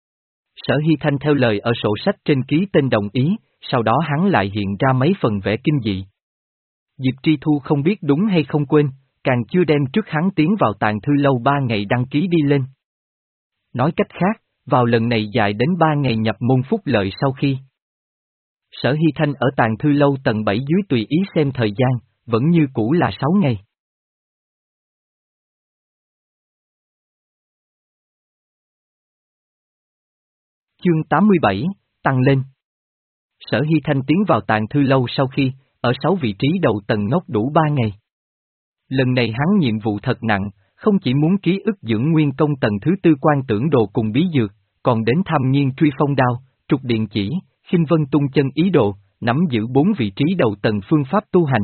Sở Hy Thanh theo lời ở sổ sách trên ký tên đồng ý, sau đó hắn lại hiện ra mấy phần vẽ kinh dị. Diệp Tri Thu không biết đúng hay không quên, càng chưa đem trước hắn tiến vào tàng thư lâu ba ngày đăng ký đi lên. Nói cách khác, vào lần này dài đến ba ngày nhập môn phúc lợi sau khi. Sở Hy Thanh ở tàng thư lâu tầng bảy dưới tùy ý xem thời gian, vẫn như cũ là sáu ngày. Chương tám mươi bảy, tăng lên. Sở Hy Thanh tiến vào tàng thư lâu sau khi, ở sáu vị trí đầu tầng ngốc đủ ba ngày. Lần này hắn nhiệm vụ thật nặng, không chỉ muốn ký ức dưỡng nguyên công tầng thứ tư quan tưởng đồ cùng bí dược, còn đến tham nghiên truy phong đao, trục điện chỉ, khinh vân tung chân ý đồ, nắm giữ bốn vị trí đầu tầng phương pháp tu hành.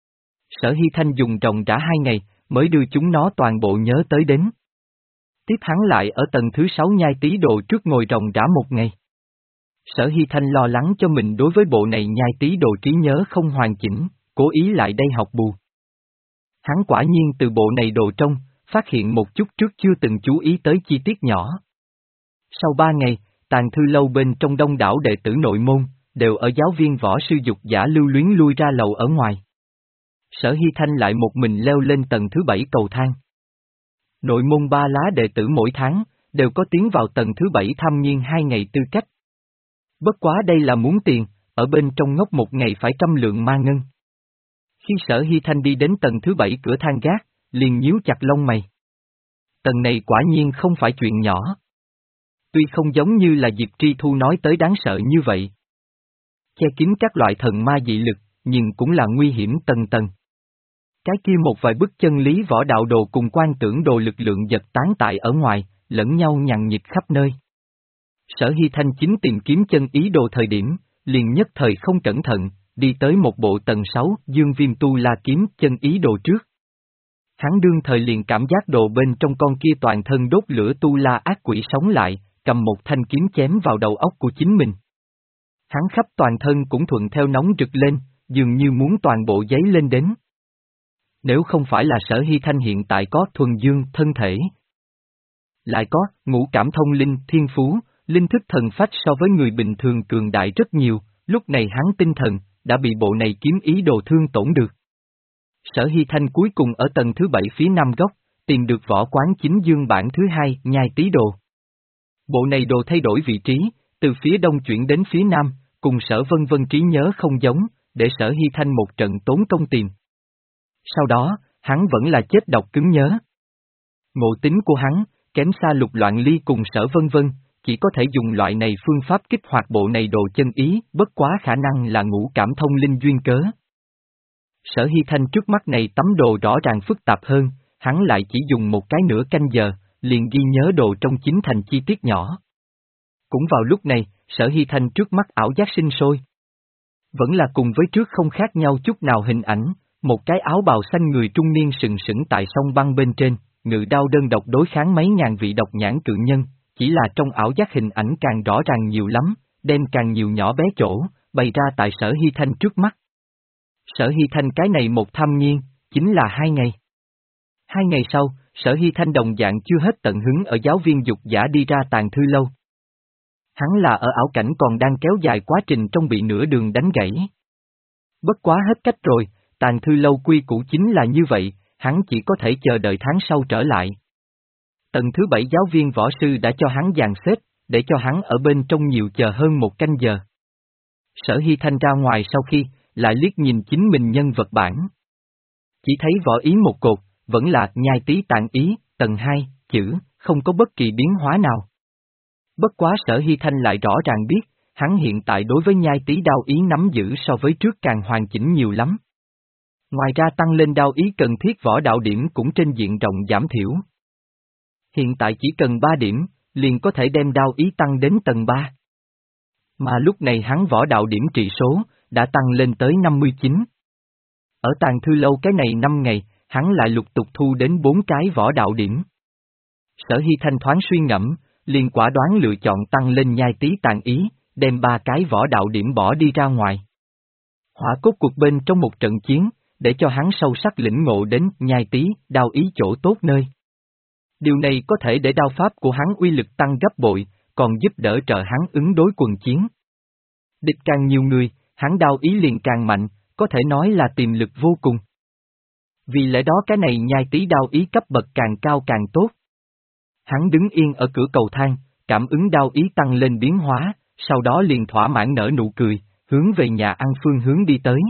Sở Hy Thanh dùng ròng rã hai ngày, mới đưa chúng nó toàn bộ nhớ tới đến. Tiếp hắn lại ở tầng thứ sáu nhai tí đồ trước ngồi ròng rã một ngày. Sở Hy Thanh lo lắng cho mình đối với bộ này nhai tí đồ trí nhớ không hoàn chỉnh, cố ý lại đây học bù. Hắn quả nhiên từ bộ này đồ trong, phát hiện một chút trước chưa từng chú ý tới chi tiết nhỏ. Sau ba ngày, tàng thư lâu bên trong đông đảo đệ tử nội môn, đều ở giáo viên võ sư dục giả lưu luyến lui ra lầu ở ngoài. Sở Hy Thanh lại một mình leo lên tầng thứ bảy cầu thang. Nội môn ba lá đệ tử mỗi tháng, đều có tiến vào tầng thứ bảy thăm nghiên hai ngày tư cách. Bất quá đây là muốn tiền, ở bên trong ngốc một ngày phải trăm lượng ma ngân. Khi Sở Hy Thanh đi đến tầng thứ bảy cửa thang gác, liền nhíu chặt lông mày. Tầng này quả nhiên không phải chuyện nhỏ. Tuy không giống như là Diệp Tri Thu nói tới đáng sợ như vậy. Che kín các loại thần ma dị lực, nhưng cũng là nguy hiểm tầng tầng. Cái kia một vài bức chân lý võ đạo đồ cùng quan tưởng đồ lực lượng giật tán tại ở ngoài, lẫn nhau nhằn nhịp khắp nơi. Sở Hy Thanh chính tìm kiếm chân ý đồ thời điểm, liền nhất thời không cẩn thận, đi tới một bộ tầng sáu dương viêm tu la kiếm chân ý đồ trước. Hắn đương thời liền cảm giác đồ bên trong con kia toàn thân đốt lửa tu la ác quỷ sống lại, cầm một thanh kiếm chém vào đầu óc của chính mình. Hắn khắp toàn thân cũng thuận theo nóng rực lên, dường như muốn toàn bộ giấy lên đến. Nếu không phải là Sở Hy Thanh hiện tại có thuần dương thân thể, lại có ngũ cảm thông linh thiên phú, linh thức thần phách so với người bình thường cường đại rất nhiều, lúc này hắn tinh thần, đã bị bộ này kiếm ý đồ thương tổn được. Sở Hy Thanh cuối cùng ở tầng thứ bảy phía nam góc, tìm được võ quán chính dương bản thứ hai, nhai tí đồ. Bộ này đồ thay đổi vị trí, từ phía đông chuyển đến phía nam, cùng Sở Vân Vân trí nhớ không giống, để Sở Hy Thanh một trận tốn công tìm. Sau đó, hắn vẫn là chết độc cứng nhớ. Ngộ tính của hắn, kém xa Lục Loạn Ly cùng Sở Vân Vân, chỉ có thể dùng loại này phương pháp kích hoạt bộ này đồ chân ý, bất quá khả năng là ngũ cảm thông linh duyên cớ. Sở Hy Thanh trước mắt này tấm đồ rõ ràng phức tạp hơn, hắn lại chỉ dùng một cái nửa canh giờ, liền ghi nhớ đồ trong chính thành chi tiết nhỏ. Cũng vào lúc này, Sở Hy Thanh trước mắt ảo giác sinh sôi. Vẫn là cùng với trước không khác nhau chút nào hình ảnh, một cái áo bào xanh người trung niên sừng sững tại sông băng bên trên, ngự đao đơn độc đối kháng mấy ngàn vị độc nhãn cự nhân, chỉ là trong ảo giác hình ảnh càng rõ ràng nhiều lắm, đem càng nhiều nhỏ bé chỗ, bày ra tại Sở Hy Thanh trước mắt. Sở Hy Thanh cái này một tham nghiên, chính là hai ngày. Hai ngày sau, Sở Hy Thanh đồng dạng chưa hết tận hứng ở giáo viên dục giả đi ra tàng thư lâu. Hắn là ở ảo cảnh còn đang kéo dài quá trình trong bị nửa đường đánh gãy. Bất quá hết cách rồi, tàng thư lâu quy củ chính là như vậy, hắn chỉ có thể chờ đợi tháng sau trở lại. Tầng thứ bảy giáo viên võ sư đã cho hắn dàn xếp, để cho hắn ở bên trong nhiều chờ hơn một canh giờ. Sở Hy Thanh ra ngoài sau khi, lại liếc nhìn chính mình nhân vật bản. Chỉ thấy võ ý một cột, vẫn là nhai tí tạng ý, tầng hai, chữ, không có bất kỳ biến hóa nào. Bất quá Sở Hy Thanh lại rõ ràng biết, hắn hiện tại đối với nhai tí đao ý nắm giữ so với trước càng hoàn chỉnh nhiều lắm. Ngoài ra tăng lên đao ý cần thiết võ đạo điểm cũng trên diện rộng giảm thiểu. Hiện tại chỉ cần ba điểm, liền có thể đem đao ý tăng đến tầng ba. Mà lúc này hắn võ đạo điểm trị số, đã tăng lên tới năm mươi chín. Ở tàng thư lâu cái này năm ngày, hắn lại lục tục thu đến bốn cái võ đạo điểm. Sở Hy Thanh thoáng suy ngẫm, liền quả đoán lựa chọn tăng lên nhai tí tàn ý, đem ba cái võ đạo điểm bỏ đi ra ngoài. Hỏa cốt cuộc bên trong một trận chiến, để cho hắn sâu sắc lĩnh ngộ đến nhai tí, đao ý chỗ tốt nơi. Điều này có thể để đao pháp của hắn uy lực tăng gấp bội, còn giúp đỡ trợ hắn ứng đối quần chiến. Địch càng nhiều người, hắn đao ý liền càng mạnh, có thể nói là tiềm lực vô cùng. Vì lẽ đó cái này nhai tí đao ý cấp bậc càng cao càng tốt. Hắn đứng yên ở cửa cầu thang, cảm ứng đao ý tăng lên biến hóa, sau đó liền thỏa mãn nở nụ cười, hướng về nhà ăn phương hướng đi tới.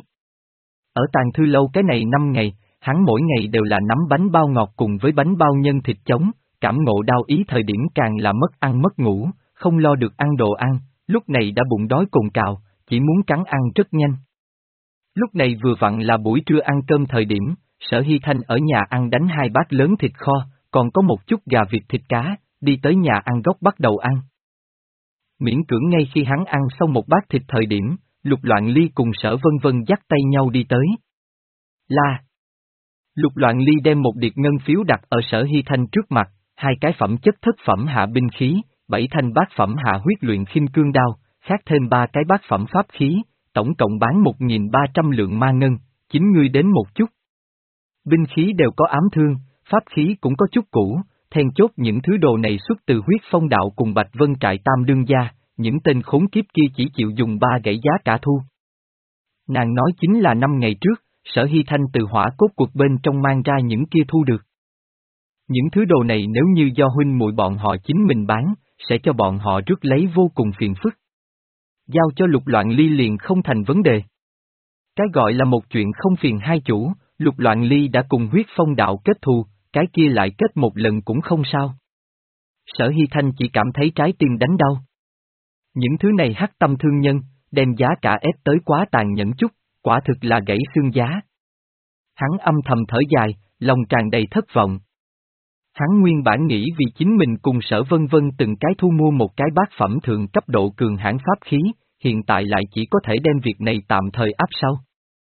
Ở tàng thư lâu cái này năm ngày, hắn mỗi ngày đều là nắm bánh bao ngọt cùng với bánh bao nhân thịt trống, cảm ngộ đao ý thời điểm càng là mất ăn mất ngủ, không lo được ăn đồ ăn, lúc này đã bụng đói cồn cào, chỉ muốn cắn ăn rất nhanh. Lúc này vừa vặn là buổi trưa ăn cơm thời điểm, Sở Hy Thanh ở nhà ăn đánh hai bát lớn thịt kho, còn có một chút gà vịt thịt cá, đi tới nhà ăn gốc bắt đầu ăn. Miễn cưỡng ngay khi hắn ăn xong một bát thịt thời điểm, Lục Loạn Ly cùng Sở Vân Vân dắt tay nhau đi tới. La! Lục Loạn Ly đem một điệp ngân phiếu đặt ở Sở Hy Thanh trước mặt, hai cái phẩm chất thất phẩm hạ binh khí, bảy thanh bát phẩm hạ huyết luyện khinh cương đao, khác thêm ba cái bát phẩm pháp khí, tổng cộng bán một nghìn ba trăm lượng ma ngân, chính ngươi đến một chút. Binh khí đều có ám thương, pháp khí cũng có chút cũ, then chốt những thứ đồ này xuất từ huyết phong đạo cùng Bạch Vân trại tam đương gia, những tên khốn kiếp kia chỉ chịu dùng ba gãy giá cả thu. Nàng nói chính là năm ngày trước, Sở Hy Thanh từ hỏa cốt cuộc bên trong mang ra những kia thu được. Những thứ đồ này nếu như do huynh muội bọn họ chính mình bán, sẽ cho bọn họ rước lấy vô cùng phiền phức. Giao cho Lục Loạn Ly liền không thành vấn đề. Cái gọi là một chuyện không phiền hai chủ, Lục Loạn Ly đã cùng huyết phong đạo kết thù, cái kia lại kết một lần cũng không sao. Sở Hy Thanh chỉ cảm thấy trái tim đánh đau. Những thứ này hắc tâm thương nhân, đem giá cả ép tới quá tàn nhẫn chút, quả thực là gãy xương giá. Hắn âm thầm thở dài, lòng tràn đầy thất vọng. Hắn nguyên bản nghĩ vì chính mình cùng Sở Vân Vân từng cái thu mua một cái bát phẩm thượng cấp độ cường hãn pháp khí, hiện tại lại chỉ có thể đem việc này tạm thời áp sau.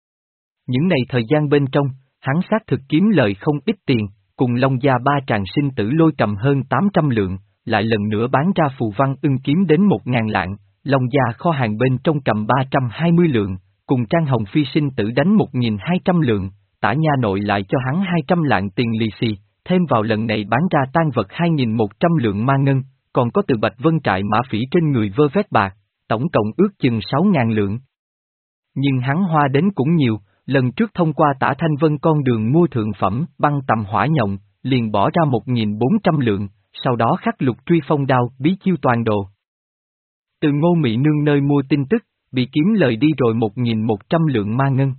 Những này thời gian bên trong, hắn xác thực kiếm lời không ít tiền, cùng Long Gia ba tràng sinh tử lôi cầm hơn tám trăm lượng, lại lần nữa bán ra phù văn ưng kiếm đến một ngàn lạng, Long Gia kho hàng bên trong cầm ba trăm hai mươi lượng, cùng Trang Hồng Phi sinh tử đánh một nghìn hai trăm lượng, Tả Nha Nội lại cho hắn hai trăm lạng tiền lì xì, thêm vào lần này bán ra tan vật hai nghìn một trăm lượng ma ngân, còn có từ Bạch Vân trại mã phỉ trên người vơ vét bạc, tổng cộng ước chừng sáu ngàn lượng. Nhưng hắn hoa đến cũng nhiều, lần trước thông qua Tả Thanh Vân con đường mua thượng phẩm băng tầm hỏa nhộng, liền bỏ ra một nghìn bốn trăm lượng, sau đó khắc lục truy phong đao bí chiêu toàn đồ. Từ Ngô Mị Nương nơi mua tin tức, bị kiếm lời đi rồi một nghìn một trăm lượng ma ngân.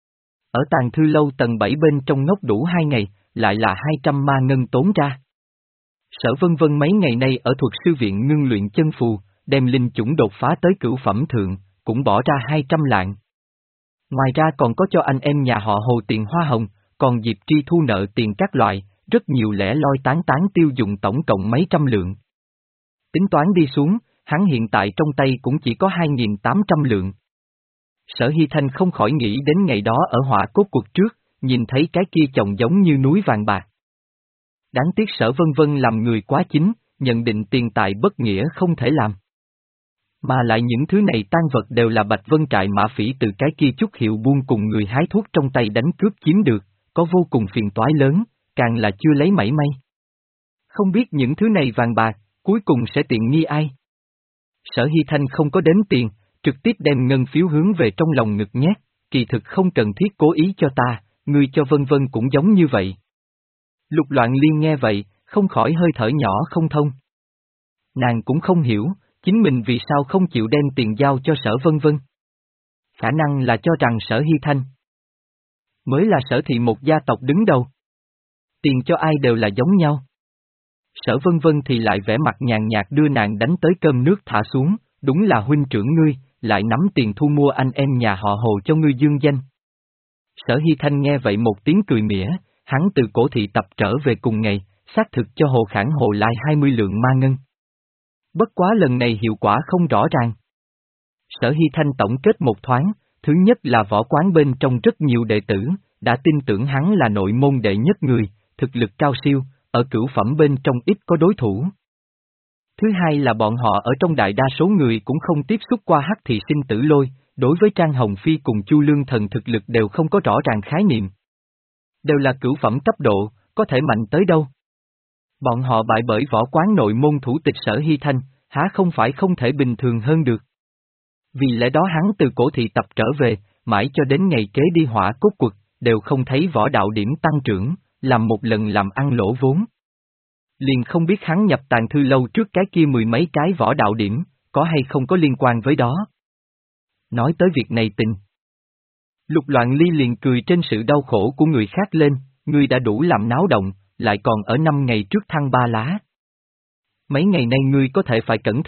Ở tàng thư lâu tầng bảy bên trong ngốc đủ hai ngày, lại là hai trăm ma ngân tốn ra. Sở Vân Vân mấy ngày nay ở thuật sư viện ngưng luyện chân phù, đem linh chủng đột phá tới cửu phẩm thượng, cũng bỏ ra hai trăm lạng. Ngoài ra còn có cho anh em nhà họ Hồ tiền hoa hồng, còn Diệp Tri thu nợ tiền các loại, rất nhiều lẻ loi tán tán tiêu dùng tổng cộng mấy trăm lượng. Tính toán đi xuống, hắn hiện tại trong tay cũng chỉ có hai nghìn tám trăm lượng. Sở Hy Thanh không khỏi nghĩ đến ngày đó ở hỏa cốt cuộc trước, nhìn thấy cái kia chồng giống như núi vàng bạc. Đáng tiếc Sở Vân Vân làm người quá chính, nhận định tiền tài bất nghĩa không thể làm. Mà lại những thứ này tang vật đều là Bạch Vân trại mã phỉ từ cái kia chút hiệu buôn cùng người hái thuốc trong tay đánh cướp chiếm được, có vô cùng phiền toái lớn, càng là chưa lấy mảy may. Không biết những thứ này vàng bạc, cuối cùng sẽ tiện nghi ai? Sở Hy Thanh không có đếm tiền, trực tiếp đem ngân phiếu hướng về trong lòng ngực nhét, kỳ thực không cần thiết cố ý cho ta, ngươi cho Vân Vân cũng giống như vậy. Lục Loạn Liên nghe vậy, không khỏi hơi thở nhỏ không thông. Nàng cũng không hiểu, chính mình vì sao không chịu đem tiền giao cho Sở Vân Vân. Khả năng là cho rằng Sở Hy Thanh mới là Sở thị một gia tộc đứng đầu. Tiền cho ai đều là giống nhau. Sở Vân Vân thì lại vẻ mặt nhàn nhạt đưa nàng đánh tới cơm nước thả xuống, đúng là huynh trưởng ngươi, lại nắm tiền thu mua anh em nhà họ Hồ cho ngươi dương danh. Sở Hy Thanh nghe vậy một tiếng cười mỉa, hắn từ cổ thị tập trở về cùng ngày, xác thực cho Hồ Khản Hồ lại hai mươi lượng ma ngân. Bất quá lần này hiệu quả không rõ ràng. Sở Hy Thanh tổng kết một thoáng, thứ nhất là võ quán bên trong rất nhiều đệ tử, đã tin tưởng hắn là nội môn đệ nhất người, thực lực cao siêu, ở cửu phẩm bên trong ít có đối thủ. Thứ hai là bọn họ ở trong đại đa số người cũng không tiếp xúc qua hắc thị sinh tử lôi, đối với Trang Hồng Phi cùng Chu Lương Thần thực lực đều không có rõ ràng khái niệm. Đều là cửu phẩm cấp độ, có thể mạnh tới đâu. Bọn họ bại bởi võ quán nội môn thủ tịch Sở Hy Thanh, há không phải không thể bình thường hơn được. Vì lẽ đó hắn từ cổ thị tập trở về, mãi cho đến ngày kế đi hỏa cốt quật, đều không thấy võ đạo điểm tăng trưởng, làm một lần làm ăn lỗ vốn. Liền không biết hắn nhập tàng thư lâu trước cái kia mười mấy cái võ đạo điểm, có hay không có liên quan với đó. Nói tới việc này tình. Lục Loạn Ly liền cười trên sự đau khổ của người khác lên, ngươi đã đủ làm náo động, lại còn ở năm ngày trước thăng ba lá. Mấy ngày nay ngươi có thể phải cẩn thận,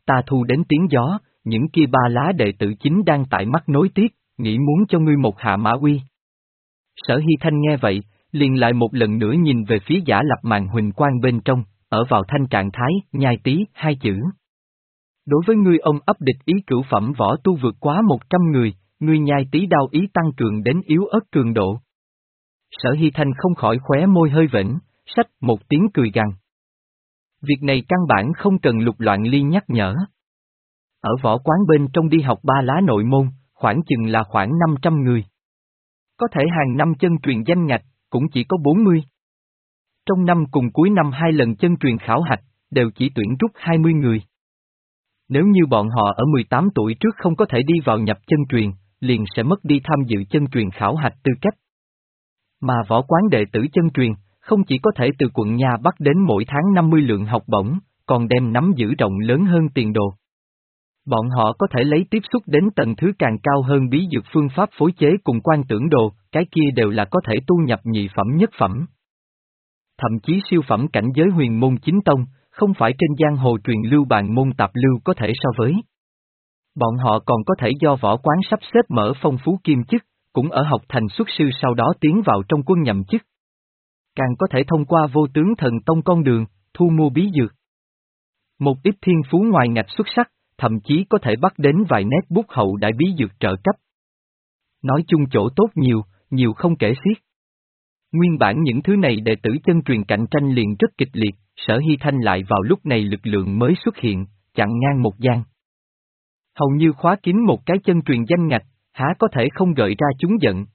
ta thu đến tiếng gió, những kia ba lá đệ tử chính đang tại mắt nối tiếc, nghĩ muốn cho ngươi một hạ mã uy. Sở Hy Thanh nghe vậy, liền lại một lần nữa nhìn về phía Giả Lập Màn Huỳnh Quang bên trong, ở vào thanh trạng thái, nhai tí, hai chữ. Đối với ngươi ông ấp địch ý cửu phẩm võ tu vượt quá một trăm người, ngươi nhai tí đao ý tăng cường đến yếu ớt cường độ. Sở Hy Thanh không khỏi khóe môi hơi vểnh, sách một tiếng cười gằn. Việc này căn bản không cần Lục Loạn Ly nhắc nhở. Ở võ quán bên trong đi học ba lá nội môn, khoảng chừng là khoảng năm trăm người. Có thể hàng năm chân truyền danh ngạch, cũng chỉ có bốn mươi. Trong năm cùng cuối năm hai lần chân truyền khảo hạch, đều chỉ tuyển rút hai mươi người. Nếu như bọn họ ở mười tám tuổi trước không có thể đi vào nhập chân truyền, liền sẽ mất đi tham dự chân truyền khảo hạch tư cách. Mà võ quán đệ tử chân truyền, không chỉ có thể từ quận nhà Bắc đến mỗi tháng năm mươi lượng học bổng, còn đem nắm giữ rộng lớn hơn tiền đồ. Bọn họ có thể lấy tiếp xúc đến tầng thứ càng cao hơn bí dược phương pháp phối chế cùng quan tưởng đồ, cái kia đều là có thể tu nhập nhị phẩm nhất phẩm. Thậm chí siêu phẩm cảnh giới huyền môn chính tông, không phải trên giang hồ truyền lưu bàn môn tạp lưu có thể so với. Bọn họ còn có thể do võ quán sắp xếp mở phong phú kim chức, cũng ở học thành xuất sư sau đó tiến vào trong quân nhậm chức. Càng có thể thông qua vô tướng thần tông con đường, thu mua bí dược. Một ít thiên phú ngoài ngạch xuất sắc, thậm chí có thể bắt đến vài nét bút hậu đại bí dược trợ cấp. Nói chung chỗ tốt nhiều, nhiều không kể xiết. Nguyên bản những thứ này đệ tử chân truyền cạnh tranh liền rất kịch liệt, Sở Hy Thanh lại vào lúc này lực lượng mới xuất hiện, chặn ngang một gian. Hầu như khóa kín một cái chân truyền danh ngạch, há có thể không gợi ra chúng giận.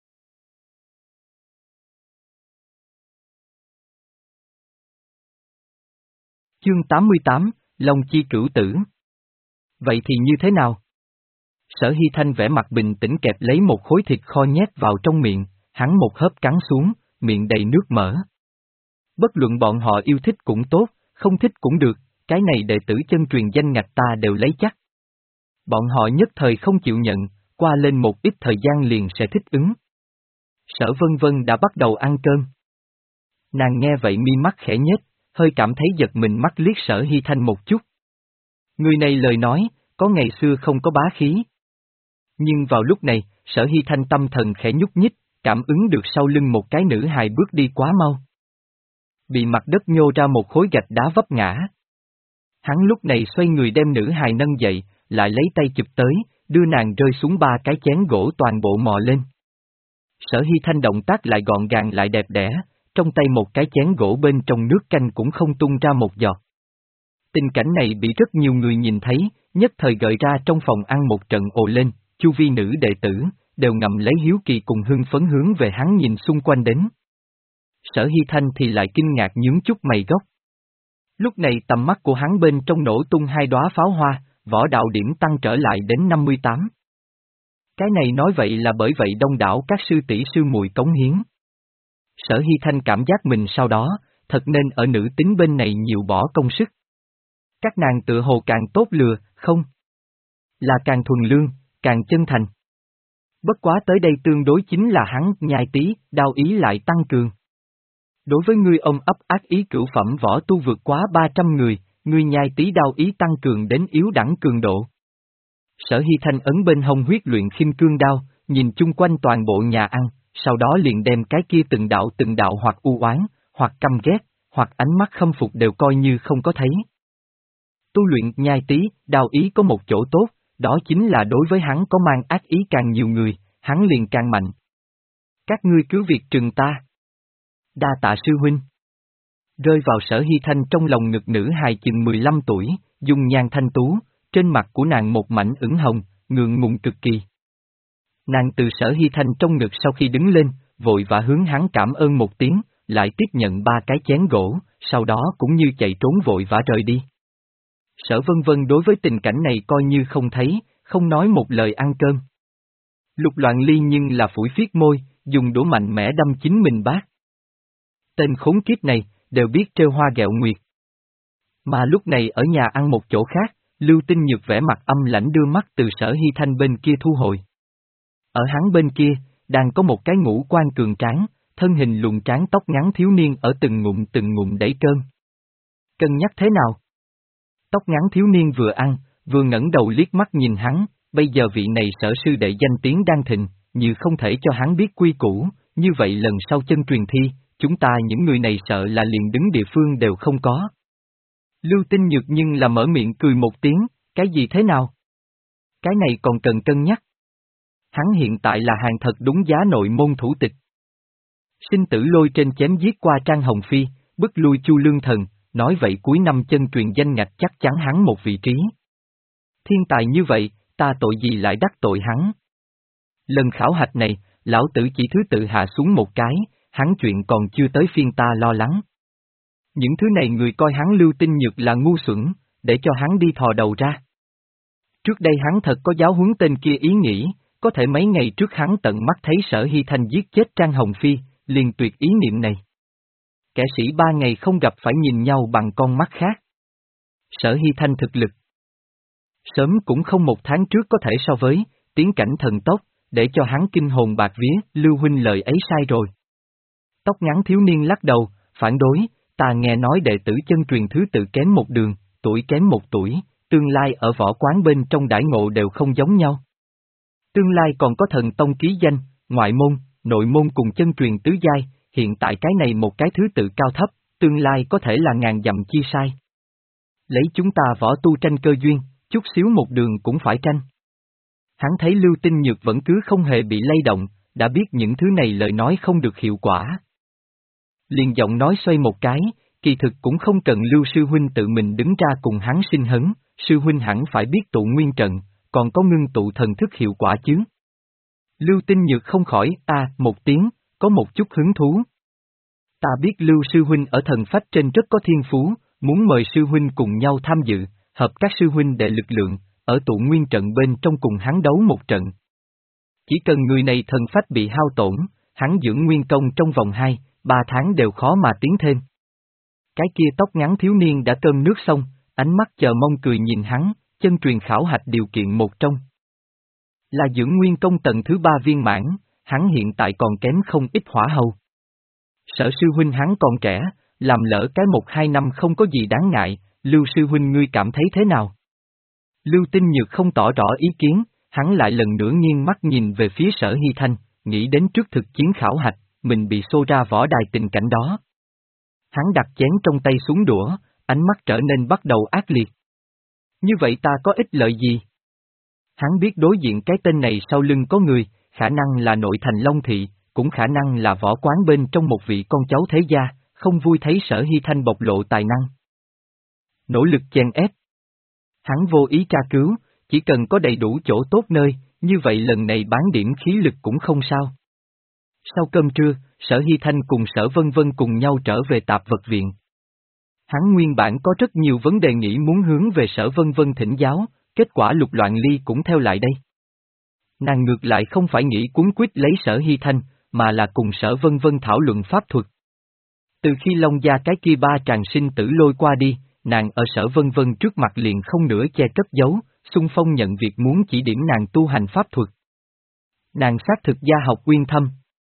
Chương tám mươi tám, Long Chi Cửu Tử. Vậy thì như thế nào? Sở Hy Thanh vẻ mặt bình tĩnh kẹp lấy một khối thịt kho nhét vào trong miệng, hắn một hớp cắn xuống, miệng đầy nước mỡ. Bất luận bọn họ yêu thích cũng tốt, không thích cũng được, cái này đệ tử chân truyền danh ngạch ta đều lấy chắc. Bọn họ nhất thời không chịu nhận, qua lên một ít thời gian liền sẽ thích ứng. Sở Vân Vân đã bắt đầu ăn cơm. Nàng nghe vậy mi mắt khẽ nhếch, hơi cảm thấy giật mình mắt liếc Sở Hy Thanh một chút. Người này lời nói, có ngày xưa không có bá khí. Nhưng vào lúc này, Sở Hy Thanh tâm thần khẽ nhúc nhích, cảm ứng được sau lưng một cái nữ hài bước đi quá mau. Bị mặt đất nhô ra một khối gạch đá vấp ngã. Hắn lúc này xoay người đem nữ hài nâng dậy, lại lấy tay chụp tới, đưa nàng rơi xuống ba cái chén gỗ toàn bộ mò lên. Sở Hy Thanh động tác lại gọn gàng lại đẹp đẽ, trong tay một cái chén gỗ bên trong nước canh cũng không tung ra một giọt. Tình cảnh này bị rất nhiều người nhìn thấy, nhất thời gợi ra trong phòng ăn một trận ồ lên, chu vi nữ đệ tử, đều ngậm lấy hiếu kỳ cùng hưng phấn hướng về hắn nhìn xung quanh đến. Sở Hy Thanh thì lại kinh ngạc nhướng chút mày gốc. Lúc này tầm mắt của hắn bên trong nổ tung hai đóa pháo hoa, võ đạo điểm tăng trở lại đến năm mươi tám. Cái này nói vậy là bởi vậy đông đảo các sư tỷ sư muội cống hiến. Sở Hy Thanh cảm giác mình sau đó, thật nên ở nữ tính bên này nhiều bỏ công sức. Các nàng tự hồ càng tốt lừa, không? Là càng thuần lương, càng chân thành. Bất quá tới đây tương đối chính là hắn nhai tí, đao ý lại tăng cường. Đối với ngươi ông ấp ác ý cửu phẩm võ tu vượt quá ba trăm người, ngươi nhai tí đao ý tăng cường đến yếu đẳng cường độ. Sở Hy Thanh ấn bên hông huyết luyện khinh cương đao, nhìn chung quanh toàn bộ nhà ăn, sau đó liền đem cái kia từng đạo từng đạo hoặc u oán, hoặc căm ghét, hoặc ánh mắt khâm phục đều coi như không có thấy. Tu luyện nhai tí, đao ý có một chỗ tốt, đó chính là đối với hắn có mang ác ý càng nhiều người, hắn liền càng mạnh. Các ngươi cứ việc trừng ta. Đa tạ sư huynh. Rơi vào Sở Hy Thanh trong lòng ngực nữ hài chừng mười lăm tuổi, dung nhan thanh tú, trên mặt của nàng một mảnh ửng hồng, ngượng ngùng cực kỳ. Nàng từ Sở Hy Thanh trong ngực sau khi đứng lên, vội vã hướng hắn cảm ơn một tiếng, lại tiếp nhận ba cái chén gỗ, sau đó cũng như chạy trốn vội vã rời đi. Sở Vân Vân đối với tình cảnh này coi như không thấy, không nói một lời ăn cơm. Lục Loạn Ly nhưng là phủi phiết môi, dùng đũa mạnh mẽ đâm chính mình bát. Tên khốn kiếp này, đều biết trêu hoa ghẹo nguyệt. Mà lúc này ở nhà ăn một chỗ khác, Lưu Tinh Nhược vẻ mặt âm lãnh đưa mắt từ Sở Hy Thanh bên kia thu hồi. Ở hắn bên kia, đang có một cái ngũ quan cường tráng, thân hình lùn tráng tóc ngắn thiếu niên ở từng ngụm từng ngụm đẩy cơm. Cân nhắc thế nào? Tóc ngắn thiếu niên vừa ăn, vừa ngẩng đầu liếc mắt nhìn hắn, bây giờ vị này sở sư đệ danh tiếng đang thịnh, như không thể cho hắn biết quy củ, như vậy lần sau chân truyền thi, chúng ta những người này sợ là liền đứng địa phương đều không có. Lưu Tinh Nhược nhưng là mở miệng cười một tiếng, cái gì thế nào? Cái này còn cần cân nhắc. Hắn hiện tại là hàng thật đúng giá nội môn thủ tịch. Sinh tử lôi trên chém giết qua Trang Hồng Phi, bức lui Chu Lương Thần, nói vậy cuối năm chân truyền danh ngạch chắc chắn hắn một vị trí. Thiên tài như vậy, ta tội gì lại đắc tội hắn? Lần khảo hạch này, lão tử chỉ thứ tự hạ xuống một cái, hắn chuyện còn chưa tới phiên ta lo lắng. Những thứ này người coi hắn Lưu Tinh Nhược là ngu xuẩn, để cho hắn đi thò đầu ra. Trước đây hắn thật có giáo huấn tên kia ý nghĩ, có thể mấy ngày trước hắn tận mắt thấy Sở Hy Thanh giết chết Trang Hồng Phi, liền tuyệt ý niệm này. Kẻ sĩ ba ngày không gặp phải nhìn nhau bằng con mắt khác. Sở Hy Thanh thực lực sớm cũng không một tháng trước có thể so với, tiến cảnh thần tốc, để cho hắn kinh hồn bạc vía, Lưu huynh lời ấy sai rồi. Tóc ngắn thiếu niên lắc đầu, phản đối, ta nghe nói đệ tử chân truyền thứ tự kém một đường, tuổi kém một tuổi, tương lai ở võ quán bên trong đãi ngộ đều không giống nhau. Tương lai còn có thần tông ký danh, ngoại môn, nội môn cùng chân truyền tứ giai, hiện tại cái này một cái thứ tự cao thấp, tương lai có thể là ngàn dặm chi sai. Lấy chúng ta võ tu tranh cơ duyên, chút xíu một đường cũng phải tranh. Hắn thấy Lưu Tinh Nhược vẫn cứ không hề bị lay động, đã biết những thứ này lời nói không được hiệu quả. Liền giọng nói xoay một cái, kỳ thực cũng không cần Lưu sư huynh tự mình đứng ra cùng hắn sinh hấn, sư huynh hẳn phải biết tụ nguyên trận, còn có ngưng tụ thần thức hiệu quả chứ. Lưu Tinh Nhược không khỏi, a một tiếng, có một chút hứng thú. Ta biết Lưu sư huynh ở thần phách trên rất có thiên phú, muốn mời sư huynh cùng nhau tham dự, hợp các sư huynh đệ lực lượng, ở tụ nguyên trận bên trong cùng hắn đấu một trận. Chỉ cần người này thần phách bị hao tổn, hắn dưỡng nguyên công trong vòng hai, ba tháng đều khó mà tiến thêm. Cái kia tóc ngắn thiếu niên đã cơm nước xong, ánh mắt chờ mong cười nhìn hắn, chân truyền khảo hạch điều kiện một trong. Là dưỡng nguyên công tầng thứ ba viên mãn, hắn hiện tại còn kém không ít hỏa hầu. Sở sư huynh hắn còn trẻ, làm lỡ cái một hai năm không có gì đáng ngại, Lưu sư huynh ngươi cảm thấy thế nào? Lưu Tinh Nhược không tỏ rõ ý kiến, hắn lại lần nữa nghiêng mắt nhìn về phía Sở Hy Thanh, nghĩ đến trước thực chiến khảo hạch, mình bị xô ra võ đài tình cảnh đó. Hắn đặt chén trong tay xuống đũa, ánh mắt trở nên bắt đầu ác liệt. Như vậy ta có ích lợi gì? Hắn biết đối diện cái tên này sau lưng có người, khả năng là nội thành Long Thị, cũng khả năng là võ quán bên trong một vị con cháu thế gia, không vui thấy Sở Hy Thanh bộc lộ tài năng. Nỗ lực chèn ép. Hắn vô ý tra cứu, chỉ cần có đầy đủ chỗ tốt nơi, như vậy lần này bán điểm khí lực cũng không sao. Sau cơm trưa, Sở Hy Thanh cùng Sở Vân Vân cùng nhau trở về tạp vật viện. Hắn nguyên bản có rất nhiều vấn đề nghĩ muốn hướng về Sở Vân Vân thỉnh giáo, kết quả Lục Loạn Ly cũng theo lại đây. Nàng ngược lại không phải nghĩ cuốn quýt lấy Sở Hy Thanh, mà là cùng Sở Vân Vân thảo luận pháp thuật. Từ khi Long gia cái kia ba tràng sinh tử lôi qua đi, nàng ở Sở Vân Vân trước mặt liền không nữa che cất giấu, xung phong nhận việc muốn chỉ điểm nàng tu hành pháp thuật. Nàng xác thực gia học uyên thâm.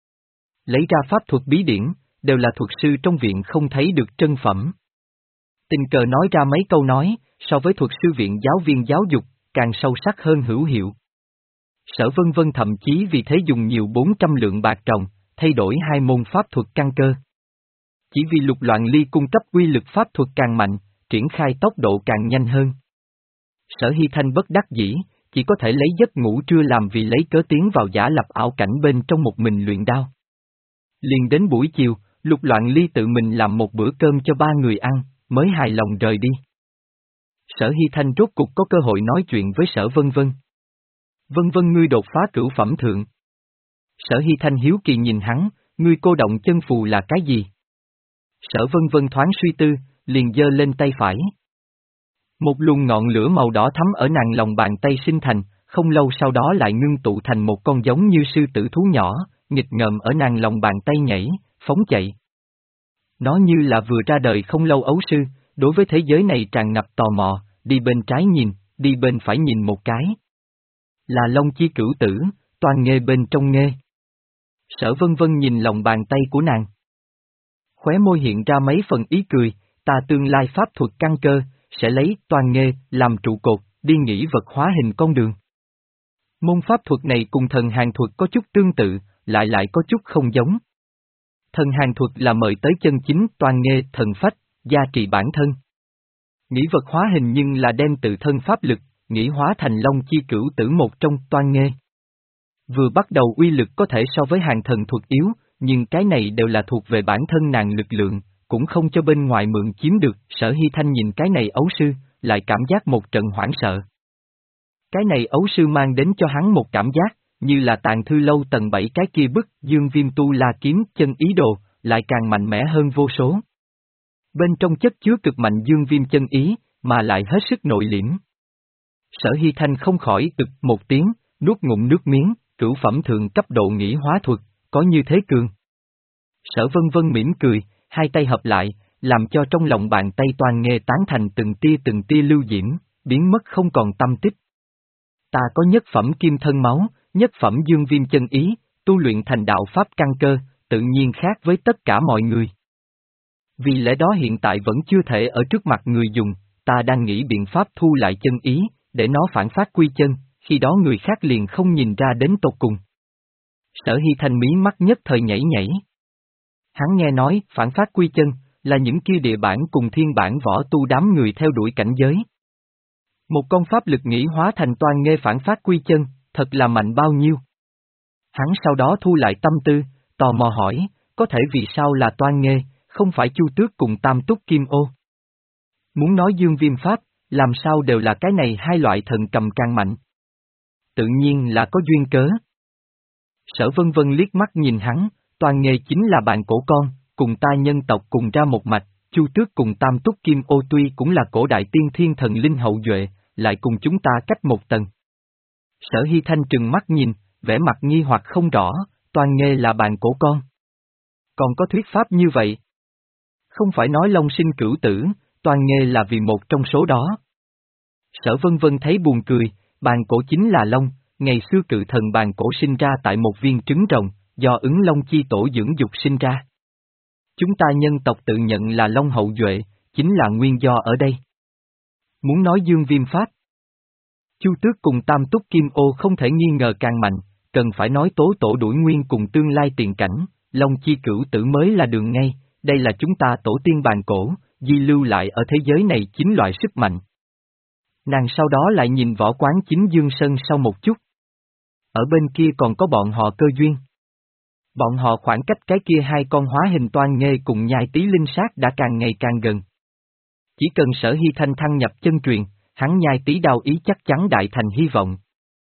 Lấy ra pháp thuật bí điển, đều là thuật sư trong viện không thấy được trân phẩm. Tình cờ nói ra mấy câu nói, so với thuật sư viện giáo viên giáo dục, càng sâu sắc hơn hữu hiệu. Sở Vân Vân thậm chí vì thế dùng nhiều bốn trăm lượng bạc trồng, thay đổi hai môn pháp thuật căn cơ. Chỉ vì Lục Loạn Ly cung cấp quy lực pháp thuật càng mạnh, triển khai tốc độ càng nhanh hơn. Sở Hy Thanh bất đắc dĩ, chỉ có thể lấy giấc ngủ trưa làm vì lấy cớ tiến vào giả lập ảo cảnh bên trong một mình luyện đao. Liền đến buổi chiều, Lục Loạn Ly tự mình làm một bữa cơm cho ba người ăn, mới hài lòng rời đi. Sở Hy Thanh rốt cục có cơ hội nói chuyện với Sở Vân Vân. Vân Vân ngươi đột phá cửu phẩm thượng. Sở Hy Thanh hiếu kỳ nhìn hắn, ngươi cô động chân phù là cái gì? Sở Vân Vân thoáng suy tư, liền giơ lên tay phải. Một luồng ngọn lửa màu đỏ thắm ở nàng lòng bàn tay sinh thành, không lâu sau đó lại ngưng tụ thành một con giống như sư tử thú nhỏ, nghịch ngợm ở nàng lòng bàn tay nhảy, phóng chạy. Nó như là vừa ra đời không lâu ấu sư, đối với thế giới này tràn ngập tò mò, đi bên trái nhìn, đi bên phải nhìn một cái. Là Long Chi cửu tử, toàn nghê bên trong nghê. Sở Vân Vân nhìn lòng bàn tay của nàng. Khóe môi hiện ra mấy phần ý cười, ta tương lai pháp thuật căn cơ, sẽ lấy Toan Nghê làm trụ cột, đi nghĩ vật hóa hình con đường. Môn pháp thuật này cùng thần hàn thuật có chút tương tự, lại lại có chút không giống. Thần hàn thuật là mời tới chân chính Toan Nghê thần phách, gia trị bản thân. Nghĩ vật hóa hình nhưng là đem tự thân pháp lực, nghĩ hóa thành long chi cửu tử một trong Toan Nghê. Vừa bắt đầu uy lực có thể so với hàng thần thuật yếu, nhưng cái này đều là thuộc về bản thân nàng lực lượng, cũng không cho bên ngoài mượn chiếm được. Sở Hy Thanh nhìn cái này ấu sư, lại cảm giác một trận hoảng sợ. Cái này ấu sư mang đến cho hắn một cảm giác, như là Tàng Thư Lâu tầng bảy cái kia bức Dương Viêm Tu La kiếm chân ý đồ, lại càng mạnh mẽ hơn vô số. Bên trong chất chứa cực mạnh Dương Viêm chân ý, mà lại hết sức nội liễm. Sở Hy Thanh không khỏi ực một tiếng, nuốt ngụm nước miếng, cửu phẩm thượng cấp độ nghĩ hóa thuật, có như thế cường. Sở Vân Vân mỉm cười, hai tay hợp lại, làm cho trong lòng bàn tay Toan Nghê tán thành từng tia từng tia lưu diễm, biến mất không còn tâm tích. Ta có nhất phẩm kim thân máu, nhất phẩm Dương Viêm chân ý, tu luyện thành đạo pháp căn cơ, tự nhiên khác với tất cả mọi người. Vì lẽ đó hiện tại vẫn chưa thể ở trước mặt người dùng, ta đang nghĩ biện pháp thu lại chân ý, để nó phản phát quy chân, khi đó người khác liền không nhìn ra đến tột cùng. Sở Hy Thanh mí mắt nhất thời nhảy nhảy. Hắn nghe nói phản phát quy chân, là những kia địa bản cùng thiên bản võ tu đám người theo đuổi cảnh giới. Một con pháp lực nghĩ hóa thành Toan Nghê phản phát quy chân, thật là mạnh bao nhiêu. Hắn sau đó thu lại tâm tư, tò mò hỏi, có thể vì sao là Toan Nghê, không phải Chu Tước cùng Tam Túc Kim Ô. Muốn nói Dương Viêm Pháp, làm sao đều là cái này hai loại thần cầm càng mạnh. Tự nhiên là có duyên cớ. Sở Vân Vân liếc mắt nhìn hắn, Toan Nghê chính là bạn cổ con, cùng ta nhân tộc cùng ra một mạch, Chu Tước cùng Tam Túc Kim Ô tuy cũng là cổ đại tiên thiên thần linh hậu duệ, lại cùng chúng ta cách một tầng. Sở Hy Thanh trừng mắt nhìn, vẻ mặt nghi hoặc không rõ, Toan Nghê là bạn cổ con. Còn có thuyết pháp như vậy? Không phải nói long sinh cửu tử, Toan Nghê là vì một trong số đó. Sở Vân Vân thấy buồn cười, bàn cổ chính là long, ngày xưa cự thần bàn cổ sinh ra tại một viên trứng rồng, do ứng long chi tổ dưỡng dục sinh ra. Chúng ta nhân tộc tự nhận là long hậu duệ, chính là nguyên do ở đây. Muốn nói Dương Viêm Pháp, Chu Tước cùng Tam Túc Kim Ô không thể nghi ngờ càng mạnh, cần phải nói tố tổ đuổi nguyên cùng tương lai tiền cảnh, long chi cửu tử mới là đường ngay, đây là chúng ta tổ tiên bàn cổ, di lưu lại ở thế giới này chính loại sức mạnh. Nàng sau đó lại nhìn võ quán chính Dương Sơn sau một chút. Ở bên kia còn có bọn họ Cơ Duyên. Bọn họ khoảng cách cái kia hai con hóa hình Toan Nghê cùng nhai tí linh sát đã càng ngày càng gần. Chỉ cần Sở Hy Thanh thăng nhập chân truyền, hắn nhai tí đao ý chắc chắn đại thành hy vọng.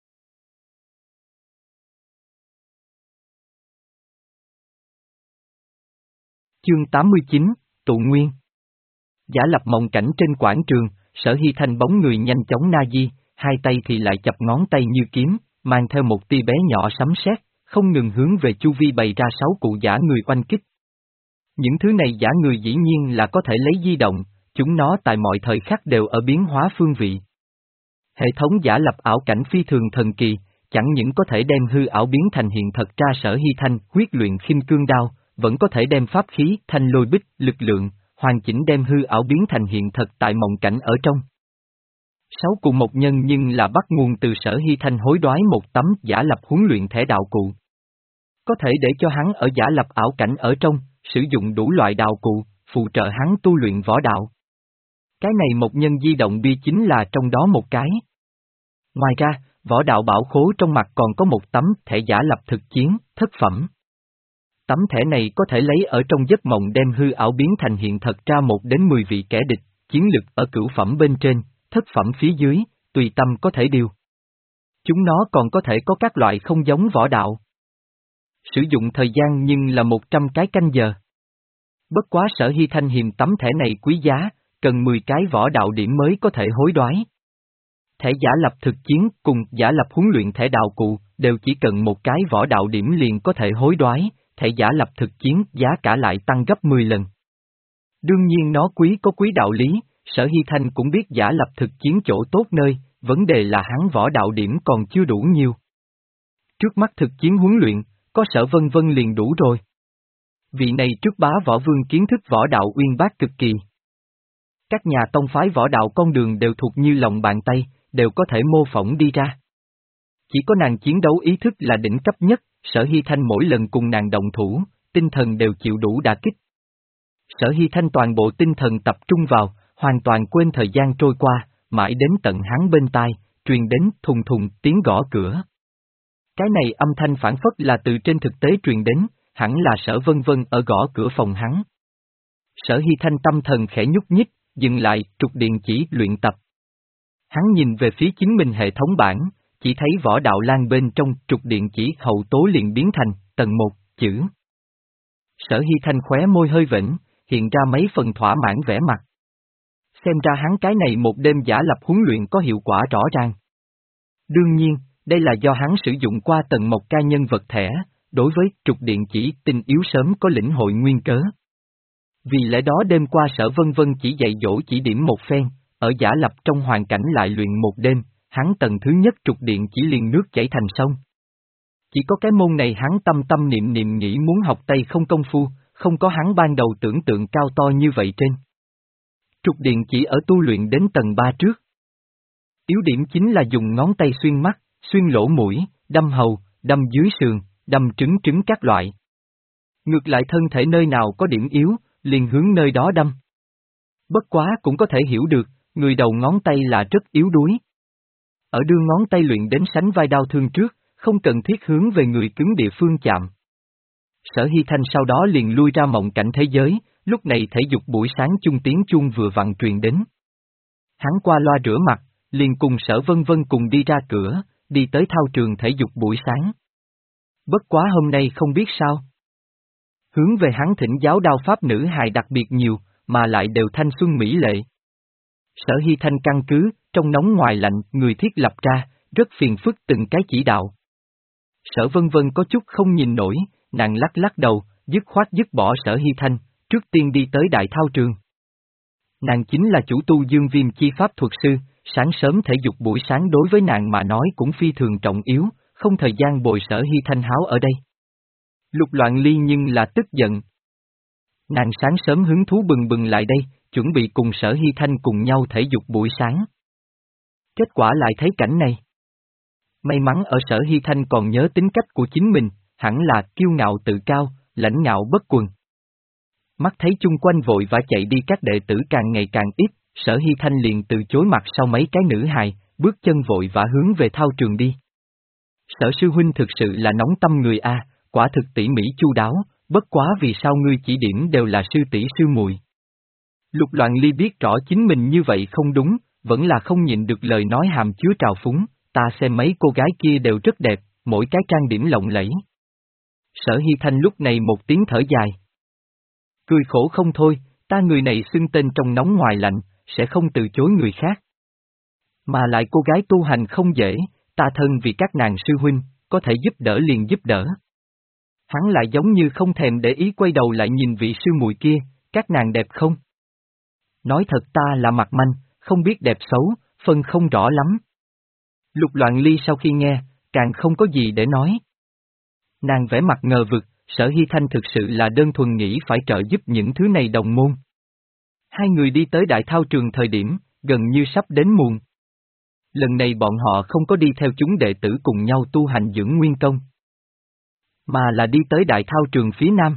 Chương tám mươi chín, Tụ Nguyên. Giả lập mộng cảnh trên quảng trường, Sở Hy Thanh bóng người nhanh chóng na di, hai tay thì lại chập ngón tay như kiếm, mang theo một tia bé nhỏ sấm sét, không ngừng hướng về chu vi bày ra sáu cụ giả người oanh kích. Những thứ này giả người dĩ nhiên là có thể lấy di động, chúng nó tại mọi thời khắc đều ở biến hóa phương vị. Hệ thống giả lập ảo cảnh phi thường thần kỳ, chẳng những có thể đem hư ảo biến thành hiện thật ra. Sở Hy Thanh huyết luyện khinh cương đao, vẫn có thể đem pháp khí thanh lôi bích lực lượng, hoàn chỉnh đem hư ảo biến thành hiện thật tại mộng cảnh ở trong. Sáu cụ một nhân nhưng là bắt nguồn từ Sở Hy Thanh hối đoái một tấm giả lập huấn luyện thể đạo cụ. Có thể để cho hắn ở giả lập ảo cảnh ở trong, sử dụng đủ loại đạo cụ, phụ trợ hắn tu luyện võ đạo. Cái này một nhân di động bia chính là trong đó một cái. Ngoài ra, võ đạo bảo khố trong mặt còn có một tấm thẻ giả lập thực chiến, thất phẩm. Tấm thẻ này có thể lấy ở trong giấc mộng đem hư ảo biến thành hiện thật ra một đến mười vị kẻ địch, chiến lực ở cửu phẩm bên trên, thất phẩm phía dưới, tùy tâm có thể điều. Chúng nó còn có thể có các loại không giống võ đạo. Sử dụng thời gian nhưng là một trăm cái canh giờ. Bất quá Sở Hy Thanh hiềm tấm thẻ này quý giá, cần mười cái võ đạo điểm mới có thể hối đoái. Thẻ giả lập thực chiến cùng giả lập huấn luyện thẻ đạo cụ, đều chỉ cần một cái võ đạo điểm liền có thể hối đoái, thẻ giả lập thực chiến giá cả lại tăng gấp mười lần. Đương nhiên nó quý có quý đạo lý, Sở Hy Thanh cũng biết giả lập thực chiến chỗ tốt nơi, vấn đề là hắn võ đạo điểm còn chưa đủ nhiều. Trước mắt thực chiến huấn luyện, có Sở Vân Vân liền đủ rồi. Vị này trước bá võ vương kiến thức võ đạo uyên bác cực kỳ. Các nhà tông phái võ đạo con đường đều thuộc như lòng bàn tay, đều có thể mô phỏng đi ra. Chỉ có nàng chiến đấu ý thức là đỉnh cấp nhất, Sở Hy Thanh mỗi lần cùng nàng động thủ, tinh thần đều chịu đủ đả kích. Sở Hy Thanh toàn bộ tinh thần tập trung vào, hoàn toàn quên thời gian trôi qua, mãi đến tận hắn bên tai, truyền đến thùng thùng tiếng gõ cửa. Cái này âm thanh phản phất là từ trên thực tế truyền đến, hẳn là Sở Vân Vân ở gõ cửa phòng hắn. Sở Hy Thanh tâm thần khẽ nhúc nhích, dừng lại, trục điện chỉ luyện tập. Hắn nhìn về phía chính mình hệ thống bảng, chỉ thấy võ đạo lan bên trong trục điện chỉ hậu tố liền biến thành, tầng một, chữ. Sở Hy Thanh khóe môi hơi vĩnh, hiện ra mấy phần thỏa mãn vẻ mặt. Xem ra hắn cái này một đêm giả lập huấn luyện có hiệu quả rõ ràng. Đương nhiên, đây là do hắn sử dụng qua tầng một ca nhân vật thẻ, đối với trục điện chỉ tinh yếu sớm có lĩnh hội nguyên cớ. Vì lẽ đó đêm qua Sở Vân Vân chỉ dạy dỗ chỉ điểm một phen, ở giả lập trong hoàn cảnh lại luyện một đêm, hắn tầng thứ nhất trục điện chỉ liền nước chảy thành sông. Chỉ có cái môn này hắn tâm tâm niệm niệm nghĩ muốn học tay không công phu, không có hắn ban đầu tưởng tượng cao to như vậy trên. Trục điện chỉ ở tu luyện đến tầng ba trước. Yếu điểm chính là dùng ngón tay xuyên mắt, xuyên lỗ mũi, đâm hầu, đâm dưới sườn, đâm trứng trứng các loại. Ngược lại thân thể nơi nào có điểm yếu, liền hướng nơi đó đâm. Bất quá cũng có thể hiểu được, người đầu ngón tay là rất yếu đuối. Ở đưa ngón tay luyện đến sánh vai đau thương trước, không cần thiết hướng về người cứng địa phương chạm. Sở Hy Thanh sau đó liền lui ra mộng cảnh thế giới, lúc này thể dục buổi sáng chung tiếng chuông vừa vặn truyền đến. Hắn qua loa rửa mặt, liền cùng Sở Vân Vân cùng đi ra cửa, đi tới thao trường thể dục buổi sáng. Bất quá hôm nay không biết sao. Hướng về hắn thỉnh giáo đao pháp nữ hài đặc biệt nhiều, mà lại đều thanh xuân mỹ lệ. Sở Hy Thanh căn cứ, trong nóng ngoài lạnh, người thiết lập ra, rất phiền phức từng cái chỉ đạo. Sở Vân Vân có chút không nhìn nổi, nàng lắc lắc đầu, dứt khoát dứt bỏ Sở Hy Thanh, trước tiên đi tới đại thao trường. Nàng chính là chủ tu dương viêm chi pháp thuật sư, sáng sớm thể dục buổi sáng đối với nàng mà nói cũng phi thường trọng yếu, không thời gian bồi Sở Hy Thanh háo ở đây. Lục Loạn Ly nhưng là tức giận. Nàng sáng sớm hứng thú bừng bừng lại đây, chuẩn bị cùng Sở Hy Thanh cùng nhau thể dục buổi sáng. Kết quả lại thấy cảnh này. May mắn ở Sở Hy Thanh còn nhớ tính cách của chính mình, hẳn là kiêu ngạo tự cao, lãnh ngạo bất quần. Mắt thấy chung quanh vội vã chạy đi các đệ tử càng ngày càng ít, Sở Hy Thanh liền từ chối mặt sau mấy cái nữ hài, bước chân vội vã hướng về thao trường đi. Sở sư huynh thực sự là nóng tâm người a, quả thực tỉ mỉ chu đáo, bất quá vì sao ngươi chỉ điểm đều là sư tỷ sư muội. Lục Loạn Ly biết rõ chính mình như vậy không đúng, vẫn là không nhịn được lời nói hàm chứa trào phúng, ta xem mấy cô gái kia đều rất đẹp, mỗi cái trang điểm lộng lẫy. Sở Hy Thanh lúc này một tiếng thở dài. Cười khổ không thôi, ta người này xưng tên trong nóng ngoài lạnh, sẽ không từ chối người khác. Mà lại cô gái tu hành không dễ, ta thân vì các nàng sư huynh, có thể giúp đỡ liền giúp đỡ. Hắn lại giống như không thèm để ý quay đầu lại nhìn vị sư muội kia, các nàng đẹp không? Nói thật ta là mặt manh, không biết đẹp xấu, phân không rõ lắm. Lục Loạn Ly sau khi nghe, càng không có gì để nói. Nàng vẻ mặt ngờ vực, Sở Hy Thanh thực sự là đơn thuần nghĩ phải trợ giúp những thứ này đồng môn. Hai người đi tới đại thao trường thời điểm, gần như sắp đến muộn. Lần này bọn họ không có đi theo chúng đệ tử cùng nhau tu hành dưỡng nguyên công, mà là đi tới đại thao trường phía nam.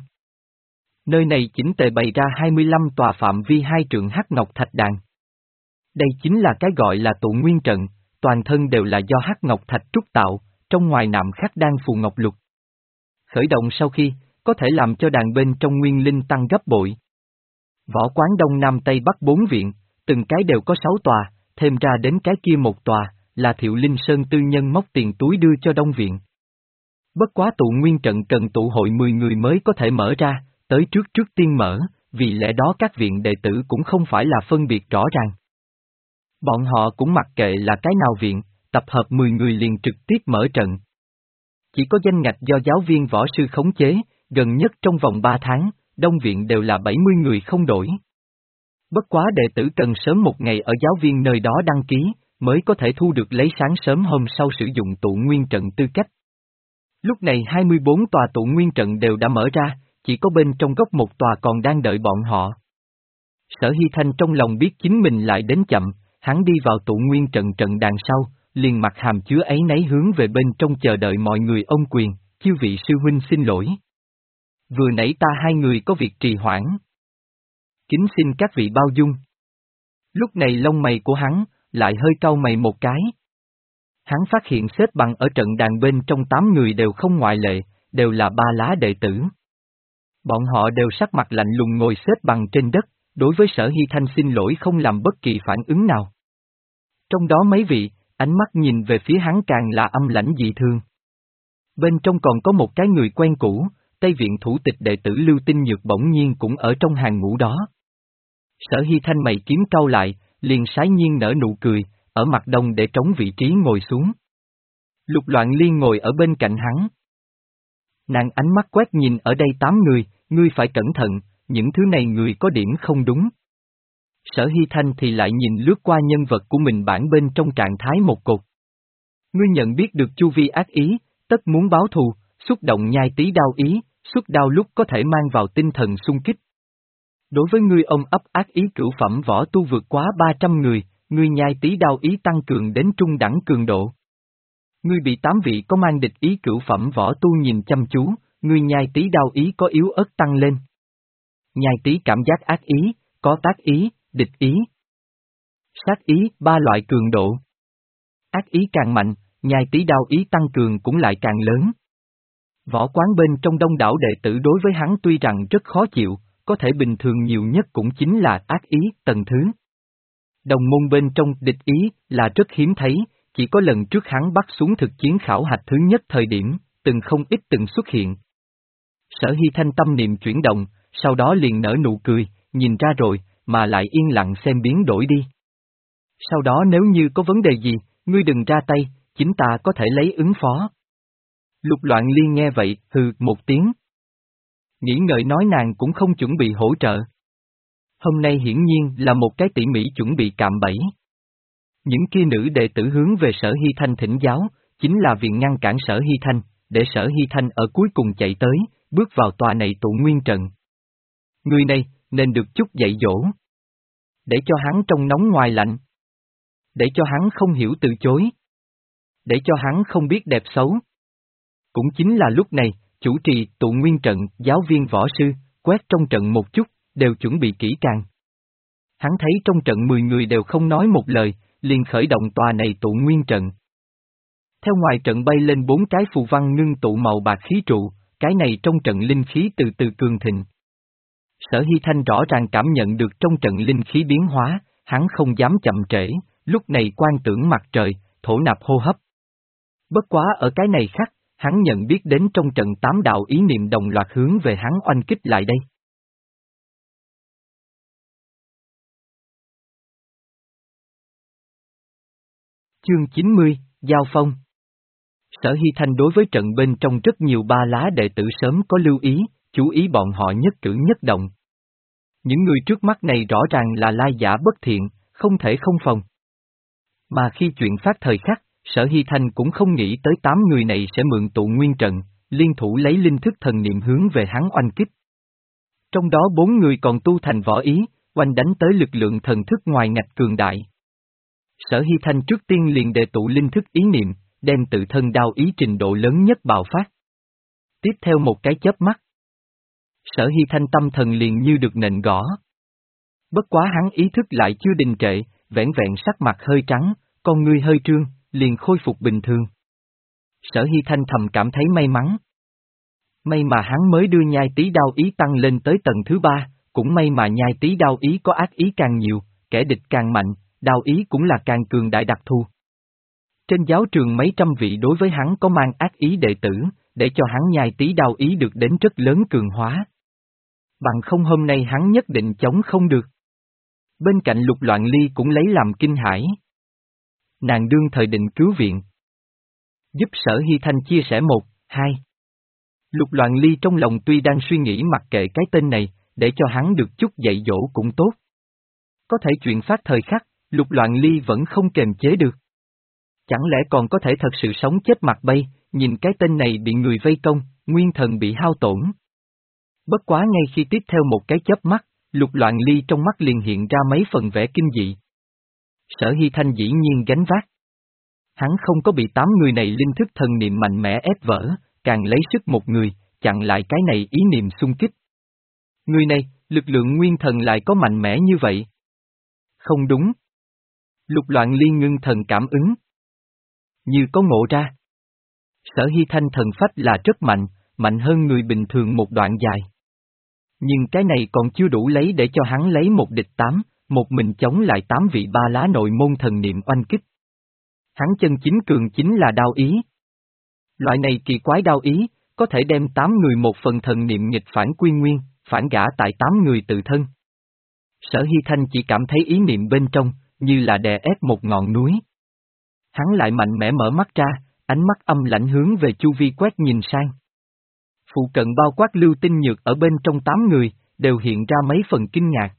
Nơi này chỉnh tề bày ra hai mươi lăm tòa phạm vi hai trượng hắc ngọc thạch đàn. Đây chính là cái gọi là tụ nguyên trận, toàn thân đều là do hắc ngọc thạch trúc tạo, trong ngoài nạm khắc đan phù ngọc lục. Khởi động sau khi, có thể làm cho đàn bên trong nguyên linh tăng gấp bội. Võ quán đông nam tây bắc bốn viện, từng cái đều có sáu tòa, thêm ra đến cái kia một tòa, là Thiệu Linh Sơn tư nhân móc tiền túi đưa cho đông viện. Bất quá tụ nguyên trận cần tụ hội mười người mới có thể mở ra, tới trước trước tiên mở, vì lẽ đó các viện đệ tử cũng không phải là phân biệt rõ ràng. Bọn họ cũng mặc kệ là cái nào viện, tập hợp mười người liền trực tiếp mở trận. Chỉ có danh ngạch do giáo viên võ sư khống chế, gần nhất trong vòng ba tháng, đông viện đều là bảy mươi người không đổi. Bất quá đệ tử cần sớm một ngày ở giáo viên nơi đó đăng ký, mới có thể thu được lấy sáng sớm hôm sau sử dụng tụ nguyên trận tư cách. Lúc này hai mươi bốn tòa tụ nguyên trận đều đã mở ra, chỉ có bên trong góc một tòa còn đang đợi bọn họ. Sở Hy Thanh trong lòng biết chính mình lại đến chậm, hắn đi vào tụ nguyên trận trận đằng sau, liền mặt hàm chứa áy náy hướng về bên trong chờ đợi mọi người ôm quyền, chư vị sư huynh xin lỗi. Vừa nãy ta hai người có việc trì hoãn. Kính xin các vị bao dung. Lúc này lông mày của hắn, lại hơi cau mày một cái. Hắn phát hiện xếp bằng ở trận đàn bên trong tám người đều không ngoại lệ, đều là ba lá đệ tử. Bọn họ đều sắc mặt lạnh lùng ngồi xếp bằng trên đất, đối với Sở Hy Thanh xin lỗi không làm bất kỳ phản ứng nào. Trong đó mấy vị, ánh mắt nhìn về phía hắn càng là âm lãnh dị thường. Bên trong còn có một cái người quen cũ, Tây Viện thủ tịch đệ tử Lưu Tinh Nhược bỗng nhiên cũng ở trong hàng ngũ đó. Sở Hy Thanh mày kiếm cau lại, liền sái nhiên nở nụ cười, ở mặt đông để trống vị trí ngồi xuống. Lục Loạn Liên ngồi ở bên cạnh hắn. Nàng ánh mắt quét nhìn ở đây tám người, ngươi phải cẩn thận, những thứ này người có điểm không đúng. Sở Hy Thanh thì lại nhìn lướt qua nhân vật của mình bản bên trong trạng thái một cột. Ngươi nhận biết được chu vi ác ý, tất muốn báo thù, xúc động nhai tí đao ý, xuất đao lúc có thể mang vào tinh thần xung kích. Đối với ngươi ông ấp ác ý cửu phẩm võ tu vượt quá ba trăm người, ngươi nhai tí đao ý tăng cường đến trung đẳng cường độ. Ngươi bị tám vị có mang địch ý cửu phẩm võ tu nhìn chăm chú, ngươi nhai tí đao ý có yếu ớt tăng lên. Nhai tí cảm giác ác ý, có tác ý, địch ý, sát ý, ba loại cường độ. Ác ý càng mạnh, nhai tí đao ý tăng cường cũng lại càng lớn. Võ quán bên trong đông đảo đệ tử đối với hắn tuy rằng rất khó chịu, có thể bình thường nhiều nhất cũng chính là ác ý, tầng thứ. Đồng môn bên trong địch ý là rất hiếm thấy, chỉ có lần trước hắn bắt xuống thực chiến khảo hạch thứ nhất thời điểm, từng không ít từng xuất hiện. Sở Hy Thanh tâm niệm chuyển động, sau đó liền nở nụ cười, nhìn ra rồi, mà lại yên lặng xem biến đổi đi. Sau đó nếu như có vấn đề gì, ngươi đừng ra tay, chính ta có thể lấy ứng phó. Lục Loạn Liên nghe vậy, hừ một tiếng. Nghĩ ngợi nói nàng cũng không chuẩn bị hỗ trợ. Hôm nay hiển nhiên là một cái tỉ mỉ chuẩn bị cạm bẫy. Những kia nữ đệ tử hướng về Sở Hy Thanh thỉnh giáo, chính là vì ngăn cản Sở Hy Thanh, để Sở Hy Thanh ở cuối cùng chạy tới, bước vào tòa này tụ nguyên trận. Người này, nên được chút dạy dỗ. Để cho hắn trong nóng ngoài lạnh. Để cho hắn không hiểu từ chối. Để cho hắn không biết đẹp xấu. Cũng chính là lúc này, chủ trì tụ nguyên trận, giáo viên võ sư, quét trong trận một chút, đều chuẩn bị kỹ càng. Hắn thấy trong trận mười người đều không nói một lời, liền khởi động tòa này tụ nguyên trận. Theo ngoài trận bay lên bốn cái phù văn ngưng tụ màu bạc khí trụ, cái này trong trận linh khí từ từ cường thịnh. Sở Hy Thanh rõ ràng cảm nhận được trong trận linh khí biến hóa, hắn không dám chậm trễ, lúc này quan tưởng mặt trời, thổ nạp hô hấp. Bất quá ở cái này khác, hắn nhận biết đến trong trận tám đạo ý niệm đồng loạt hướng về hắn oanh kích lại đây. Chương chín mươi, Giao Phong. Sở Hy Thanh đối với trận bên trong rất nhiều ba lá đệ tử sớm có lưu ý, chú ý bọn họ nhất cử nhất động. Những người trước mắt này rõ ràng là lai giả bất thiện, không thể không phòng. Mà khi chuyện phát thời khắc, Sở Hy Thanh cũng không nghĩ tới tám người này sẽ mượn tụ nguyên trận, liên thủ lấy linh thức thần niệm hướng về hắn oanh kích. Trong đó bốn người còn tu thành võ ý, oanh đánh tới lực lượng thần thức ngoài ngạch cường đại. Sở Hy Thanh trước tiên liền đề tụ linh thức ý niệm, đem tự thân đao ý trình độ lớn nhất bạo phát. Tiếp theo một cái chớp mắt. Sở Hy Thanh tâm thần liền như được nện gõ. Bất quá hắn ý thức lại chưa đình trệ, vẻn vẹn sắc mặt hơi trắng, con ngươi hơi trương, liền khôi phục bình thường. Sở Hy Thanh thầm cảm thấy may mắn. May mà hắn mới đưa nhai tí đao ý tăng lên tới tầng thứ ba, cũng may mà nhai tí đao ý có ác ý càng nhiều, kẻ địch càng mạnh, đao ý cũng là càng cường đại đặc thù. Trên giáo trường mấy trăm vị đối với hắn có mang ác ý đệ tử, để cho hắn nhai tí đao ý được đến rất lớn cường hóa. Bằng không hôm nay hắn nhất định chống không được. Bên cạnh Lục Loạn Ly cũng lấy làm kinh hãi. Nàng đương thời định cứu viện. Giúp Sở Hy Thanh chia sẻ một, hai. Lục Loạn Ly trong lòng tuy đang suy nghĩ mặc kệ cái tên này, để cho hắn được chút dạy dỗ cũng tốt. Có thể chuyện phát thời khắc, Lục Loạn Ly vẫn không kềm chế được. Chẳng lẽ còn có thể thật sự sống chết mặt bay, nhìn cái tên này bị người vây công, nguyên thần bị hao tổn. Bất quá ngay khi tiếp theo một cái chớp mắt, Lục Loạn Ly trong mắt liền hiện ra mấy phần vẻ kinh dị. Sở Hy Thanh dĩ nhiên gánh vác. Hắn không có bị tám người này linh thức thần niệm mạnh mẽ ép vỡ, càng lấy sức một người, chặn lại cái này ý niệm xung kích. Người này, lực lượng nguyên thần lại có mạnh mẽ như vậy. Không đúng. Lục Loạn Ly ngưng thần cảm ứng. Như có ngộ ra. Sở Hy Thanh thần phách là rất mạnh, mạnh hơn người bình thường một đoạn dài. Nhưng cái này còn chưa đủ lấy để cho hắn lấy một địch tám, một mình chống lại tám vị ba lá nội môn thần niệm oanh kích. Hắn chân chính cường chính là đao ý. Loại này kỳ quái đao ý, có thể đem tám người một phần thần niệm nghịch phản quy nguyên, phản gã tại tám người tự thân. Sở Hy Thanh chỉ cảm thấy ý niệm bên trong, như là đè ép một ngọn núi. Hắn lại mạnh mẽ mở mắt ra, ánh mắt âm lãnh hướng về chu vi quét nhìn sang. Phụ cận bao quát Lưu Tinh Nhược ở bên trong tám người, đều hiện ra mấy phần kinh ngạc.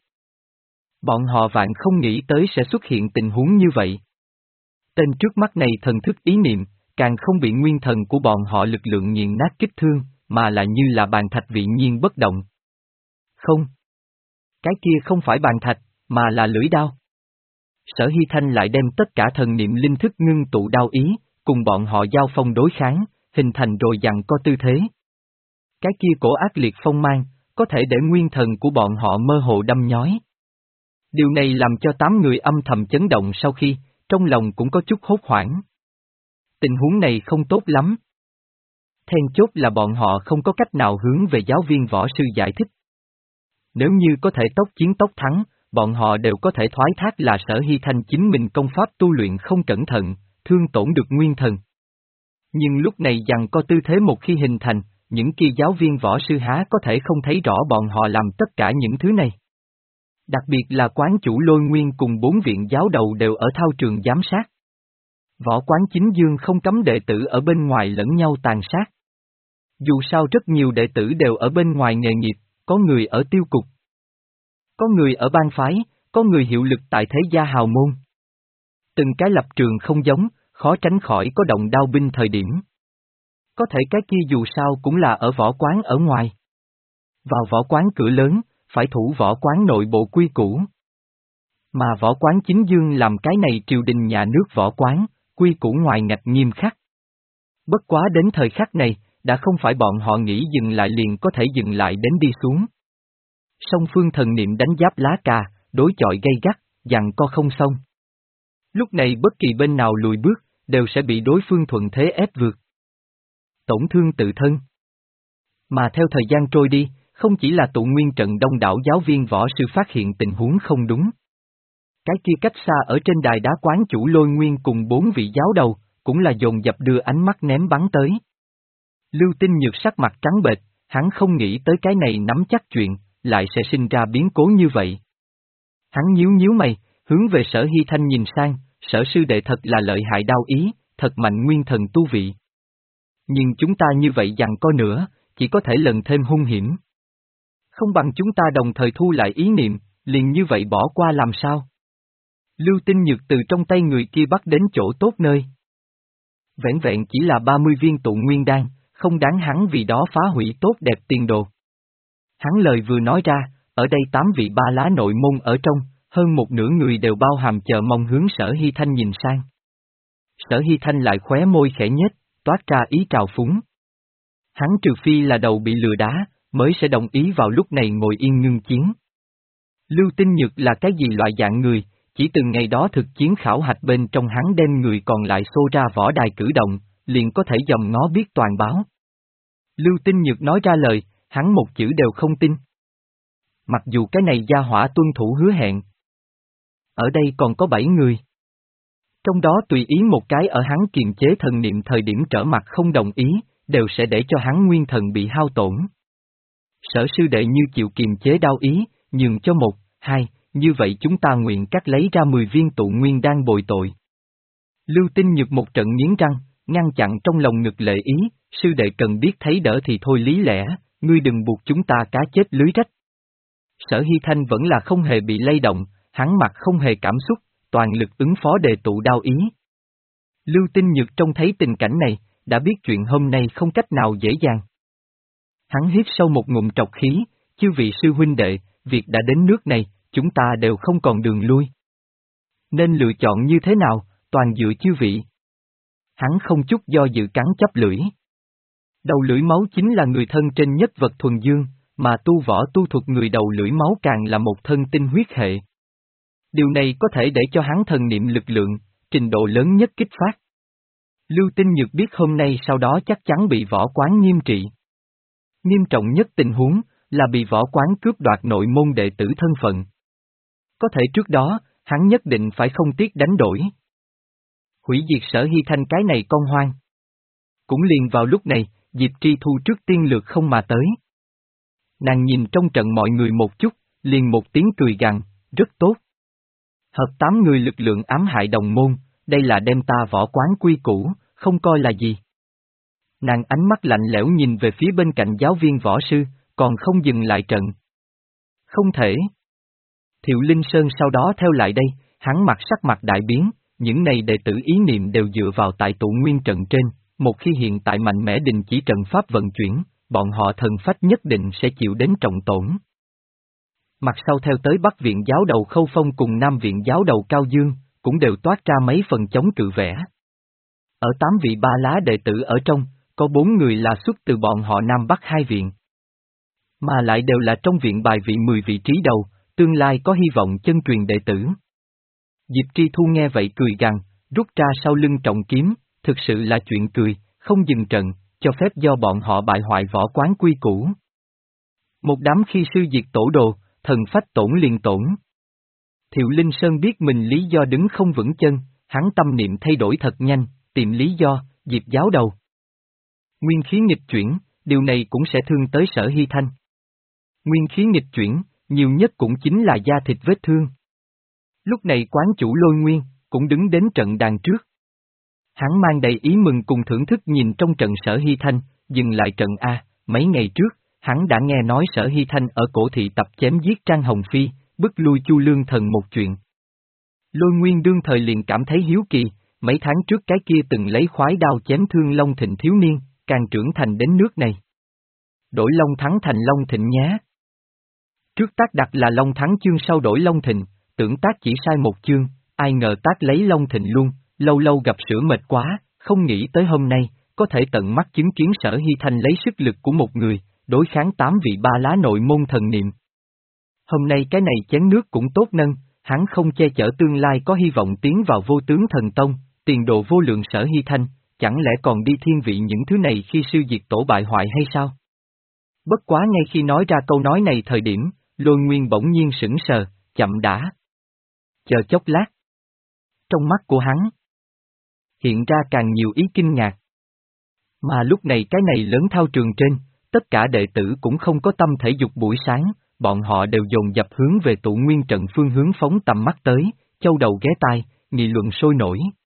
Bọn họ vạn không nghĩ tới sẽ xuất hiện tình huống như vậy. Tên trước mắt này thần thức ý niệm, càng không bị nguyên thần của bọn họ lực lượng nghiền nát kích thương, mà là như là bàn thạch vị nhiên bất động. Không. Cái kia không phải bàn thạch, mà là lưỡi đao. Sở Hy Thanh lại đem tất cả thần niệm linh thức ngưng tụ đao ý, cùng bọn họ giao phong đối kháng, hình thành rồi giằng co tư thế. Cái kia cổ ác liệt phong mang, có thể để nguyên thần của bọn họ mơ hồ đâm nhói. Điều này làm cho tám người âm thầm chấn động sau khi, trong lòng cũng có chút hốt hoảng. Tình huống này không tốt lắm. Then chốt là bọn họ không có cách nào hướng về giáo viên võ sư giải thích. Nếu như có thể tốc chiến tốc thắng, bọn họ đều có thể thoái thác là Sở Hy Thanh chính mình công pháp tu luyện không cẩn thận, thương tổn được nguyên thần. Nhưng lúc này giằng co tư thế một khi hình thành, những kia giáo viên võ sư há có thể không thấy rõ bọn họ làm tất cả những thứ này. Đặc biệt là quán chủ Lôi Nguyên cùng bốn viện giáo đầu đều ở thao trường giám sát. Võ quán chính dương không cấm đệ tử ở bên ngoài lẫn nhau tàn sát. Dù sao rất nhiều đệ tử đều ở bên ngoài nghề nghiệp, có người ở tiêu cục, có người ở bang phái, có người hiệu lực tại thế gia hào môn. Từng cái lập trường không giống, khó tránh khỏi có động đao binh thời điểm. Có thể cái kia dù sao cũng là ở võ quán ở ngoài. Vào võ quán cửa lớn, phải thủ võ quán nội bộ quy củ. Mà võ quán chính dương làm cái này triều đình nhà nước võ quán, quy củ ngoài ngạch nghiêm khắc. Bất quá đến thời khắc này, đã không phải bọn họ nghĩ dừng lại liền có thể dừng lại đến đi xuống. Song phương thần niệm đánh giáp lá cà, đối chọi gay gắt, giằng co không xong. Lúc này bất kỳ bên nào lùi bước, đều sẽ bị đối phương thuận thế ép vượt. Tổn thương tự thân. Mà theo thời gian trôi đi, không chỉ là tụ nguyên trận đông đảo giáo viên võ sư phát hiện tình huống không đúng. Cái kia cách xa ở trên đài đá quán chủ Lôi Nguyên cùng bốn vị giáo đầu, cũng là dồn dập đưa ánh mắt ném bắn tới. Lưu Tinh Nhược sắc mặt trắng bệch, hắn không nghĩ tới cái này nắm chắc chuyện, lại sẽ sinh ra biến cố như vậy. Hắn nhíu nhíu mày, hướng về Sở Hy Thanh nhìn sang, Sở sư đệ thật là lợi hại đao ý, thật mạnh nguyên thần tu vị. Nhưng chúng ta như vậy giằng co nữa, chỉ có thể lần thêm hung hiểm. Không bằng chúng ta đồng thời thu lại ý niệm, liền như vậy bỏ qua làm sao? Lưu Tinh Nhược từ trong tay người kia bắt đến chỗ tốt nơi. Vẹn vẹn chỉ là ba mươi viên tụ nguyên đan, không đáng hắn vì đó phá hủy tốt đẹp tiền đồ. Hắn lời vừa nói ra, ở đây tám vị ba lá nội môn ở trong, hơn một nửa người đều bao hàm chờ mong hướng Sở Hy Thanh nhìn sang. Sở Hy Thanh lại khóe môi khẽ nhếch, toát ra ý trào phúng. Hắn trừ phi là đầu bị lừa đá, mới sẽ đồng ý vào lúc này ngồi yên ngưng chiến. Lưu Tinh Nhược là cái gì loại dạng người, chỉ từ ngày đó thực chiến khảo hạch bên trong hắn đem người còn lại xô ra võ đài cử động, liền có thể dòm ngó biết toàn báo. Lưu Tinh Nhược nói ra lời, hắn một chữ đều không tin. Mặc dù cái này gia hỏa tuân thủ hứa hẹn. Ở đây còn có bảy người. Trong đó tùy ý một cái ở hắn kiềm chế thần niệm thời điểm trở mặt không đồng ý, đều sẽ để cho hắn nguyên thần bị hao tổn. Sở sư đệ như chịu kiềm chế đau ý, nhường cho một, hai, như vậy chúng ta nguyện cắt lấy ra mười viên tụ nguyên đan bồi tội. Lưu Tinh Nhược một trận nghiến răng, ngăn chặn trong lòng ngực lệ ý, sư đệ cần biết thấy đỡ thì thôi lý lẽ, ngươi đừng buộc chúng ta cá chết lưới rách. Sở Hy Thanh vẫn là không hề bị lay động, hắn mặt không hề cảm xúc, toàn lực ứng phó đề tụ đao ý. Lưu Tinh Nhược trông thấy tình cảnh này, đã biết chuyện hôm nay không cách nào dễ dàng. Hắn hít sâu một ngụm trọc khí, chư vị sư huynh đệ, việc đã đến nước này, chúng ta đều không còn đường lui. Nên lựa chọn như thế nào, toàn dựa chư vị. Hắn không chút do dự cắn chấp lưỡi. Đầu lưỡi máu chính là người thân trên nhất vật thuần dương, mà tu võ tu thuật người đầu lưỡi máu càng là một thân tinh huyết hệ. Điều này có thể để cho hắn thần niệm lực lượng, trình độ lớn nhất kích phát. Lưu Tinh Nhược biết hôm nay sau đó chắc chắn bị võ quán nghiêm trị. Nghiêm trọng nhất tình huống, là bị võ quán cướp đoạt nội môn đệ tử thân phận. Có thể trước đó, hắn nhất định phải không tiếc đánh đổi. Hủy diệt Sở Hy Thanh cái này con hoang. Cũng liền vào lúc này, Diệp Tri Thu trước tiên lượt không mà tới. Nàng nhìn trong trận mọi người một chút, liền một tiếng cười gằn, rất tốt. Hợp tám người lực lượng ám hại đồng môn, đây là đem ta võ quán quy củ, không coi là gì. Nàng ánh mắt lạnh lẽo nhìn về phía bên cạnh giáo viên võ sư, còn không dừng lại trận. Không thể. Thiệu Linh Sơn sau đó theo lại đây, hắn mặt sắc mặt đại biến, những này đệ tử ý niệm đều dựa vào tại tụ nguyên trận trên, một khi hiện tại mạnh mẽ đình chỉ trận pháp vận chuyển, bọn họ thần phách nhất định sẽ chịu đến trọng tổn. Mặt sau theo tới Bắc Viện giáo đầu Khâu Phong cùng Nam Viện giáo đầu Cao Dương, cũng đều toát ra mấy phần chống cự vẻ. Ở tám vị ba lá đệ tử ở trong, có bốn người là xuất từ bọn họ Nam Bắc hai viện. Mà lại đều là trong viện bài vị mười vị trí đầu, tương lai có hy vọng chân truyền đệ tử. Diệp Tri Thu nghe vậy cười gằn, rút ra sau lưng trọng kiếm, thực sự là chuyện cười, không dừng trận, cho phép do bọn họ bại hoại võ quán quy củ. Một đám khi sư diệt tổ đồ, thần phách tổn liền tổn. Thiệu Linh Sơn biết mình lý do đứng không vững chân, hắn tâm niệm thay đổi thật nhanh, tìm lý do, Diệp giáo đầu. Nguyên khí nghịch chuyển, điều này cũng sẽ thương tới Sở Hy Thanh. Nguyên khí nghịch chuyển, nhiều nhất cũng chính là da thịt vết thương. Lúc này quán chủ Lôi Nguyên, cũng đứng đến trận đàn trước. Hắn mang đầy ý mừng cùng thưởng thức nhìn trong trận Sở Hy Thanh, dừng lại trận A, mấy ngày trước, hắn đã nghe nói Sở Hy Thanh ở cổ thị tập chém giết Trang Hồng Phi, bức lui Chu Lương Thần một chuyện. Lôi Nguyên đương thời liền cảm thấy hiếu kỳ, mấy tháng trước cái kia từng lấy khoái đao chém thương Long Thịnh thiếu niên, càng trưởng thành đến nước này. Đổi Long Thắng thành Long Thịnh nhé. Trước tác đặt là Long Thắng chương sau đổi Long Thịnh, tưởng tác chỉ sai một chương, ai ngờ tác lấy Long Thịnh luôn, lâu lâu gặp sữa mệt quá, không nghĩ tới hôm nay, có thể tận mắt chứng kiến Sở Hy Thanh lấy sức lực của một người, đối kháng tám vị ba lá nội môn thần niệm. Hôm nay cái này chén nước cũng tốt nâng, hắn không che chở tương lai có hy vọng tiến vào vô tướng thần tông, tiền đồ vô lượng Sở Hy Thanh, chẳng lẽ còn đi thiên vị những thứ này khi sư diệt tổ bại hoại hay sao? Bất quá ngay khi nói ra câu nói này thời điểm, Lôi Nguyên bỗng nhiên sững sờ, chậm đã. Chờ chốc lát. Trong mắt của hắn hiện ra càng nhiều ý kinh ngạc. Mà lúc này cái này lớn thao trường trên, tất cả đệ tử cũng không có tâm thể dục buổi sáng, bọn họ đều dồn dập hướng về tụ nguyên trận phương hướng phóng tầm mắt tới, châu đầu ghé tai, nghị luận sôi nổi.